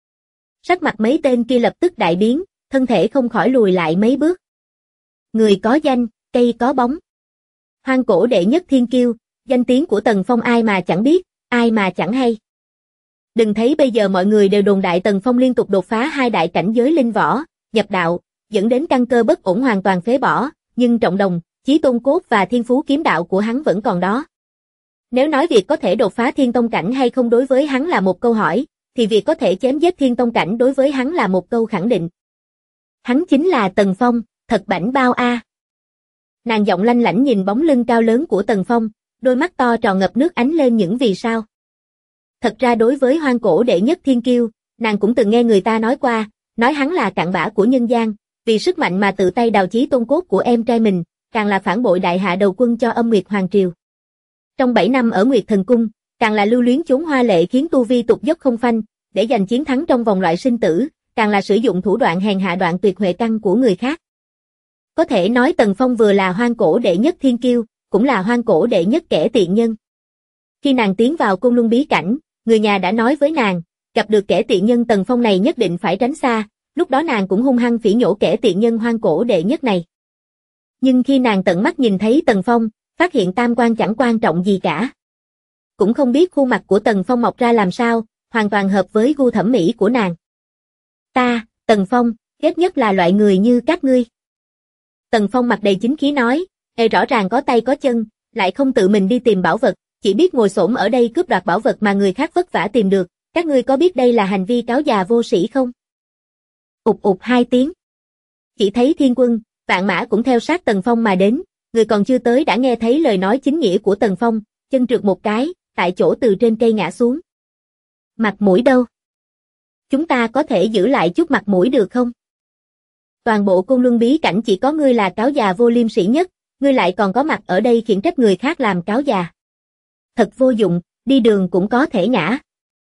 Speaker 2: Sắc mặt mấy tên kia lập tức đại biến, thân thể không khỏi lùi lại mấy bước. Người có danh, cây có bóng. Hoang cổ đệ nhất thiên kiêu, danh tiếng của Tần Phong ai mà chẳng biết, ai mà chẳng hay. Đừng thấy bây giờ mọi người đều đồn đại Tần Phong liên tục đột phá 2 đại cảnh giới linh võ, nhập đạo, dẫn đến căn cơ bất ổn hoàn toàn phế bỏ, nhưng trọng đồng, chí tôn cốt và thiên phú kiếm đạo của hắn vẫn còn đó. Nếu nói việc có thể đột phá thiên tông cảnh hay không đối với hắn là một câu hỏi, thì việc có thể chém giết thiên tông cảnh đối với hắn là một câu khẳng định. Hắn chính là Tần Phong, thật bảnh bao a. Nàng giọng lanh lảnh nhìn bóng lưng cao lớn của Tần Phong, đôi mắt to tròn ngập nước ánh lên những vì sao. Thật ra đối với hoang cổ đệ nhất thiên kiêu, nàng cũng từng nghe người ta nói qua, nói hắn là cặn bã của nhân gian, vì sức mạnh mà tự tay đào chí tôn cốt của em trai mình, càng là phản bội đại hạ đầu quân cho Âm Nguyệt Hoàng Triều. Trong 7 năm ở Nguyệt Thần Cung, càng là lưu luyến chốn hoa lệ khiến tu vi tụt dốc không phanh, để giành chiến thắng trong vòng loại sinh tử, càng là sử dụng thủ đoạn hèn hạ đoạn tuyệt huệ căn của người khác. Có thể nói Tần Phong vừa là hoang cổ đệ nhất thiên kiêu, cũng là hoang cổ đệ nhất kẻ tiện nhân. Khi nàng tiến vào Côn Luân bí cảnh, người nhà đã nói với nàng, gặp được kẻ tiện nhân Tần Phong này nhất định phải tránh xa, lúc đó nàng cũng hung hăng phỉ nhổ kẻ tiện nhân hoang cổ đệ nhất này. Nhưng khi nàng tận mắt nhìn thấy Tần Phong, phát hiện tam quan chẳng quan trọng gì cả. Cũng không biết khuôn mặt của Tần Phong mọc ra làm sao, hoàn toàn hợp với gu thẩm mỹ của nàng. Ta, Tần Phong, ghét nhất là loại người như các ngươi. Tần Phong mặt đầy chính khí nói, rõ ràng có tay có chân, lại không tự mình đi tìm bảo vật, chỉ biết ngồi xổm ở đây cướp đoạt bảo vật mà người khác vất vả tìm được, các ngươi có biết đây là hành vi cáo già vô sĩ không? Ụt ụt 2 tiếng. Chỉ thấy Thiên Quân, Vạn Mã cũng theo sát Tần Phong mà đến, người còn chưa tới đã nghe thấy lời nói chính nghĩa của Tần Phong, chân trượt một cái, tại chỗ từ trên cây ngã xuống. Mặt mũi đâu? Chúng ta có thể giữ lại chút mặt mũi được không? Toàn bộ Côn Luân bí cảnh chỉ có ngươi là cáo già vô liêm sỉ nhất, ngươi lại còn có mặt ở đây khiển trách người khác làm cáo già. Thật vô dụng, đi đường cũng có thể ngã.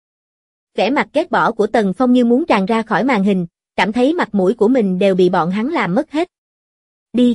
Speaker 2: Vẻ mặt ghét bỏ của Tần Phong như muốn tràn ra khỏi màn hình, cảm thấy mặt mũi của mình đều bị bọn hắn làm mất hết. Đi.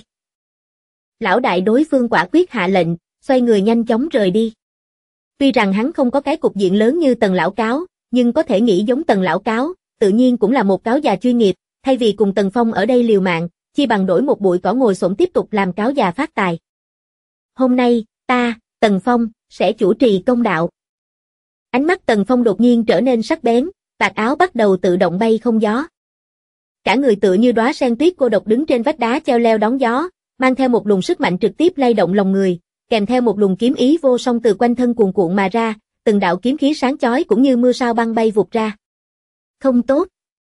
Speaker 2: Lão đại đối phương quả quyết hạ lệnh, xoay người nhanh chóng rời đi. Tuy rằng hắn không có cái cục diện lớn như Tần lão cáo, nhưng có thể nghĩ giống Tần lão cáo, tự nhiên cũng là một cáo già chuyên nghiệp, thay vì cùng Tần Phong ở đây liều mạng, chi bằng đổi một bụi cỏ ngồi xổm tiếp tục làm cáo già phát tài. Hôm nay, ta, Tần Phong, sẽ chủ trì công đạo. Ánh mắt Tần Phong đột nhiên trở nên sắc bén, vạt áo bắt đầu tự động bay không gió. Cả người tựa như đóa sen tuyết cô độc đứng trên vách đá treo leo đón gió, mang theo một luồng sức mạnh trực tiếp lay động lòng người, kèm theo một luồng kiếm ý vô song từ quanh thân cuồn cuộn mà ra, từng đạo kiếm khí sáng chói cũng như mưa sao băng bay vụt ra. Không tốt.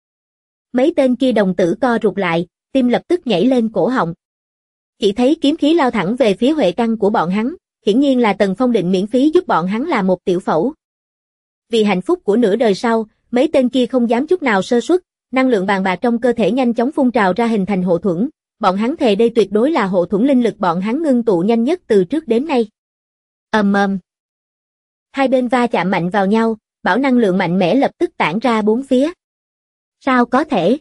Speaker 2: Mấy tên kia đồng tử co rụt lại, tim lập tức nhảy lên cổ họng. Chỉ thấy kiếm khí lao thẳng về phía huệ căn của bọn hắn, hiển nhiên là Tần Phong định miễn phí giúp bọn hắn làm một tiểu phẫu. Vì hạnh phúc của nửa đời sau, mấy tên kia không dám chút nào sơ suất, năng lượng bàn bạc trong cơ thể nhanh chóng phun trào ra hình thành hộ thuẫn, bọn hắn thề đây tuyệt đối là hộ thuẫn linh lực bọn hắn ngưng tụ nhanh nhất từ trước đến nay. Ầm. Hai bên va chạm mạnh vào nhau, bão năng lượng mạnh mẽ lập tức tản ra bốn phía. Sao có thể?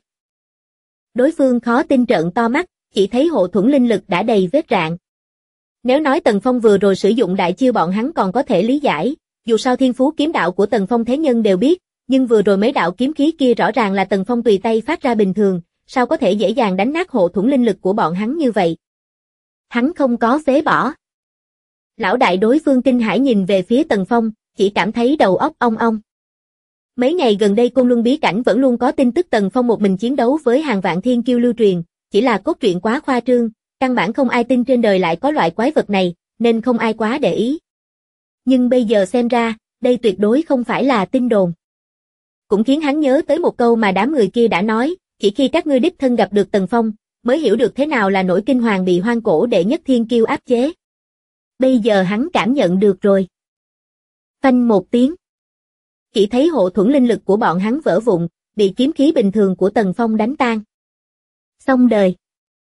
Speaker 2: Đối phương khó tin trợn to mắt, chỉ thấy hộ thuẫn linh lực đã đầy vết rạn. Nếu nói Tần Phong vừa rồi sử dụng đại chiêu bọn hắn còn có thể lý giải, dù sao thiên phú kiếm đạo của Tần Phong thế nhân đều biết, nhưng vừa rồi mấy đạo kiếm khí kia rõ ràng là Tần Phong tùy tay phát ra bình thường, sao có thể dễ dàng đánh nát hộ thuẫn linh lực của bọn hắn như vậy? Hắn không có phế bỏ. Lão đại đối phương kinh hãi nhìn về phía Tần Phong, chỉ cảm thấy đầu óc ong ong. Mấy ngày gần đây Côn Luân bí cảnh vẫn luôn có tin tức Tần Phong một mình chiến đấu với hàng vạn thiên kiêu lưu truyền, chỉ là cốt truyện quá khoa trương, căn bản không ai tin trên đời lại có loại quái vật này, nên không ai quá để ý. Nhưng bây giờ xem ra, đây tuyệt đối không phải là tin đồn. Cũng khiến hắn nhớ tới một câu mà đám người kia đã nói, chỉ khi các ngươi đích thân gặp được Tần Phong, mới hiểu được thế nào là nỗi kinh hoàng bị hoang cổ đệ nhất thiên kiêu áp chế. Bây giờ hắn cảm nhận được rồi. Phanh một tiếng. Chỉ thấy hộ thuẫn linh lực của bọn hắn vỡ vụn, bị kiếm khí bình thường của Tần Phong đánh tan. Xong đời.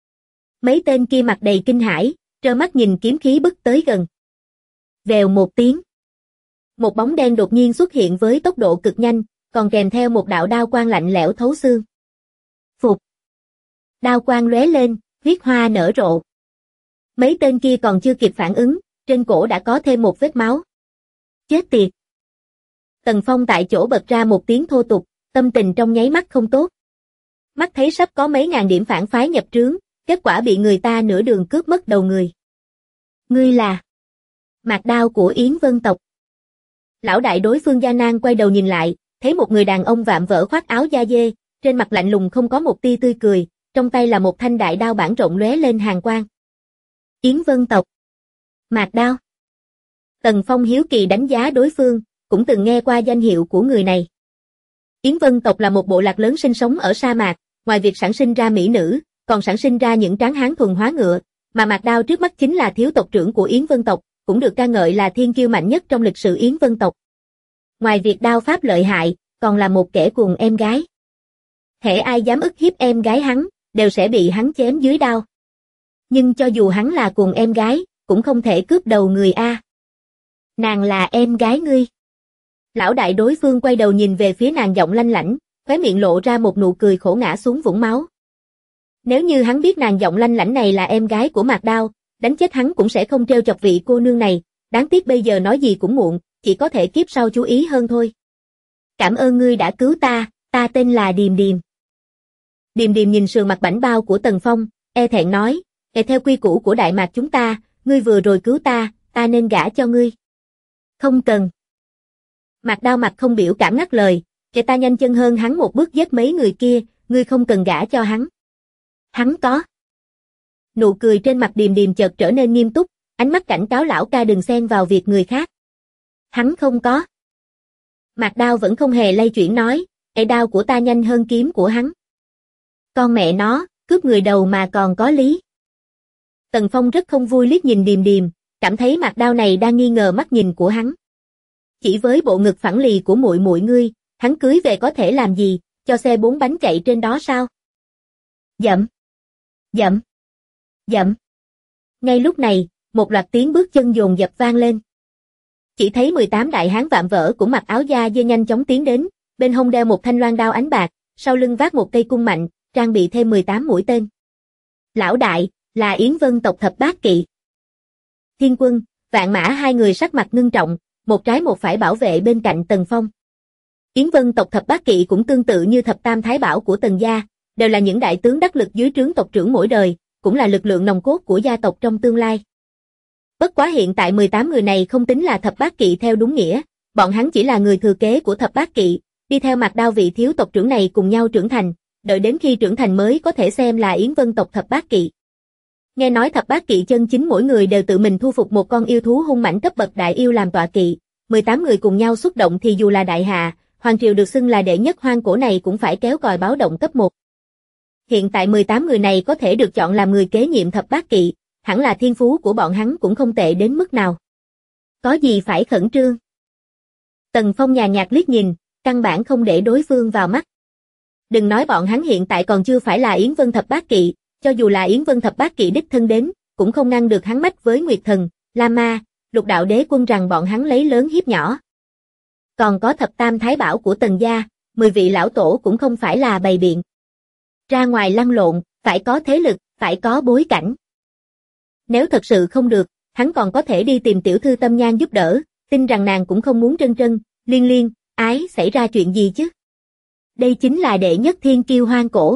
Speaker 2: Mấy tên kia mặt đầy kinh hãi, trơ mắt nhìn kiếm khí bức tới gần. Vèo một tiếng. Một bóng đen đột nhiên xuất hiện với tốc độ cực nhanh, còn kèm theo một đạo đao quang lạnh lẽo thấu xương. Phụt! Đao quang lóe lên, huyết hoa nở rộ. Mấy tên kia còn chưa kịp phản ứng, trên cổ đã có thêm một vết máu. Chết tiệt! Tần Phong tại chỗ bật ra một tiếng thô tục, tâm tình trong nháy mắt không tốt. Mắt thấy sắp có mấy ngàn điểm phản phái nhập trướng, kết quả bị người ta nửa đường cướp mất đầu người. Ngươi là Mạc Đao của Yến Vân tộc. Lão đại đối phương Gia Nan quay đầu nhìn lại, thấy một người đàn ông vạm vỡ khoác áo da dê, trên mặt lạnh lùng không có một tia tươi cười, trong tay là một thanh đại đao bản rộng lóe lên hàn quang. Yến Vân tộc. Mạc Đao. Tần Phong hiếu kỳ đánh giá đối phương, cũng từng nghe qua danh hiệu của người này. Yến Vân tộc là một bộ lạc lớn sinh sống ở sa mạc, ngoài việc sản sinh ra mỹ nữ, còn sản sinh ra những tráng hán thuần hóa ngựa, mà Mạc Đao trước mắt chính là thiếu tộc trưởng của Yến Vân tộc, cũng được ca ngợi là thiên kiêu mạnh nhất trong lịch sử Yến Vân tộc. Ngoài việc đao pháp lợi hại, còn là một kẻ cuồng em gái. Hễ ai dám ức hiếp em gái hắn, đều sẽ bị hắn chém dưới đao. Nhưng cho dù hắn là cuồng em gái, cũng không thể cướp đầu người a. Nàng là em gái ngươi. Lão đại đối phương quay đầu nhìn về phía nàng giọng lanh lảnh, khóe miệng lộ ra một nụ cười khổ ngã xuống vũng máu. Nếu như hắn biết nàng giọng lanh lảnh này là em gái của Mạc Đao, đánh chết hắn cũng sẽ không trêu chọc vị cô nương này, đáng tiếc bây giờ nói gì cũng muộn, chỉ có thể kiếp sau chú ý hơn thôi. Cảm ơn ngươi đã cứu ta, ta tên là Điềm Điềm. Điềm Điềm nhìn sườn mặt bảnh bao của Tần Phong, e thẹn nói, theo quy củ của Đại Mạc chúng ta, ngươi vừa rồi cứu ta, ta nên gả cho ngươi. Không cần. Mạc Đao mặt không biểu cảm ngắt lời, ta nhanh chân hơn hắn một bước giết mấy người kia, ngươi không cần gả cho hắn. Hắn có. Nụ cười trên mặt Điềm Điềm chợt trở nên nghiêm túc, ánh mắt cảnh cáo lão ca đừng xen vào việc người khác. Hắn không có. Mạc Đao vẫn không hề lay chuyển nói, đao của ta nhanh hơn kiếm của hắn. Con mẹ nó, cướp người đầu mà còn có lý. Tần Phong rất không vui liếc nhìn Điềm Điềm, cảm thấy Mạc Đao này đang nghi ngờ mắt nhìn của hắn. Chỉ với bộ ngực phẳng lì của muội muội ngươi, hắn cưới về có thể làm gì, cho xe 4 bánh chạy trên đó sao? Dậm. Dậm. Dậm. Ngay lúc này, một loạt tiếng bước chân dồn dập vang lên. Chỉ thấy 18 đại hán vạm vỡ cũng mặc áo da dê nhanh chóng tiến đến, bên hông đeo một thanh loan đao ánh bạc, sau lưng vác một cây cung mạnh, trang bị thêm 18 mũi tên. Lão đại, là Yến Vân tộc Thập Bát Kỵ. Thiên Quân, Vạn Mã hai người sắc mặt ngưng trọng, một trái một phải bảo vệ bên cạnh Tần Phong. Yến Vân tộc Thập Bát Kỵ cũng tương tự như Thập Tam Thái Bảo của Tần gia, đều là những đại tướng đắc lực dưới trướng tộc trưởng mỗi đời, cũng là lực lượng nòng cốt của gia tộc trong tương lai. Bất quá hiện tại 18 người này không tính là Thập Bát Kỵ theo đúng nghĩa, bọn hắn chỉ là người thừa kế của Thập Bát Kỵ, đi theo Mạc Đao vị thiếu tộc trưởng này cùng nhau trưởng thành, đợi đến khi trưởng thành mới có thể xem là Yến Vân tộc Thập Bát Kỵ. Nghe nói Thập Bát Kỵ chân chính mỗi người đều tự mình thu phục một con yêu thú hung mãnh cấp bậc đại yêu làm tọa kỵ, 18 người cùng nhau xuất động thì dù là đại hạ, hoàng triều được xưng là đệ nhất hoang cổ này cũng phải kéo còi báo động cấp 1. Hiện tại 18 người này có thể được chọn làm người kế nhiệm Thập Bát Kỵ, hẳn là thiên phú của bọn hắn cũng không tệ đến mức nào. Có gì phải khẩn trương? Tần Phong nhàn nhạt liếc nhìn, căn bản không để đối phương vào mắt. Đừng nói bọn hắn hiện tại còn chưa phải là Yến Vân Thập Bát Kỵ, cho dù là Yến Vân Thập Bát Kỵ đích thân đến, cũng không ngăn được hắn mách với Nguyệt Thần, La Ma, Lục Đạo Đế Quân rằng bọn hắn lấy lớn hiếp nhỏ. Còn có Thập Tam Thái Bảo của Tần gia, 10 vị lão tổ cũng không phải là bày biện. Ra ngoài lăn lộn, phải có thế lực, phải có bối cảnh. Nếu thật sự không được, hắn còn có thể đi tìm tiểu thư Tâm Nhan giúp đỡ, tin rằng nàng cũng không muốn Trân Trân, Liên Liên, ái xảy ra chuyện gì chứ. Đây chính là đệ nhất thiên kiêu hoang cổ.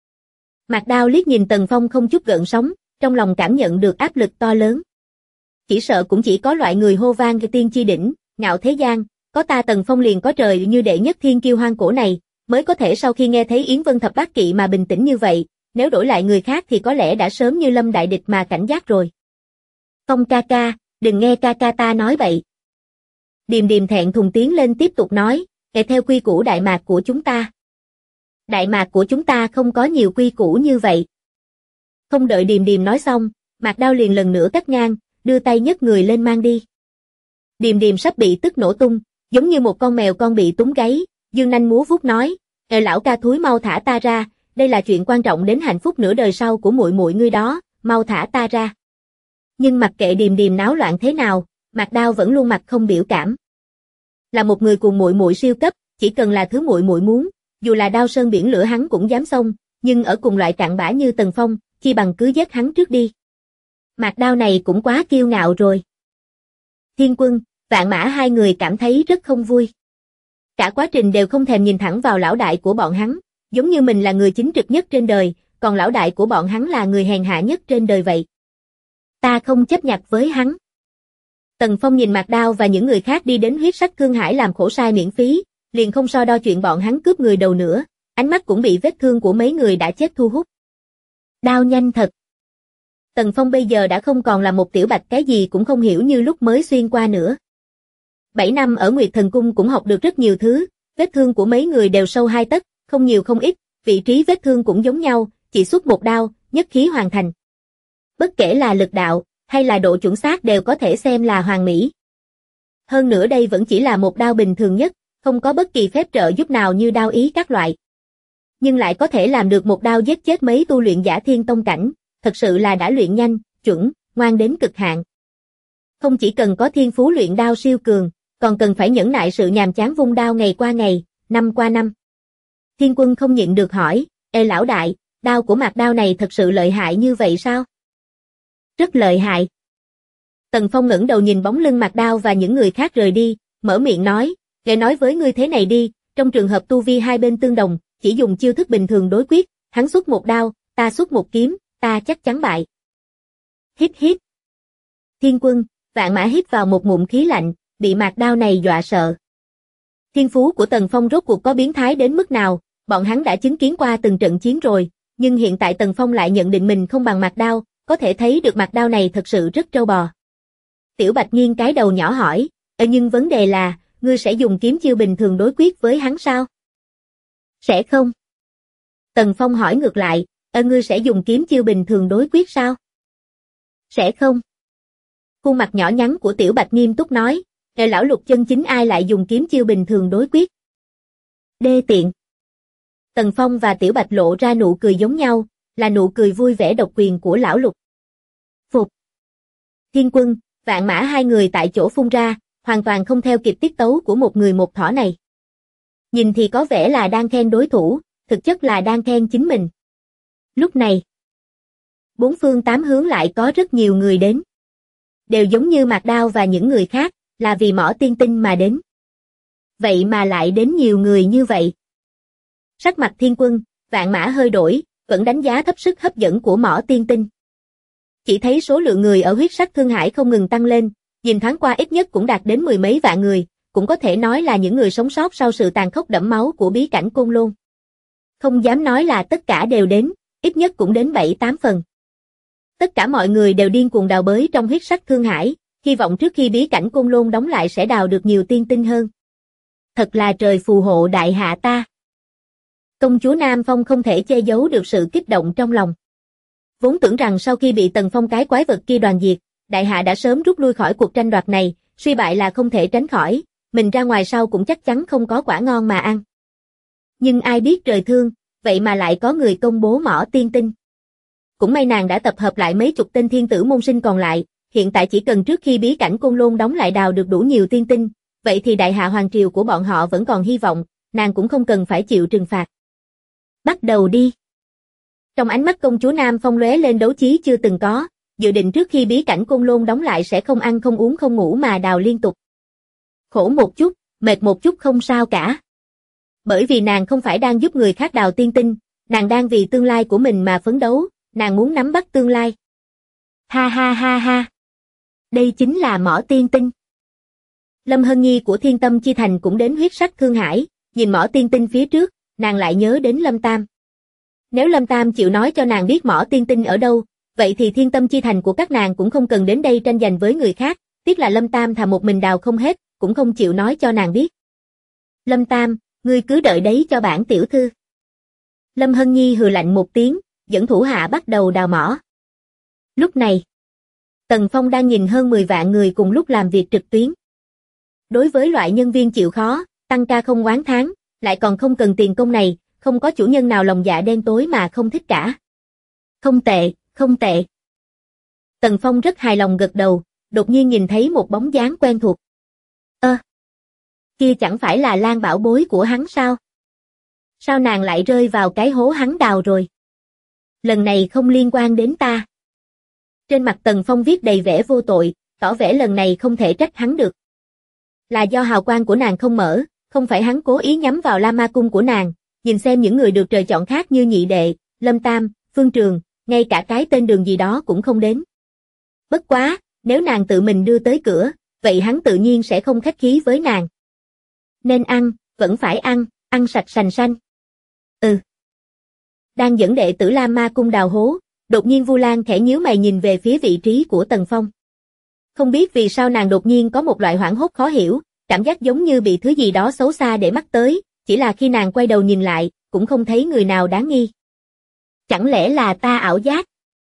Speaker 2: Mạc Đao liếc nhìn Tần Phong không chút gợn sóng, trong lòng cảm nhận được áp lực to lớn. Chỉ sợ cũng chỉ có loại người hô vang tiên chi đỉnh, ngạo thế gian, có ta Tần Phong liền có trời như đệ nhất thiên kiêu hoang cổ này, mới có thể sau khi nghe thấy Yến Vân Thập Bát Kỵ mà bình tĩnh như vậy, nếu đổi lại người khác thì có lẽ đã sớm như lâm đại địch mà cảnh giác rồi. Phong ca ca, đừng nghe ca ca ta nói bậy. Điềm Điềm thẹn thùng tiến lên tiếp tục nói, theo quy củ Đại Mạc của chúng ta. Đại Mạc của chúng ta không có nhiều quy củ như vậy. Không đợi Điềm Điềm nói xong, Mạc Đao liền lần nữa cắt ngang, đưa tay nhấc người lên mang đi. Điềm Điềm sắp bị tức nổ tung, giống như một con mèo con bị túng gáy, dương nanh múa vuốt nói, lão ca thúi mau thả ta ra, đây là chuyện quan trọng đến hạnh phúc nửa đời sau của muội muội ngươi đó, mau thả ta ra. Nhưng mặc kệ Điềm Điềm náo loạn thế nào, Mạc Đao vẫn luôn mặt không biểu cảm. Là một người cùng muội muội siêu cấp, chỉ cần là thứ muội muội muốn, dù là đao sơn biển lửa hắn cũng dám xông, nhưng ở cùng loại cặn bã như Tần Phong, chi bằng cứ giết hắn trước đi. Mạc Đao này cũng quá kiêu ngạo rồi. Thiên Quân, Vạn Mã hai người cảm thấy rất không vui. Cả quá trình đều không thèm nhìn thẳng vào lão đại của bọn hắn, giống như mình là người chính trực nhất trên đời, còn lão đại của bọn hắn là người hèn hạ nhất trên đời vậy. Ta không chấp nhặt với hắn. Tần Phong nhìn Mạc Đao và những người khác đi đến huyết sắc Thương Hải làm khổ sai miễn phí, liền không so đo chuyện bọn hắn cướp người đầu nữa, ánh mắt cũng bị vết thương của mấy người đã chết thu hút. Đao nhanh thật. Tần Phong bây giờ đã không còn là một tiểu bạch cái gì cũng không hiểu như lúc mới xuyên qua nữa. 7 năm ở Nguyệt Thần Cung cũng học được rất nhiều thứ, vết thương của mấy người đều sâu 2 tấc, không nhiều không ít, vị trí vết thương cũng giống nhau, chỉ xuất một đao, nhất khí hoàn thành. Bất kể là lực đạo, hay là độ chuẩn xác đều có thể xem là hoàn mỹ. Hơn nữa đây vẫn chỉ là một đao bình thường nhất, không có bất kỳ phép trợ giúp nào như đao ý các loại. Nhưng lại có thể làm được một đao giết chết mấy tu luyện giả thiên tông cảnh, thật sự là đã luyện nhanh, chuẩn, ngoan đến cực hạn. Không chỉ cần có thiên phú luyện đao siêu cường, còn cần phải nhẫn nại sự nhàm chán vung đao ngày qua ngày, năm qua năm. Thiên Quân không nhịn được hỏi, ê lão đại, đao của Mạc Đao này thật sự lợi hại như vậy sao? Rất lợi hại. Tần Phong ngẩng đầu nhìn bóng lưng Mạc Đao và những người khác rời đi, mở miệng nói, để nói với ngươi thế này đi, trong trường hợp tu vi hai bên tương đồng, chỉ dùng chiêu thức bình thường đối quyết, hắn xuất một đao, ta xuất một kiếm, ta chắc chắn bại. Hít hít. Thiên Quân, Vạn Mã hít vào một ngụm khí lạnh, bị Mạc Đao này dọa sợ. Thiên phú của Tần Phong rốt cuộc có biến thái đến mức nào, bọn hắn đã chứng kiến qua từng trận chiến rồi, nhưng hiện tại Tần Phong lại nhận định mình không bằng Mạc Đao, có thể thấy được Mạc Đao này thật sự rất trâu bò. Tiểu Bạch nghiêng cái đầu nhỏ hỏi, nhưng vấn đề là, ngươi sẽ dùng kiếm chiêu bình thường đối quyết với hắn sao? Sẽ không. Tần Phong hỏi ngược lại, ngươi sẽ dùng kiếm chiêu bình thường đối quyết sao? Sẽ không. Khuôn mặt nhỏ nhắn của Tiểu Bạch nghiêm túc nói, lão Lục chân chính ai lại dùng kiếm chiêu bình thường đối quyết? Đê tiện. Tần Phong và Tiểu Bạch lộ ra nụ cười giống nhau, là nụ cười vui vẻ độc quyền của lão Lục. Phục. Thiên Quân, Vạn Mã hai người tại chỗ phun ra, hoàn toàn không theo kịp tiết tấu của một người một thỏ này. Nhìn thì có vẻ là đang khen đối thủ, thực chất là đang khen chính mình. Lúc này, bốn phương tám hướng lại có rất nhiều người đến. Đều giống như Mạc Đao và những người khác, là vì mỏ tiên tinh mà đến. Vậy mà lại đến nhiều người như vậy. Sắc mặt Thiên Quân, Vạn Mã hơi đổi, vẫn đánh giá thấp sức hấp dẫn của mỏ tiên tinh. Chỉ thấy số lượng người ở huyết sắc Thương Hải không ngừng tăng lên, nhìn thoáng qua ít nhất cũng đạt đến 10 mấy vạn người, cũng có thể nói là những người sống sót sau sự tàn khốc đẫm máu của bí cảnh Côn Lôn. Không dám nói là tất cả đều đến, ít nhất cũng đến 7-8 phần. Tất cả mọi người đều điên cuồng đào bới trong huyết sắc Thương Hải, hy vọng trước khi bí cảnh Côn Lôn đóng lại sẽ đào được nhiều tiên tinh hơn. Thật là trời phù hộ đại hạ ta. Công chúa Nam Phong không thể che giấu được sự kích động trong lòng. Vốn tưởng rằng sau khi bị Tần Phong cái quái vật kia đoàn diệt, đại hạ đã sớm rút lui khỏi cuộc tranh đoạt này, suy bại là không thể tránh khỏi, mình ra ngoài sau cũng chắc chắn không có quả ngon mà ăn. Nhưng ai biết trời thương, vậy mà lại có người công bố mỏ tiên tinh. Cũng may nàng đã tập hợp lại mấy chục tên thiên tử môn sinh còn lại, hiện tại chỉ cần trước khi bí cảnh Côn Lôn đóng lại đào được đủ nhiều tiên tinh, vậy thì đại hạ hoàng triều của bọn họ vẫn còn hy vọng, nàng cũng không cần phải chịu trừng phạt. Bắt đầu đi. Trong ánh mắt công chúa Nam Phong lóe lên đấu chí chưa từng có, dự định trước khi bí cảnh Côn Lôn đóng lại sẽ không ăn không uống không ngủ mà đào liên tục. Khổ một chút, mệt một chút không sao cả. Bởi vì nàng không phải đang giúp người khác đào tiên tinh, nàng đang vì tương lai của mình mà phấn đấu, nàng muốn nắm bắt tương lai. Ha ha ha ha. Đây chính là mỏ tiên tinh. Lâm Hân Nhi của Thiên Tâm Chi Thành cũng đến huyết sắc Thương Hải, nhìn mỏ tiên tinh phía trước, nàng lại nhớ đến Lâm Tam. Nếu Lâm Tam chịu nói cho nàng biết mỏ tiên tinh ở đâu, vậy thì Thiên Tâm Chi Thành của các nàng cũng không cần đến đây tranh giành với người khác, tiếc là Lâm Tam thà một mình đào không hết, cũng không chịu nói cho nàng biết. Lâm Tam, ngươi cứ đợi đấy cho bản tiểu thư. Lâm Hân Nhi hừ lạnh một tiếng, dẫn thủ hạ bắt đầu đào mỏ. Lúc này, Tần Phong đang nhìn hơn 10 vạn người cùng lúc làm việc trực tuyến. Đối với loại nhân viên chịu khó, tăng ca không oán tháng, lại còn không cần tiền công này, không có chủ nhân nào lòng dạ đen tối mà không thích cả. Không tệ, không tệ. Tần Phong rất hài lòng gật đầu, đột nhiên nhìn thấy một bóng dáng quen thuộc. Kia chẳng phải là Lan bảo bối của hắn sao? Sao nàng lại rơi vào cái hố hắn đào rồi? Lần này không liên quan đến ta. Trên mặt Tần Phong viết đầy vẻ vô tội, tỏ vẻ lần này không thể trách hắn được. Là do hào quang của nàng không mở, không phải hắn cố ý nhắm vào La Ma Cung của nàng, nhìn xem những người được trời chọn khác như Nhị Đệ, Lâm Tam, Phương Trường, ngay cả cái tên Đường gì đó cũng không đến. Bất quá, nếu nàng tự mình đưa tới cửa, vậy hắn tự nhiên sẽ không khách khí với nàng. Nên ăn, vẫn phải ăn sạch sành sanh. Đang dẫn đệ tử La Ma Cung đào hố, đột nhiên Vu Lan khẽ nhíu mày nhìn về phía vị trí của Tần Phong. Không biết vì sao nàng đột nhiên có một loại hoảng hốt khó hiểu, cảm giác giống như bị thứ gì đó xấu xa để mắt tới, chỉ là khi nàng quay đầu nhìn lại, cũng không thấy người nào đáng nghi. Chẳng lẽ là ta ảo giác?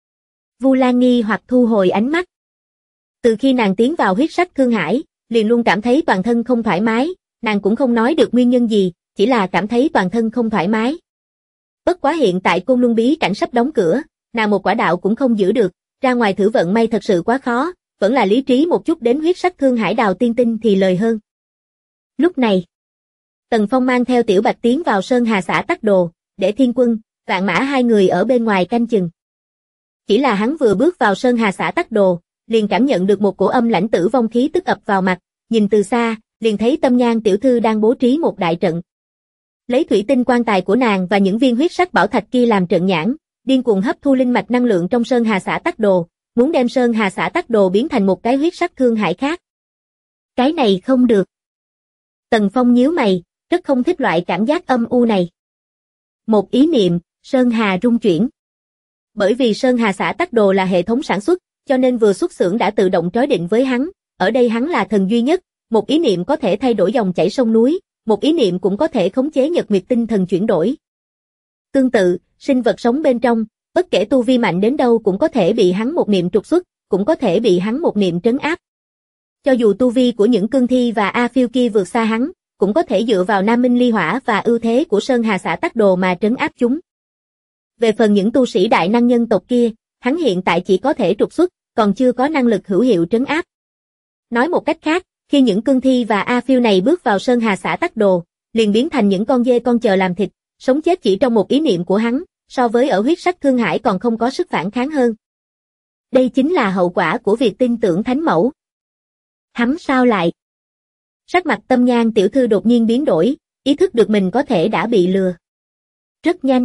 Speaker 2: Vu Lan nghi hoặc thu hồi ánh mắt. Từ khi nàng tiến vào huyết sắc thương hải, liền luôn cảm thấy toàn thân không thoải mái, nàng cũng không nói được nguyên nhân gì, chỉ là cảm thấy toàn thân không thoải mái. Bất quá hiện tại Côn Luân bí cảnh sắp đóng cửa, nàng một quả đạo cũng không giữ được, ra ngoài thử vận may thật sự quá khó, vẫn là lý trí một chút đến huyết sắc thương hải đào tiên tinh thì lời hơn. Lúc này, Tần Phong mang theo Tiểu Bạch tiến vào Sơn Hà xã Tắc Đồ, để Thiên Quân, Vạn Mã hai người ở bên ngoài canh chừng. Chỉ là hắn vừa bước vào Sơn Hà xã Tắc Đồ, liền cảm nhận được một cổ âm lãnh tử vong khí tức ập vào mặt, nhìn từ xa, liền thấy Tâm Nhan tiểu thư đang bố trí một đại trận. Lấy thủy tinh quan tài của nàng và những viên huyết sắc bảo thạch kia làm trận nhãn, điên cuồng hấp thu linh mạch năng lượng trong Sơn Hà xã Tắc Đồ, muốn đem Sơn Hà xã Tắc Đồ biến thành một cái huyết sắc thương hải khác. Cái này không được. Tần Phong nhíu mày, rất không thích loại cảm giác âm u này. Một ý niệm, Sơn Hà rung chuyển. Bởi vì Sơn Hà xã Tắc Đồ là hệ thống sản xuất, cho nên vừa xuất xưởng đã tự động trói định với hắn, ở đây hắn là thần duy nhất, một ý niệm có thể thay đổi dòng chảy sông núi, một ý niệm cũng có thể khống chế nhật nguyệt tinh thần chuyển đổi. Tương tự, sinh vật sống bên trong, bất kể tu vi mạnh đến đâu cũng có thể bị hắn một niệm trục xuất, cũng có thể bị hắn một niệm trấn áp. Cho dù tu vi của những cương thi và A Phiêu kia vượt xa hắn, cũng có thể dựa vào Nam Minh Ly Hỏa và ưu thế của Sơn Hà xã Tắc Đồ mà trấn áp chúng. Về phần những tu sĩ đại năng nhân tộc kia, hắn hiện tại chỉ có thể trục xuất, còn chưa có năng lực hữu hiệu trấn áp. Nói một cách khác, khi những cương thi và A Phiêu này bước vào Sơn Hà xã Tắc Đồ, liền biến thành những con dê con chờ làm thịt, sống chết chỉ trong một ý niệm của hắn, so với ở huyết sắc thương hải còn không có sức phản kháng hơn. Đây chính là hậu quả của việc tin tưởng thánh mẫu. Hắn sao lại? Sắc mặt Tâm Nhan tiểu thư đột nhiên biến đổi, ý thức được mình có thể đã bị lừa. Rất nhanh.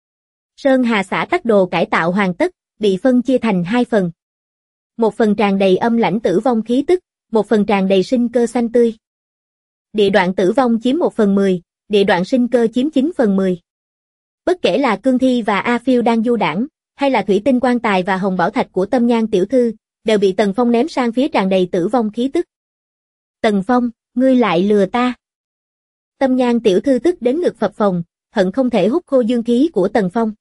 Speaker 2: Sơn Hà xã Tắc Đồ cải tạo hoàn tất, bị phân chia thành hai phần. Một phần tràn đầy âm lãnh tử vong khí tức, một phần tràn đầy sinh cơ xanh tươi. Địa đoạn tử vong chiếm 1/10, địa đoạn sinh cơ chiếm 9/10. Bất kể là cương thi và A Phiêu đang du đãng, hay là thủy tinh quan tài và hồng bảo thạch của Tâm Nhan tiểu thư, đều bị Tần Phong ném sang phía tràn đầy tử vong khí tức. Tần Phong, ngươi lại lừa ta. Tâm Nhan tiểu thư tức đến ngực phập phồng, hận không thể hút khô dương khí của Tần Phong.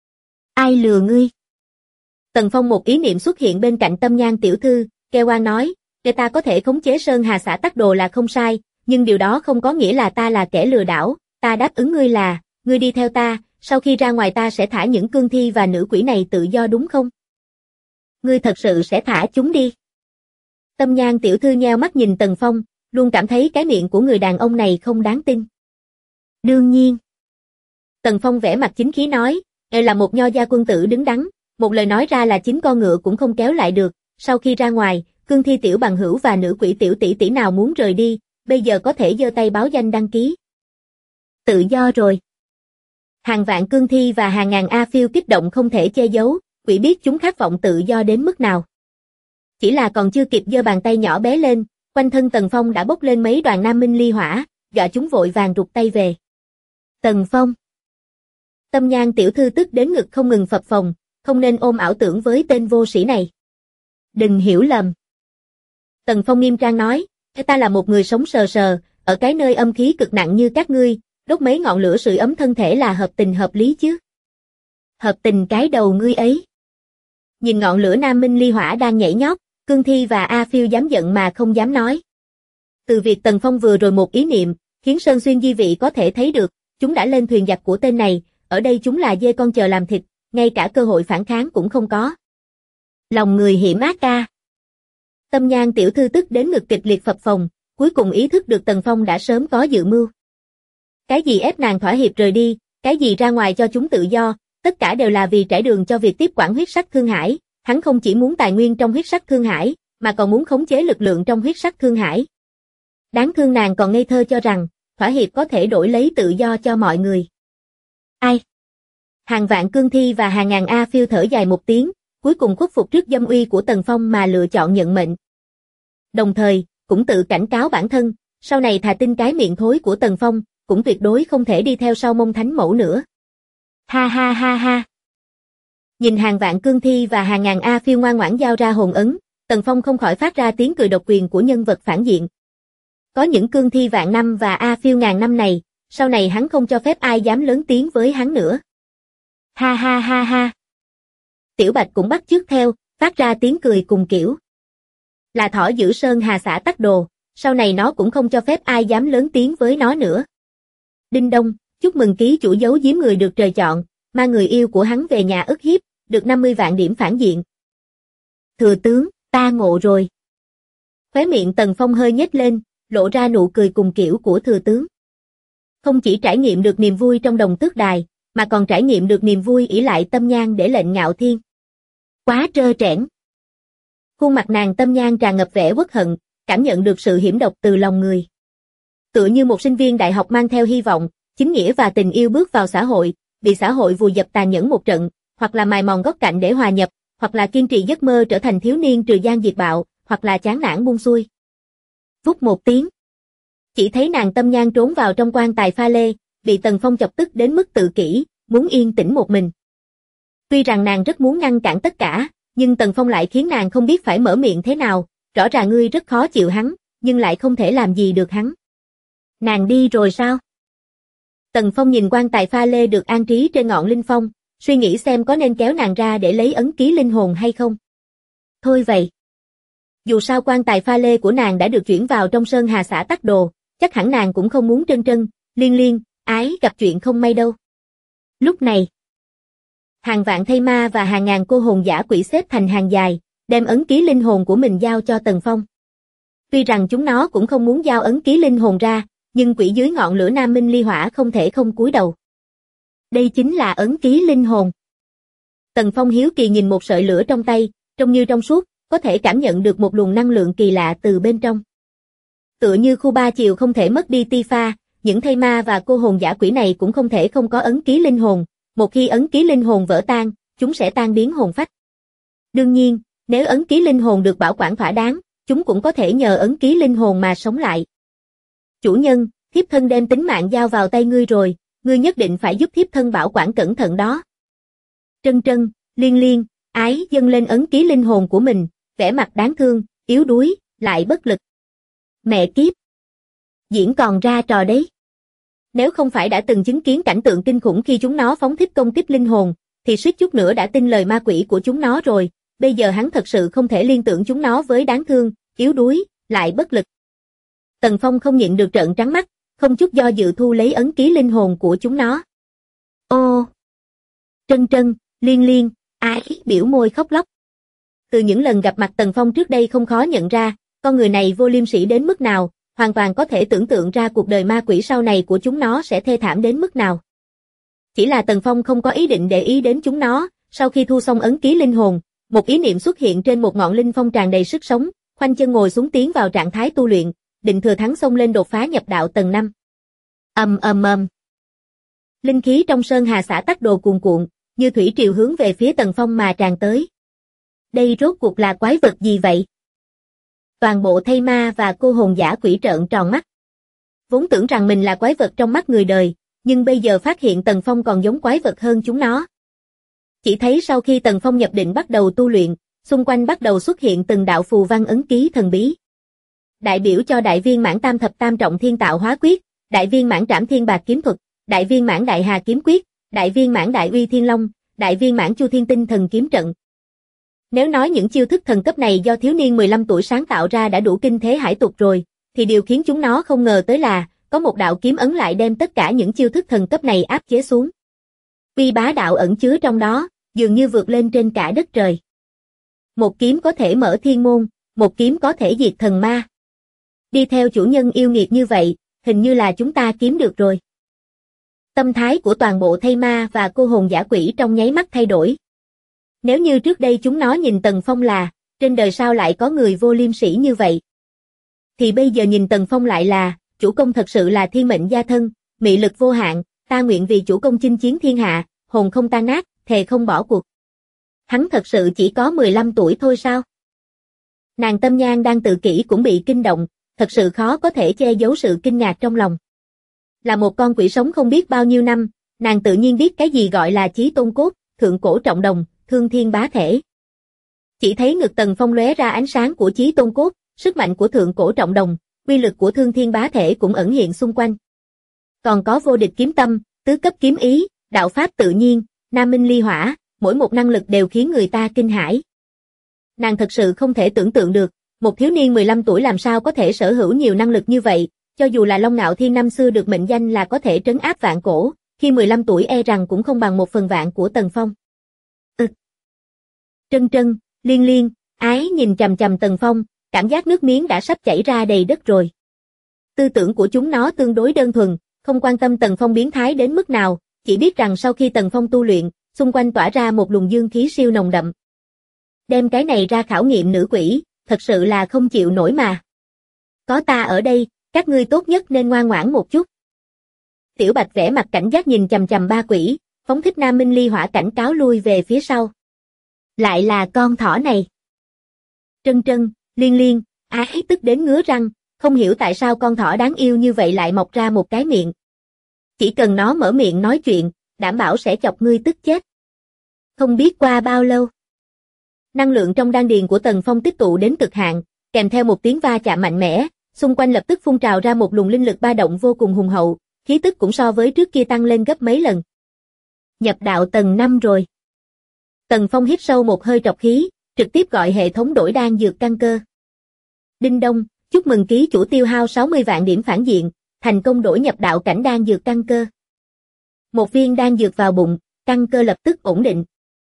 Speaker 2: Ai lừa ngươi? Tần Phong một ý niệm xuất hiện bên cạnh Tâm Nhan tiểu thư, kêu oan nói, để ta có thể khống chế Sơn Hà xã Tắc Đồ là không sai, nhưng điều đó không có nghĩa là ta là kẻ lừa đảo, ta đáp ứng ngươi là, ngươi đi theo ta, sau khi ra ngoài ta sẽ thả những cương thi và nữ quỷ này tự do đúng không? Ngươi thật sự sẽ thả chúng đi. Tâm Nhan tiểu thư nheo mắt nhìn Tần Phong, luôn cảm thấy cái miệng của người đàn ông này không đáng tin. Đương nhiên. Tần Phong vẻ mặt chính khí nói, là một nho gia quân tử đứng đắn, một lời nói ra là chính con ngựa cũng không kéo lại được, sau khi ra ngoài, cương thi tiểu bằng hữu và nữ quỷ tiểu tỷ tỷ nào muốn rời đi, bây giờ có thể giơ tay báo danh đăng ký. Tự do rồi. Hàng vạn cương thi và hàng ngàn A Phiêu kích động không thể che giấu, quỷ biết chúng khát vọng tự do đến mức nào. Chỉ là còn chưa kịp giơ bàn tay nhỏ bé lên, quanh thân Tần Phong đã bốc lên mấy đoàn Nam Minh Ly Hỏa, dọa chúng vội vàng rụt tay về. Tần Phong. Tâm Nhan tiểu thư tức đến ngực không ngừng phập phồng, không nên ôm ảo tưởng với tên vô sĩ này. Đừng hiểu lầm. Tần Phong nghiêm trang nói, ta là một người sống sờ sờ, ở cái nơi âm khí cực nặng như các ngươi, đốt mấy ngọn lửa sưởi ấm thân thể là hợp tình hợp lý chứ. Hợp tình cái đầu ngươi ấy. Nhìn ngọn lửa Nam Minh Ly Hỏa đang nhảy nhót, cương thi và A Phiêu dám giận mà không dám nói. Từ việc Tần Phong vừa rồi một ý niệm, khiến Sơn Xuyên Di vị có thể thấy được, chúng đã lên thuyền giặc của tên này, ở đây chúng là dê con chờ làm thịt, ngay cả cơ hội phản kháng cũng không có. Lòng người hiểm ác ca. Tâm Nhan tiểu thư tức đến ngực kịch liệt phập phồng, cuối cùng ý thức được Tần Phong đã sớm có dự mưu. Cái gì ép nàng thỏa hiệp rời đi, cái gì ra ngoài cho chúng tự do, tất cả đều là vì trải đường cho việc tiếp quản huyết sắc Thương Hải, hắn không chỉ muốn tài nguyên trong huyết sắc Thương Hải, mà còn muốn khống chế lực lượng trong huyết sắc Thương Hải. Đáng thương nàng còn ngây thơ cho rằng, thỏa hiệp có thể đổi lấy tự do cho mọi người. Ai? Hàng vạn cương thi và hàng ngàn A Phiêu thở dài một tiếng, cuối cùng khuất phục trước dâm uy của Tần Phong mà lựa chọn nhận mệnh. Đồng thời, cũng tự cảnh cáo bản thân, sau này thà tin cái miệng thối của Tần Phong, cũng tuyệt đối không thể đi theo sau mông thánh mẫu nữa. Ha ha ha ha. Nhìn hàng vạn cương thi và hàng ngàn A Phiêu ngoan ngoãn giao ra hồn ấn, Tần Phong không khỏi phát ra tiếng cười độc quyền của nhân vật phản diện. Có những cương thi vạn năm và A Phiêu ngàn năm này, sau này hắn không cho phép ai dám lớn tiếng với hắn nữa. Ha ha ha ha. Tiểu Bạch cũng bắt chước theo, phát ra tiếng cười cùng kiểu. Là thỏ giữ sơn hà xã tắc đồ, sau này nó cũng không cho phép ai dám lớn tiếng với nó nữa. Đinh đông, chúc mừng ký chủ giấu giếm người được trời chọn, mang người yêu của hắn về nhà ức hiếp, được 50 vạn điểm phản diện. Thừa tướng, ta ngộ rồi. Khóe miệng Tần Phong hơi nhếch lên, lộ ra nụ cười cùng kiểu của thừa tướng. Không chỉ trải nghiệm được niềm vui trong đồng tước đài, mà còn trải nghiệm được niềm vui ỷ lại Tâm Nhan để lệnh Ngạo Thiên. Quá trơ trẽn. Khuôn mặt nàng Tâm Nhan tràn ngập vẻ uất hận, cảm nhận được sự hiểm độc từ lòng người. Tựa như một sinh viên đại học mang theo hy vọng, chính nghĩa và tình yêu bước vào xã hội, bị xã hội vùi dập tàn nhẫn một trận, hoặc là mài mòn góc cạnh để hòa nhập, hoặc là kiên trì giấc mơ trở thành thiếu niên trừ gian diệt bạo, hoặc là chán nản buông xuôi. Vút một tiếng. Chỉ thấy nàng Tâm Nhan trốn vào trong quan tài pha lê, bị Tần Phong chọc tức đến mức tự kỷ, muốn yên tĩnh một mình. Tuy rằng nàng rất muốn ngăn cản tất cả, nhưng Tần Phong lại khiến nàng không biết phải mở miệng thế nào, rõ ràng ngươi rất khó chịu hắn, nhưng lại không thể làm gì được hắn. Nàng đi rồi sao? Tần Phong nhìn quan tài pha lê được an trí trên ngọn linh phong, suy nghĩ xem có nên kéo nàng ra để lấy ấn ký linh hồn hay không. Thôi vậy. Dù sao quan tài pha lê của nàng đã được chuyển vào trong Sơn Hà xã Tắc Đồ, chắc hẳn nàng cũng không muốn trân trân, liên liên, ái gặp chuyện không may đâu. Lúc này, hàng vạn thây ma và hàng ngàn cô hồn dã quỷ xếp thành hàng dài, đem ấn ký linh hồn của mình giao cho Tần Phong. Tuy rằng chúng nó cũng không muốn giao ấn ký linh hồn ra, nhưng quỷ dưới ngọn lửa Nam Minh Ly Hỏa không thể không cúi đầu. Đây chính là ấn ký linh hồn. Tần Phong hiếu kỳ nhìn một sợi lửa trong tay, trông như trong suốt, có thể cảm nhận được một luồng năng lượng kỳ lạ từ bên trong. Tựa như khu ba chiều không thể mất đi Tifa, những thây ma và cô hồn dã quỷ này cũng không thể không có ấn ký linh hồn, một khi ấn ký linh hồn vỡ tan, chúng sẽ tan biến hồn phách. Đương nhiên, nếu ấn ký linh hồn được bảo quản thỏa đáng, chúng cũng có thể nhờ ấn ký linh hồn mà sống lại. Chủ nhân, thiếp thân đem tính mạng giao vào tay ngươi rồi, ngươi nhất định phải giúp thiếp thân bảo quản cẩn thận đó. Trân trân, liên liên, ái dâng lên ấn ký linh hồn của mình, vẻ mặt đáng thương, yếu đuối, lại bất lực. Mẹ kiếp! Diễn còn ra trò đấy. Nếu không phải đã từng chứng kiến cảnh tượng kinh khủng khi chúng nó phóng thích công kích linh hồn, thì suýt chút nữa đã tin lời ma quỷ của chúng nó rồi, bây giờ hắn thật sự không thể liên tưởng chúng nó với đáng thương, yếu đuối, lại bất lực. Tần Phong không nhịn được trợn trắng mắt, không chút do dự thu lấy ấn ký linh hồn của chúng nó. Ô! Trân trân, liên liên, ái biểu môi khóc lóc. Từ những lần gặp mặt Tần Phong trước đây không khó nhận ra, con người này vô liêm sỉ đến mức nào, hoàn toàn có thể tưởng tượng ra cuộc đời ma quỷ sau này của chúng nó sẽ thê thảm đến mức nào. Chỉ là Tần Phong không có ý định để ý đến chúng nó, sau khi thu xong ấn ký linh hồn, một ý niệm xuất hiện trên một ngọn linh phong tràn đầy sức sống, khoanh chân ngồi xuống tiến vào trạng thái tu luyện, định thừa thắng xông lên đột phá nhập đạo tầng 5. Linh khí trong Sơn Hà xã Tắc Đồ cuồn cuộn, như thủy triều hướng về phía Tần Phong mà tràn tới. Đây rốt cuộc là quái vật gì vậy? Toàn bộ thây ma và cô hồn dã quỷ trợn tròn mắt. Vốn tưởng rằng mình là quái vật trong mắt người đời, nhưng bây giờ phát hiện Tần Phong còn giống quái vật hơn chúng nó. Chỉ thấy sau khi Tần Phong nhập định bắt đầu tu luyện, xung quanh bắt đầu xuất hiện từng đạo phù văn ấn ký thần bí. Đại biểu cho đại viên mãn tam thập tam trọng thiên tạo hóa quyết, đại viên mãn trảm thiên bạc kiếm thuật, đại viên mãn đại hà kiếm quyết, đại viên mãn đại uy thiên long, đại viên mãn chu thiên tinh thần kiếm trận. Nếu nói những chiêu thức thần cấp này do thiếu niên 15 tuổi sáng tạo ra đã đủ kinh thế hải tục rồi, thì điều khiến chúng nó không ngờ tới là, có một đạo kiếm ấn lại đem tất cả những chiêu thức thần cấp này áp chế xuống. Uy bá đạo ẩn chứa trong đó, dường như vượt lên trên cả đất trời. Một kiếm có thể mở thiên môn, một kiếm có thể diệt thần ma. Đi theo chủ nhân yêu nghiệt như vậy, hình như là chúng ta kiếm được rồi. Tâm thái của toàn bộ thây ma và cô hồn dã quỷ trong nháy mắt thay đổi. Nếu như trước đây chúng nó nhìn Tần Phong là, trên đời sao lại có người vô liêm sỉ như vậy? Thì bây giờ nhìn Tần Phong lại là, chủ công thật sự là thiên mệnh gia thân, mị lực vô hạn, ta nguyện vì chủ công chinh chiến thiên hạ, hồn không tan nát, thề không bỏ cuộc. Hắn thật sự chỉ có 15 tuổi thôi sao? Nàng Tâm Nhan đang tự kỷ cũng bị kinh động, thật sự khó có thể che giấu sự kinh ngạc trong lòng. Là một con quỷ sống không biết bao nhiêu năm, nàng tự nhiên biết cái gì gọi là chí tôn cốt, thượng cổ trọng đồng, thương thiên bá thể. Chỉ thấy ngực Tần Phong lóe ra ánh sáng của chí tôn cốt, sức mạnh của thượng cổ trọng đồng, uy lực của thương thiên bá thể cũng ẩn hiện xung quanh. Còn có vô địch kiếm tâm, tứ cấp kiếm ý, đạo pháp tự nhiên, nam minh ly hỏa, mỗi một năng lực đều khiến người ta kinh hãi. Nàng thật sự không thể tưởng tượng được, một thiếu niên 15 tuổi làm sao có thể sở hữu nhiều năng lực như vậy, cho dù là Long Ngạo Thiên năm xưa được mệnh danh là có thể trấn áp vạn cổ, khi 15 tuổi e rằng cũng không bằng 1/1000 của Tần Phong. Trân Trân, Liên Liên, Ái nhìn chằm chằm Tần Phong, cảm giác nước miếng đã sắp chảy ra đầy đất rồi. Tư tưởng của chúng nó tương đối đơn thuần, không quan tâm Tần Phong biến thái đến mức nào, chỉ biết rằng sau khi Tần Phong tu luyện, xung quanh tỏa ra một luồng dương khí siêu nồng đậm. Đem cái này ra khảo nghiệm nữ quỷ, thật sự là không chịu nổi mà. Có ta ở đây, các ngươi tốt nhất nên ngoan ngoãn một chút. Tiểu Bạch vẻ mặt cảnh giác nhìn chằm chằm ba quỷ, phóng thích nam minh ly hỏa cảnh cáo lui về phía sau. Lại là con thỏ này. Trân Trân, Liên Liên, Ái tức đến ngứa răng, không hiểu tại sao con thỏ đáng yêu như vậy lại mọc ra một cái miệng. Chỉ cần nó mở miệng nói chuyện, đảm bảo sẽ chọc ngươi tức chết. Không biết qua bao lâu. Năng lượng trong đan điền của Tần Phong tích tụ đến cực hạn, kèm theo một tiếng va chạm mạnh mẽ, xung quanh lập tức phun trào ra một luồng linh lực ba động vô cùng hùng hậu, khí tức cũng so với trước kia tăng lên gấp mấy lần. Nhập đạo tầng 5 rồi. Tần Phong hít sâu một hơi trọc khí, trực tiếp gọi hệ thống đổi đan dược căn cơ. Đinh đông, chúc mừng ký chủ tiêu hao 60 vạn điểm phản diện, thành công đổi nhập đạo cảnh đan dược căn cơ. Một viên đan dược vào bụng, căn cơ lập tức ổn định.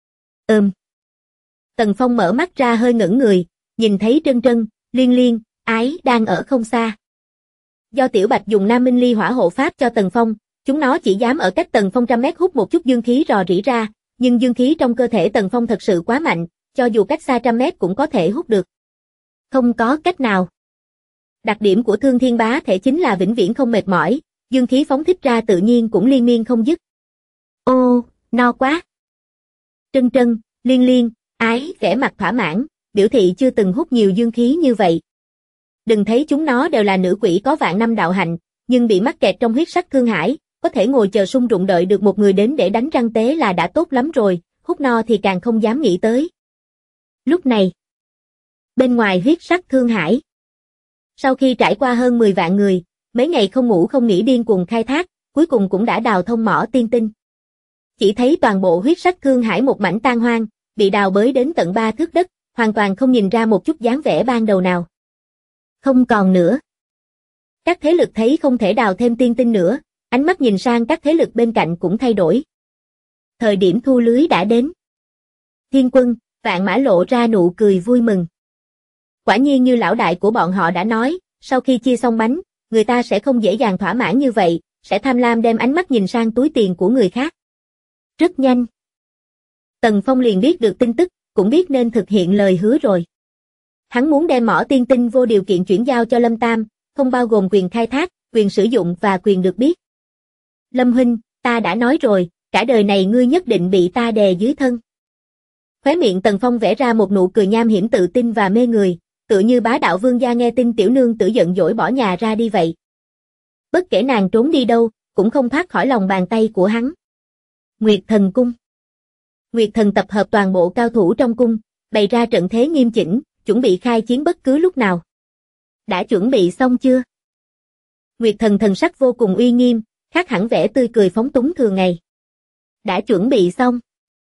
Speaker 2: Tần Phong mở mắt ra hơi ngẩn người, nhìn thấy Trân Trân, Liên Liên, Ái đang ở không xa. Do Tiểu Bạch dùng nam minh ly hỏa hộ pháp cho Tần Phong, chúng nó chỉ dám ở cách Tần Phong trăm mét hút một chút dương khí rò rỉ ra, nhưng dương khí trong cơ thể Tần Phong thật sự quá mạnh, cho dù cách xa trăm mét cũng có thể hút được. Không có cách nào. Đặc điểm của thương thiên bá thể chính là vĩnh viễn không mệt mỏi, dương khí phóng thích ra tự nhiên cũng liên miên không dứt. Ô, no quá. Trân Trân, Liên Liên, Ái vẻ mặt thỏa mãn, biểu thị chưa từng hút nhiều dương khí như vậy. Đừng thấy chúng nó đều là nữ quỷ có vạn năm đạo hạnh, nhưng bị mắc kẹt trong huyết sắc thương hải, có thể ngồi chờ sung rụng đợi được một người đến để đánh răng tế là đã tốt lắm rồi, hút no thì càng không dám nghĩ tới. Lúc này, bên ngoài huyết sắc thương hải, sau khi trải qua hơn 10 vạn người, mấy ngày không ngủ không nghỉ điên cuồng khai thác, cuối cùng cũng đã đào thông mỏ tiên tinh. Chỉ thấy toàn bộ huyết sắc thương hải một mảnh tan hoang, bị đào bới đến tận 3 thước đất, hoàn toàn không nhìn ra một chút dáng vẻ ban đầu nào. Không còn nữa. Các thế lực thấy không thể đào thêm tiên tinh nữa, ánh mắt nhìn sang các thế lực bên cạnh cũng thay đổi. Thời điểm thu lưới đã đến. Thiên Quân, Vạn Mã lộ ra nụ cười vui mừng. Quả nhiên như lão đại của bọn họ đã nói, sau khi chia xong bánh, người ta sẽ không dễ dàng thỏa mãn như vậy, sẽ tham lam đem ánh mắt nhìn sang túi tiền của người khác. Rất nhanh. Tần Phong liền biết được tin tức, cũng biết nên thực hiện lời hứa rồi. Hắn muốn đem mỏ tiên tinh vô điều kiện chuyển giao cho Lâm Tam, không bao gồm quyền khai thác, quyền sử dụng và quyền được biết. Lâm huynh, ta đã nói rồi, cả đời này ngươi nhất định bị ta đè dưới thân. Khóe miệng Tần Phong vẽ ra một nụ cười nham hiểm tự tin và mê người, tựa như bá đạo vương gia nghe tin tiểu nương tử giận dỗi bỏ nhà ra đi vậy. Bất kể nàng trốn đi đâu, cũng không thoát khỏi lòng bàn tay của hắn. Nguyệt Thần Cung. Nguyệt Thần tập hợp toàn bộ cao thủ trong cung, bày ra trận thế nghiêm chỉnh, chuẩn bị khai chiến bất cứ lúc nào. Đã chuẩn bị xong chưa? Nguyệt Thần thần sắc vô cùng uy nghiêm, khác hẳn vẻ tươi cười phóng túng thường ngày. Đã chuẩn bị xong.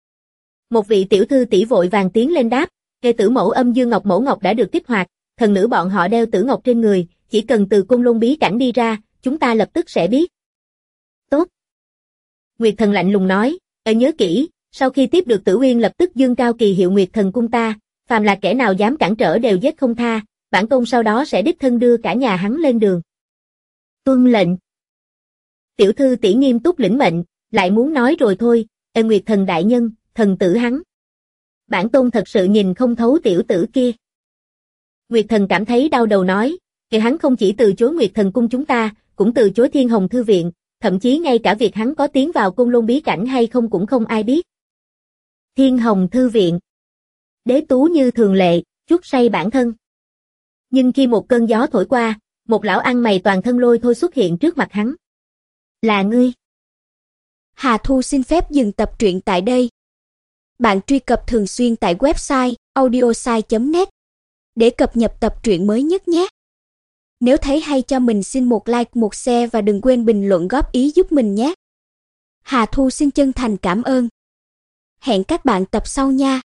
Speaker 2: Một vị tiểu thư tỷ vội vàng tiến lên đáp, đệ tử mẫu âm dương ngọc mẫu ngọc đã được kích hoạt, thần nữ bọn họ đeo tử ngọc trên người, chỉ cần từ cung lôn bí cảnh đi ra, chúng ta lập tức sẽ biết. Tốt. Nguyệt Thần lạnh lùng nói, nhớ kỹ, sau khi tiếp được Tử Uyên lập tức dương cao kỳ hiệu Nguyệt Thần cung ta, phàm là kẻ nào dám cản trở đều giết không tha, bản tôn sau đó sẽ đích thân đưa cả nhà hắn lên đường. Tuân lệnh. Tiểu thư tỷ nghiêm túc lĩnh mệnh, lại muốn nói rồi thôi, Nguyệt thần đại nhân, thần tử hắn. Bản tôn thật sự nhìn không thấu tiểu tử kia. Nguyệt thần cảm thấy đau đầu nói, hắn không chỉ từ chối Nguyệt thần cung chúng ta, cũng từ chối Thiên Hồng Thư viện, thậm chí ngay cả việc hắn có tiến vào Côn Lôn bí cảnh hay không cũng không ai biết. Thiên Hồng Thư viện. Đế Tú như thường lệ, chuốt say bản thân. Nhưng khi một cơn gió thổi qua, một lão ăn mày toàn thân lôi thôi xuất hiện trước mặt hắn. Là ngươi.
Speaker 3: Hà Thu xin phép dừng tập truyện tại đây. Bạn truy cập thường xuyên tại website audiosai.net để cập nhật tập truyện mới nhất nhé. Nếu thấy hay cho mình xin một like, một share và đừng quên bình luận góp ý giúp mình nhé. Hà Thu xin chân thành cảm ơn. Hẹn các bạn tập sau nha.